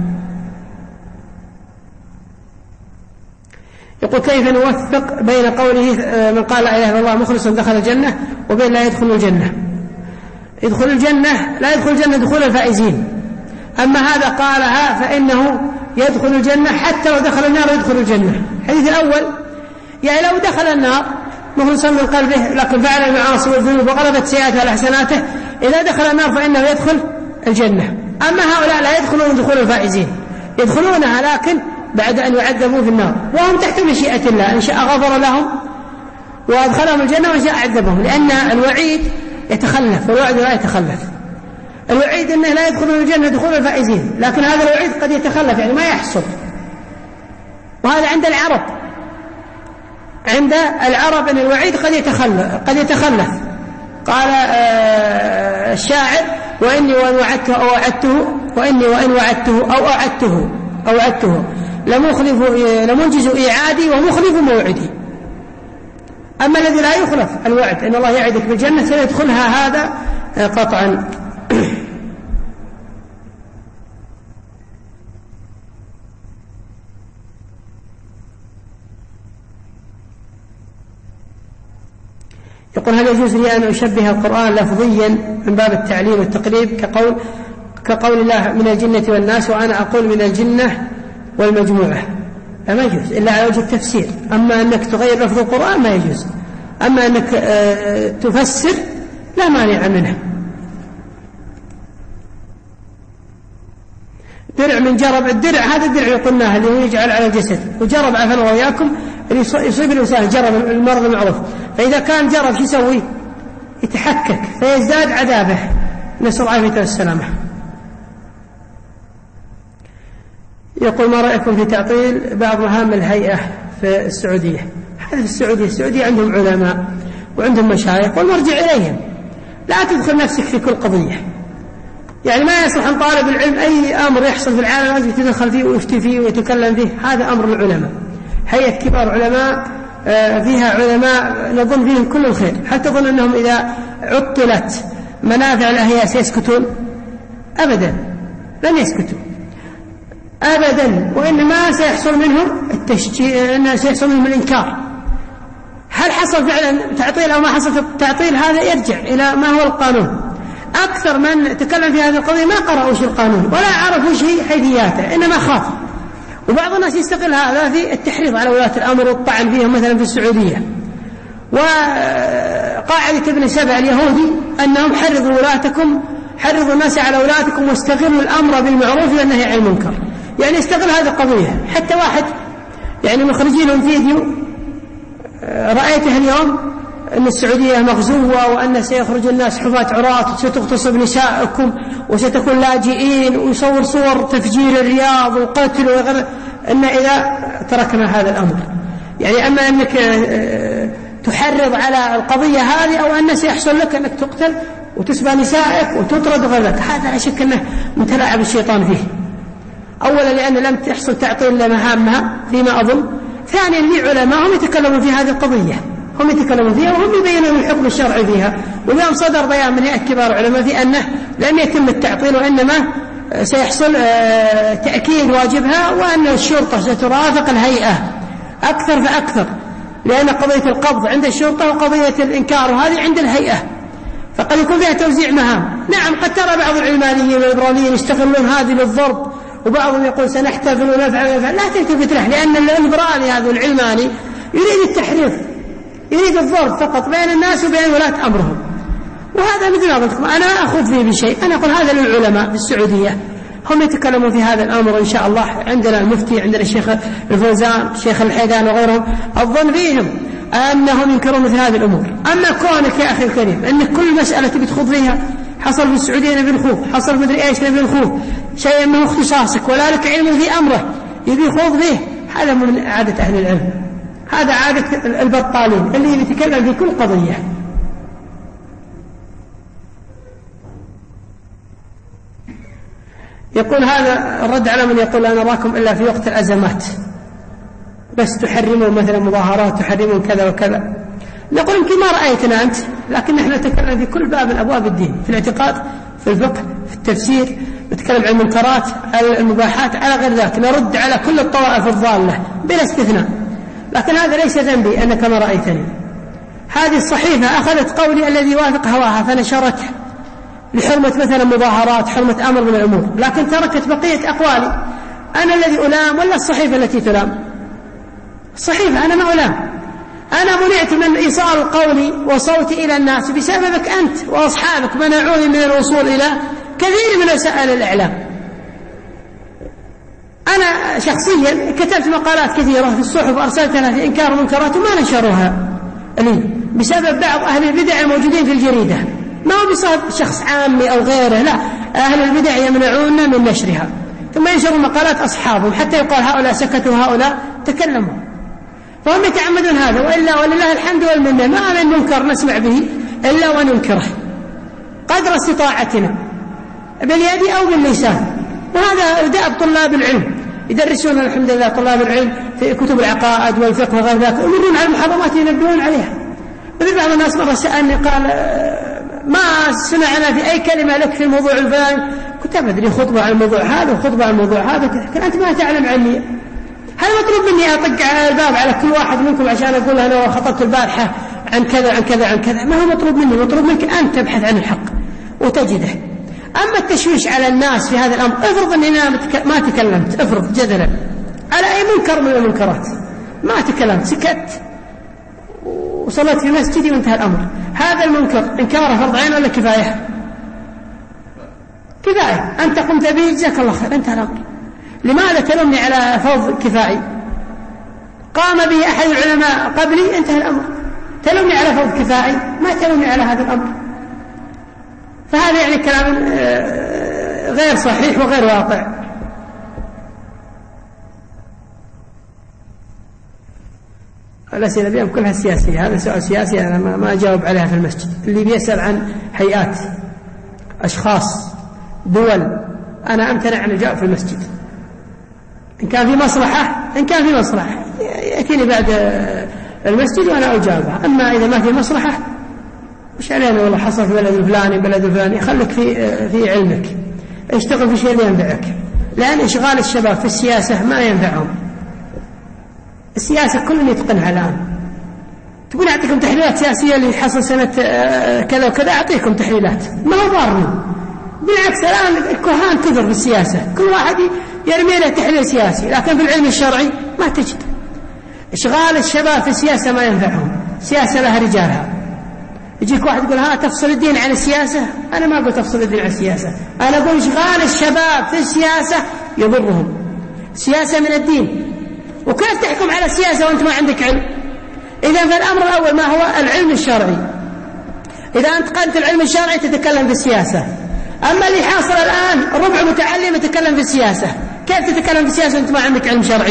يقول كيف نوفق بين قوله من قال لا إله إلا الله مخلصا دخل الجنة وبين لا يدخل الجنة؟ يدخل الجنة لا يدخل الجنة دخول الفائزين، أما هذا قالها فإنه يدخل الجنة حتى لو دخل النار يدخل الجنة. الحديث الأول يعني لو دخل النار مخلصا من قلبه لكن فعل المعاصي والذنوب وغلبت سيئاته على حسناته، إذا دخل النار فإنه يدخل الجنة. أما هؤلاء لا يدخلون دخول الفائزين، يدخلونها لكن بعد أن يعذبوا في النار، وهم تحت مشيئة الله، إن شاء غفر لهم وأدخلهم الجنة وإن شاء عذبهم، لأن الوعيد يتخلف والوعد لا يتخلف. الوعيد أنه لا يدخلون الجنة دخول الفائزين، لكن هذا الوعيد قد يتخلف يعني ما يحصل، وهذا عند العرب عند العرب أن الوعيد قد يتخلف قد يتخلف قال آه الشاعر وإني وإن وعدته أو وعدته وإني وإن وعدته أو أوعدته أو وعدته لمخلف لمنجز إيعادي ومخلف موعدي. أما الذي لا يخلف الوعد أن الله يعدك بالجنة سيدخلها هذا قطعا. يقول هل يجوز لي أن أشبه القرآن لفظيا من باب التعليم والتقريب كقول كقول الله من الجنة والناس وأنا أقول من الجنة والمجموعة؟ ما يجوز إلا على وجه التفسير. أما أنك تغير لفظ القرآن ما يجوز، أما أنك تفسر لا مانع منه. درع من جرب، الدرع هذا الدرع اللي قلناه اللي هو يجعل على الجسد، وجرب عفوا وإياكم اللي يصيب الإنسان جرب المرض المعروف، فإذا كان جرب شو يسوي؟ يتحكك فيزداد عذابه، نسأل الله العافية والسلامة. يقول ما رأيكم في تعطيل بعض مهام الهيئة في السعودية؟ هذا في السعودية السعودية عندهم علماء وعندهم مشايخ والمرجع إليهم، لا تدخل نفسك في كل قضية. يعني ما يصلح أن طالب العلم أي أمر يحصل في العالم لازم يتدخل فيه ويفتي فيه ويتكلم فيه، هذا أمر العلماء. هيئة كبار علماء فيها علماء نظن فيهم كل الخير، هل تظن أنهم إذا عطلت منافع الأحياء سيسكتون؟ أبدا لن يسكتوا أبدا، وإنما سيحصل منهم التشجيع، إنه سيحصل منهم الإنكار. هل حصل فعلا تعطيل أو ما حصل تعطيل هذا يرجع إلى ما هو القانون. أكثر من تكلم في هذه القضية ما قرأوا وش القانون ولا عرفوا شيء حيثياته، إنما خاف. وبعض الناس يستغل هذا في التحريض على ولاة الأمر والطعن فيهم مثلا في السعودية. وقاعدة ابن سبع اليهودي أنهم حرضوا ولاتكم حرضوا الناس على ولاتكم واستغلوا الأمر بالمعروف والنهي عن المنكر، يعني يستغل هذه القضية. حتى واحد يعني مخرجين لهم فيديو رأيته اليوم أن السعودية مغزوة وأن سيخرج الناس حفاة عراة وستغتصب نساءكم وستكون لاجئين، ويصور صور تفجير الرياض وقتل وغيره، أن إذا تركنا هذا الأمر يعني أما أنك تحرض على القضية هذه أو أن سيحصل لك أنك تقتل وتسبى نسائك وتطرد وغير ذلك، هذا لا شك أنه متلاعب الشيطان فيه. أولا لأن لم تحصل تعطيل لمهامها فيما أظن، ثانيا لي علماء هم يتكلمون في هذه القضية، هم يتكلمون فيها وهم يبينون الحكم الشرعي فيها. واليوم صدر بيان من هيئة كبار العلماء في أنه لم يتم التعطيل وإنما سيحصل تأكيد واجبها، وأن الشرطة سترافق الهيئة أكثر فأكثر، لأن قضية القبض عند الشرطة وقضية الإنكار وهذه عند الهيئة، فقد يكون فيها توزيع مهام. نعم قد ترى بعض العلمانيين والإبرانيين يستغلون هذه للضرب، وبعضهم يقول سنحتفل ونفعل ونفعل، لا تلتفت له، لأن الإبراني هذا العلماني يريد التحريف، يريد الضرب فقط بين الناس وبين ولاة أمرهم. وهذا مثل ما قلت أنا أخذ فيه بشيء، أنا أقول هذا للعلماء في السعودية، هم يتكلمون في هذا الأمر إن شاء الله. عندنا المفتي، عندنا الشيخ الفوزان، الشيخ الحيدان وغيرهم، الظن فيهم أنهم ينكرون مثل هذه الأمور. أما كونك يا أخي الكريم أنك كل مسألة تدخل فيها، حصل في السعودية نبي الخوف، حصل مدري إيش نبي الخوف، شيء ما هو اختصاصك ولا لك علم في أمره يبي يخوض فيه، هذا من عادة أهل العلم، هذا عادة البطالين اللي يتكلم في كل قضية. يقول هذا الرد على من يقول لا نراكم إلا في وقت الأزمات بس تحرمون مثلا مظاهرات، تحرمون كذا وكذا. نقول يمكن ما رأيتنا أنت، لكن نحن نتكلم في كل باب من أبواب الدين، في الاعتقاد، في الفقه، في التفسير، نتكلم عن المنكرات، على المباحات، على غير ذلك، نرد على كل الطوائف الضالة بلا استثناء. لكن هذا ليس ذنبي أنك ما رأيتني. هذه الصحيفة أخذت قولي الذي وافق هواها فنشرته لحرمة مثلا مظاهرات، حرمة أمر من الأمور، لكن تركت بقية أقوالي. أنا الذي ألام ولا الصحيفة التي تلام؟ الصحيفة، أنا ما ألام. أنا منعت من إيصال قولي وصوتي إلى الناس بسببك أنت وأصحابك، منعوني من الوصول إلى كثير من وسائل الإعلام. أنا شخصيا كتبت مقالات كثيرة في الصحف وأرسلتها في إنكار المنكرات وما نشروها لي بسبب بعض أهل البدع الموجودين في الجريدة، ما هو بسبب شخص عامي أو غيره، لا، أهل البدع يمنعوننا من نشرها، ثم ينشروا مقالات أصحابهم حتى يقال هؤلاء سكتوا هؤلاء تكلموا، فهم يتعمدون هذا. وإلا ولله الحمد والمنة ما من منكر نسمع به إلا وننكره قدر استطاعتنا باليد أو باللسان. وهذا دأب طلاب العلم، يدرسون الحمد لله طلاب العلم في كتب العقائد والفقه وغير ذلك، يمرون على المحرمات ينبهون عليها. مثل بعض الناس مرة سألني قال ما سمعنا في أي كلمة لك في الموضوع الفلاني، كنت أدري خطبة عن الموضوع هذا وخطبة عن الموضوع هذا، كنت أنت ما تعلم عني. هل مطلوب مني أطق على الباب على كل واحد منكم عشان أقول أنا خطبت البارحة عن كذا عن كذا عن كذا؟ ما هو مطلوب مني، مطلوب منك أن تبحث عن الحق وتجده. أما التشويش على الناس في هذا الأمر، افرض أني ما تكلمت، افرض جدلا على أي منكر من المنكرات ما تكلمت، سكت وصلت في مسجدي وانتهى الأمر، هذا المنكر إنكاره فرض عين ولا كفاية؟ كفاية، أنت قمت به جزاك الله خير، انتهى الأمر. لماذا تلومني على فوض كفائي قام به أحد العلماء قبلي؟ انتهى الأمر. تلومني على فوض كفائي، ما تلومني على هذا الأمر. فهذا يعني كلام غير صحيح وغير واقع. الأسئلة بهم كلها سياسية، هذا سؤال سياسي أنا ما أجاوب عليها في المسجد. اللي بيسأل عن هيئات، أشخاص، دول، أنا أمتنع عن الجواب في المسجد. إن كان في مصلحة إن كان في مصلحة يأتيني بعد المسجد وأنا أجاوبها. أما إذا ما في مصلحة مش علينا والله حصل في بلد الفلاني بلد الفلاني، خليك في في علمك، اشتغل في شيء اللي ينفعك، لأن إشغال الشباب في السياسة ما ينفعهم. السياسة كل يتقنها الآن. تقول أعطيكم تحليلات سياسية اللي حصل سنة كذا وكذا، أعطيكم تحليلات ما هو ضارني، بالعكس الآن الكهان كثر في السياسة، كل واحد يرمي له تحليل سياسي، لكن في العلم الشرعي ما تجد. إشغال الشباب في السياسة ما ينفعهم، سياسة لها رجالها. يجيك واحد يقول ها تفصل الدين عن السياسة، أنا ما أقول تفصل الدين عن السياسة، أنا أقول إشغال الشباب في السياسة يضرهم، سياسة من الدين. وكيف تحكم على السياسة وأنت ما عندك علم؟ إذا فالأمر الأول ما هو العلم الشرعي. إذا أنت قلت العلم الشرعي تتكلم في السياسة. أما اللي حاصل الآن ربع متعلم يتكلم في السياسة، كيف تتكلم في السياسة وأنت ما عندك علم شرعي؟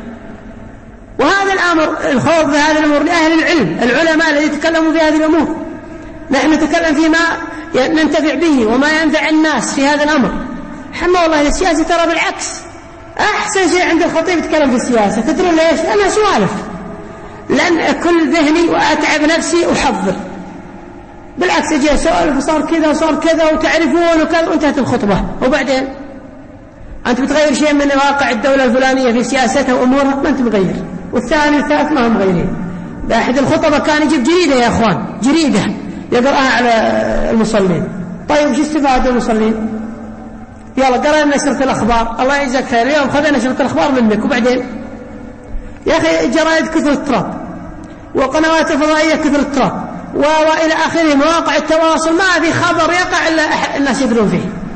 وهذا الأمر الخوض في هذه الأمور لأهل العلم، العلماء الذين يتكلموا في هذه الأمور. نحن نتكلم فيما ننتفع به وما ينفع الناس في هذا الأمر. حمى والله السياسة ترى بالعكس أحسن شيء عند الخطيب يتكلم في السياسة. تدرون ليش؟ أنا سوالف، لأن كل ذهني وأتعب نفسي وحضر. بالعكس أجي أسولف وصار كذا وصار كذا وتعرفون وكذا وانتهت الخطبة. وبعدين أنت بتغير شيء من واقع الدولة الفلانية في سياستها وأمورها؟ ما أنت مغير. والثاني والثالث ما هم مغيرين. بأحد الخطبة كان يجيب جريدة يا أخوان، جريدة يقرأها على المصلين. طيب شو استفاد المصلين؟ يلا قرأ نشرة الأخبار، الله يجزاك خير، اليوم خذ نشرة الأخبار منك. وبعدين يا أخي الجرائد كثر التراب، وقنوات الفضائية كثر التراب، وإلى آخره، مواقع التواصل ما في خبر يقع إلا الناس يدرون فيه.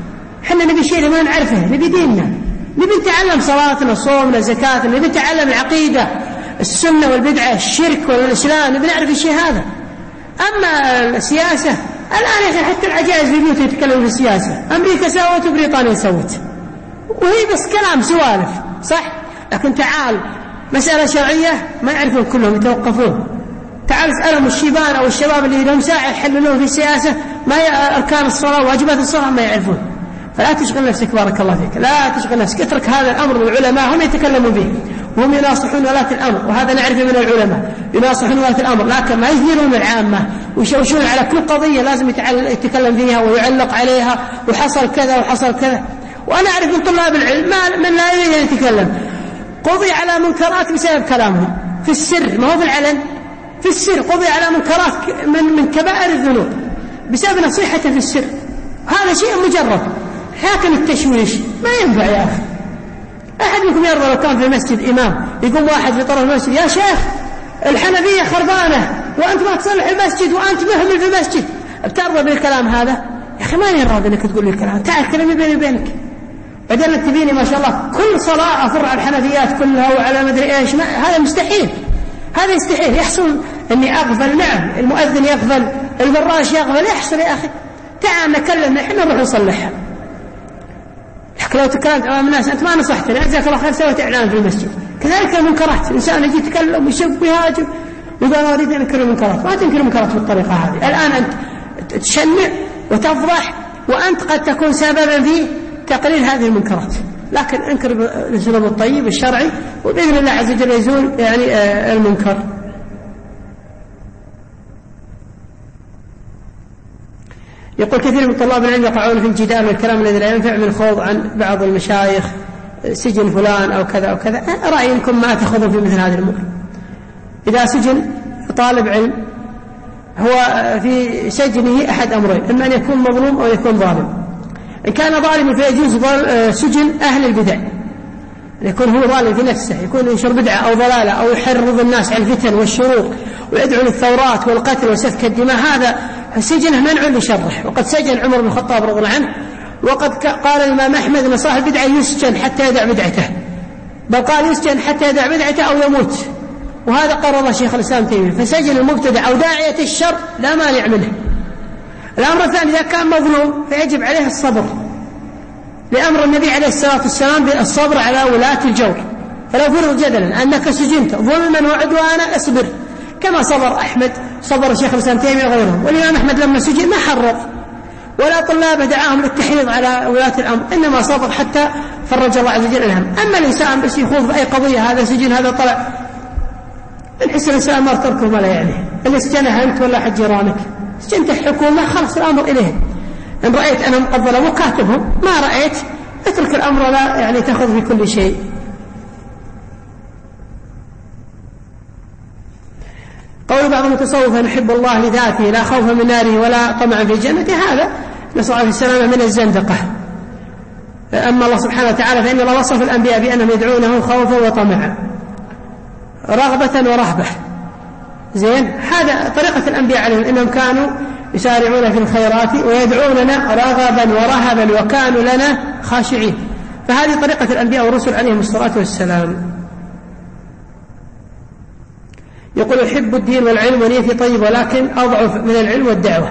حنا نبي شيء ما نعرفه، نبي ديننا، نبي نتعلم صلاتنا صومنا زكاتنا، نبي نتعلم العقيدة السنة والبدعة الشرك والإسلام، نبي نعرف الشيء هذا. أما السياسة الآن يا أخي حتى العجائز في بيوت يتكلموا في السياسة، أمريكا سوت وبريطانيا سوت، وهي بس كلام سوالف صح. لكن تعال مسألة شرعية ما يعرفون كلهم، يتوقفون. تعال اسألهم الشيبان أو الشباب اللي لهم ساعة يحللون في السياسة ما أركان الصلاة وواجبات الصلاة ما يعرفون. فلا تشغل نفسك بارك الله فيك، لا تشغل نفسك، اترك هذا الأمر للعلماء هم يتكلمون به وهم يناصحون ولاة الأمر، وهذا نعرفه من العلماء يناصحون ولاة الأمر، لكن ما يثيرون العامة ويشوشون على كل قضية لازم يتكلم فيها ويعلق عليها وحصل كذا وحصل كذا. وأنا أعرف من طلاب العلم من لا يريد أن يتكلم قضي على منكرات بسبب كلامهم في السر، ما هو في العلن، في السر قضي على منكرات من, من كبائر الذنوب بسبب نصيحته في السر. هذا شيء مجرد. لكن التشويش ما ينفع يا أخي. أحد منكم يرضى لو كان في المسجد إمام يقوم واحد في طرف المسجد يا شيخ الحنفية خربانة وأنت ما تصلح المسجد وأنت مهمل في المسجد، بترضى بالكلام هذا؟ يا أخي ما يرضى أنك تقول لي الكلام، تعال كلامي بيني وبينك. بعدين أنت تبيني ما شاء الله كل صلاة أفر على الحنفيات كلها وعلى مدري إيش، هذا مستحيل، هذا يستحيل. يحصل أني أغفل، نعم المؤذن يغفل، الفراش يغفل، يحصل يا أخي. تعال نكلم نحن نروح نصلحها. لو تكلمت أمام الناس أنت ما نصحتني جزاك الله خير سويت إعلان في المسجد. كذلك المنكرات، الإنسان يجي يتكلم ويشب ويهاجم ويقول أنا أريد أن أنكر المنكرات، ما تنكر المنكرات بالطريقة هذه. الآن أنت تشنع وتفضح وأنت قد تكون سببا في تقليل هذه المنكرات، لكن انكر بالأسلوب الطيب الشرعي وبإذن الله عز وجل يزول يعني المنكر. يقول كثير من طلاب العلم يقعون في الجدال والكلام الذي لا ينفع من الخوض عن بعض المشايخ سجن فلان أو كذا أو كذا. رأيكم ما تأخذون في مثل هذه الأمور. إذا سجن طالب علم هو في سجنه أحد أمرين، إما أن يكون مظلوم أو يكون ظالم. إن كان ظالما فيجوز سجن أهل البدع، يكون هو ظالم في نفسه، يكون ينشر بدعة أو ضلالة أو يحرض الناس على الفتن والشرور ويدعو للثورات والقتل وسفك الدماء، هذا سجنه منع لشره. وقد سجن عمر بن الخطاب رضي الله عنه، وقد قال الإمام أحمد أن صاحب البدعة يسجن حتى يدع بدعته، بل قال يسجن حتى يدع بدعته أو يموت، وهذا قرر شيخ الإسلام تيمية. فسجن المبتدع أو داعية الشر لا مانع منه. الأمر الثاني إذا كان مظلوم فيجب عليه الصبر، لأمر النبي عليه الصلاة والسلام بالصبر على ولاة الجور. فلو فرض جدلا أنك سجنت ظلما وعدوانا اصبر، كما صبر أحمد، صبر الشيخ الإسلام تيمية وغيرهم. والإمام أحمد لما سجن ما حرض ولا طلابه دعاهم للتحريض على ولاة الأمر، إنما صبر حتى فرج الله عز وجل عنهم. أما الإنسان بس يخوض في أي قضية، هذا سجن هذا طلع، الحس الإنسان ما تركه ما لا يعنيه. اللي سجنها أنت ولا حد جيرانك، سجنت الحكومة خلص الأمر إليهم. إن رأيت أنهم قد ظلموا كاتبهم، ما رأيت اترك الأمر لا يعني تأخذ في كل شيء. قول بعض المتصوفة نحب الله لذاته لا خوفا من ناره ولا طمعا في الجنة، هذا نسأل الله السلامة من الزندقة. أما الله سبحانه وتعالى فإن الله وصف الأنبياء بأنهم يدعونه خوفا وطمعا، رغبة ورهبة. زين، هذا طريقة الأنبياء عليهم، إنهم كانوا يسارعون في الخيرات ويدعوننا رغبا ورهبا وكانوا لنا خاشعين. فهذه طريقة الأنبياء والرسل عليهم الصلاة والسلام. يقول يحب الدين والعلم ونيتي طيب ولكن أضعف من العلم والدعوة.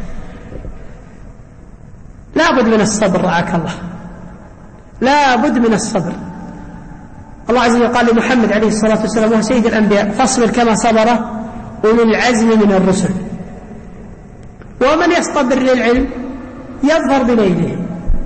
لا بد من الصبر رعاك الله، لا بد من الصبر. الله عز وجل قال لمحمد عليه الصلاة والسلام وهو سيد الأنبياء فاصبر كما صبر أولو العزم من الرسل. ومن يصطبر للعلم يظهر بنيله،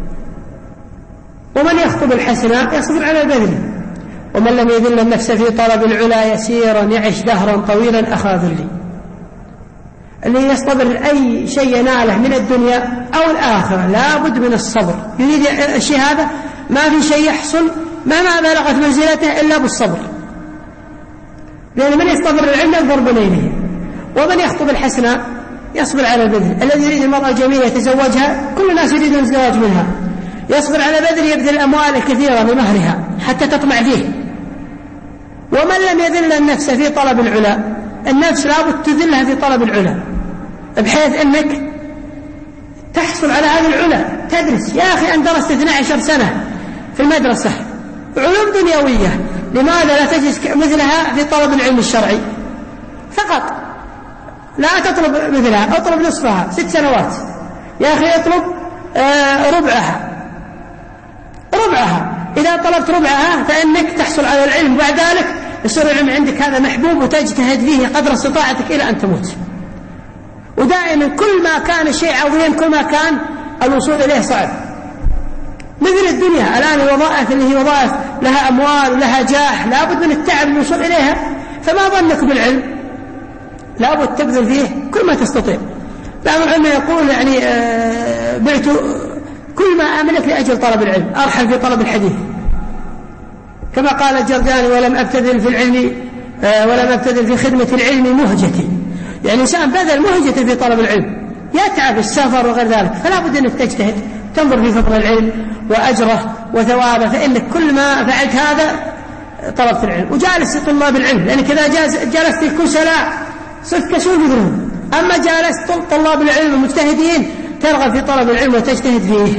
ومن يخطب الحسنة يصبر على البذل، ومن لم يذل النفس في طلب العلا يسيرا يعش دهرا طويلا أخا ذلي. اللي يصطبر أي شيء يناله من الدنيا أو الآخرة لا بد من الصبر. يريد الشيء هذا ما في شيء يحصل ما ما بلغت منزلته إلا بالصبر، لأن من يصطبر للعلم يظهر بنيله، ومن يخطب الحسنة يصبر على البذل. الذي يريد المرأة الجميلة يتزوجها، كل الناس يريدون الزواج منها، يصبر على بذل يبذل الأموال الكثيرة بمهرها حتى تطمع فيه. ومن لم يذل النفس في طلب العلا، النفس لابد تذلها في طلب العلا بحيث أنك تحصل على هذه العلا، تدرس. يا أخي أن درست اثنتي عشرة سنة في المدرسة علوم دنيوية، لماذا لا تجلس مثلها في طلب العلم الشرعي فقط؟ لا تطلب مثلها، اطلب نصفها، ست سنوات. يا أخي اطلب آه ربعها ربعها إذا طلبت ربعها فإنك تحصل على العلم، وبعد ذلك يصير العلم عندك هذا محبوب وتجتهد فيه قدر استطاعتك إلى أن تموت. ودائما كل ما كان الشيء عظيم كل ما كان الوصول إليه صعب. مثل الدنيا الآن الوظائف اللي هي وظائف لها أموال ولها جاه لابد من التعب للوصول إليها، فما ظنك بالعلم؟ لابد تبذل فيه كل ما تستطيع. بعض العلماء يقول يعني آه بعت كل ما أملك لأجل طلب العلم، أرحل في طلب الحديث، كما قال الجرجاني ولم أبتذل في العلم آه ولم أبتذل في خدمة العلم مهجتي. يعني إنسان بذل مهجة في طلب العلم، يتعب السفر وغير ذلك، فلا بد أنك تجتهد تنظر في فضل العلم وأجره وثوابه، فإنك كل ما فعلت هذا طلبت العلم. وجالس طلاب العلم، لأنك إذا جلست في كسلاء صرت كسول مثلهم، أما جالست طلاب العلم المجتهدين ترغب في طلب العلم وتجتهد فيه.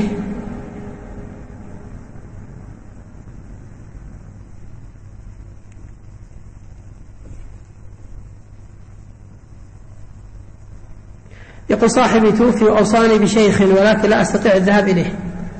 يقول صاحبي توفي وأوصاني بشيخ ولكن لا أستطيع الذهاب إليه.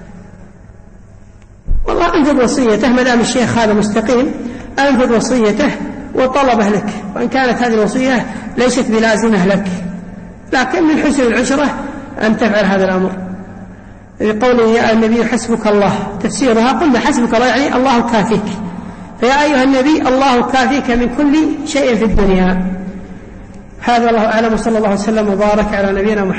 والله أنفذ وصيته ما دام الشيخ هذا مستقيم، أنفذ وصيته وطلبه لك، وإن كانت هذه الوصية ليست بلازمة لك، لكن من حسن العشرة أن تفعل هذا الأمر. بقوله يا النبي حسبك الله، تفسيرها قلنا حسبك الله يعني الله كافيك، فيا أيها النبي الله كافيك من كل شيء في الدنيا. هذا الله أعلم، صلى الله عليه وسلم وبارك على نبينا محمد.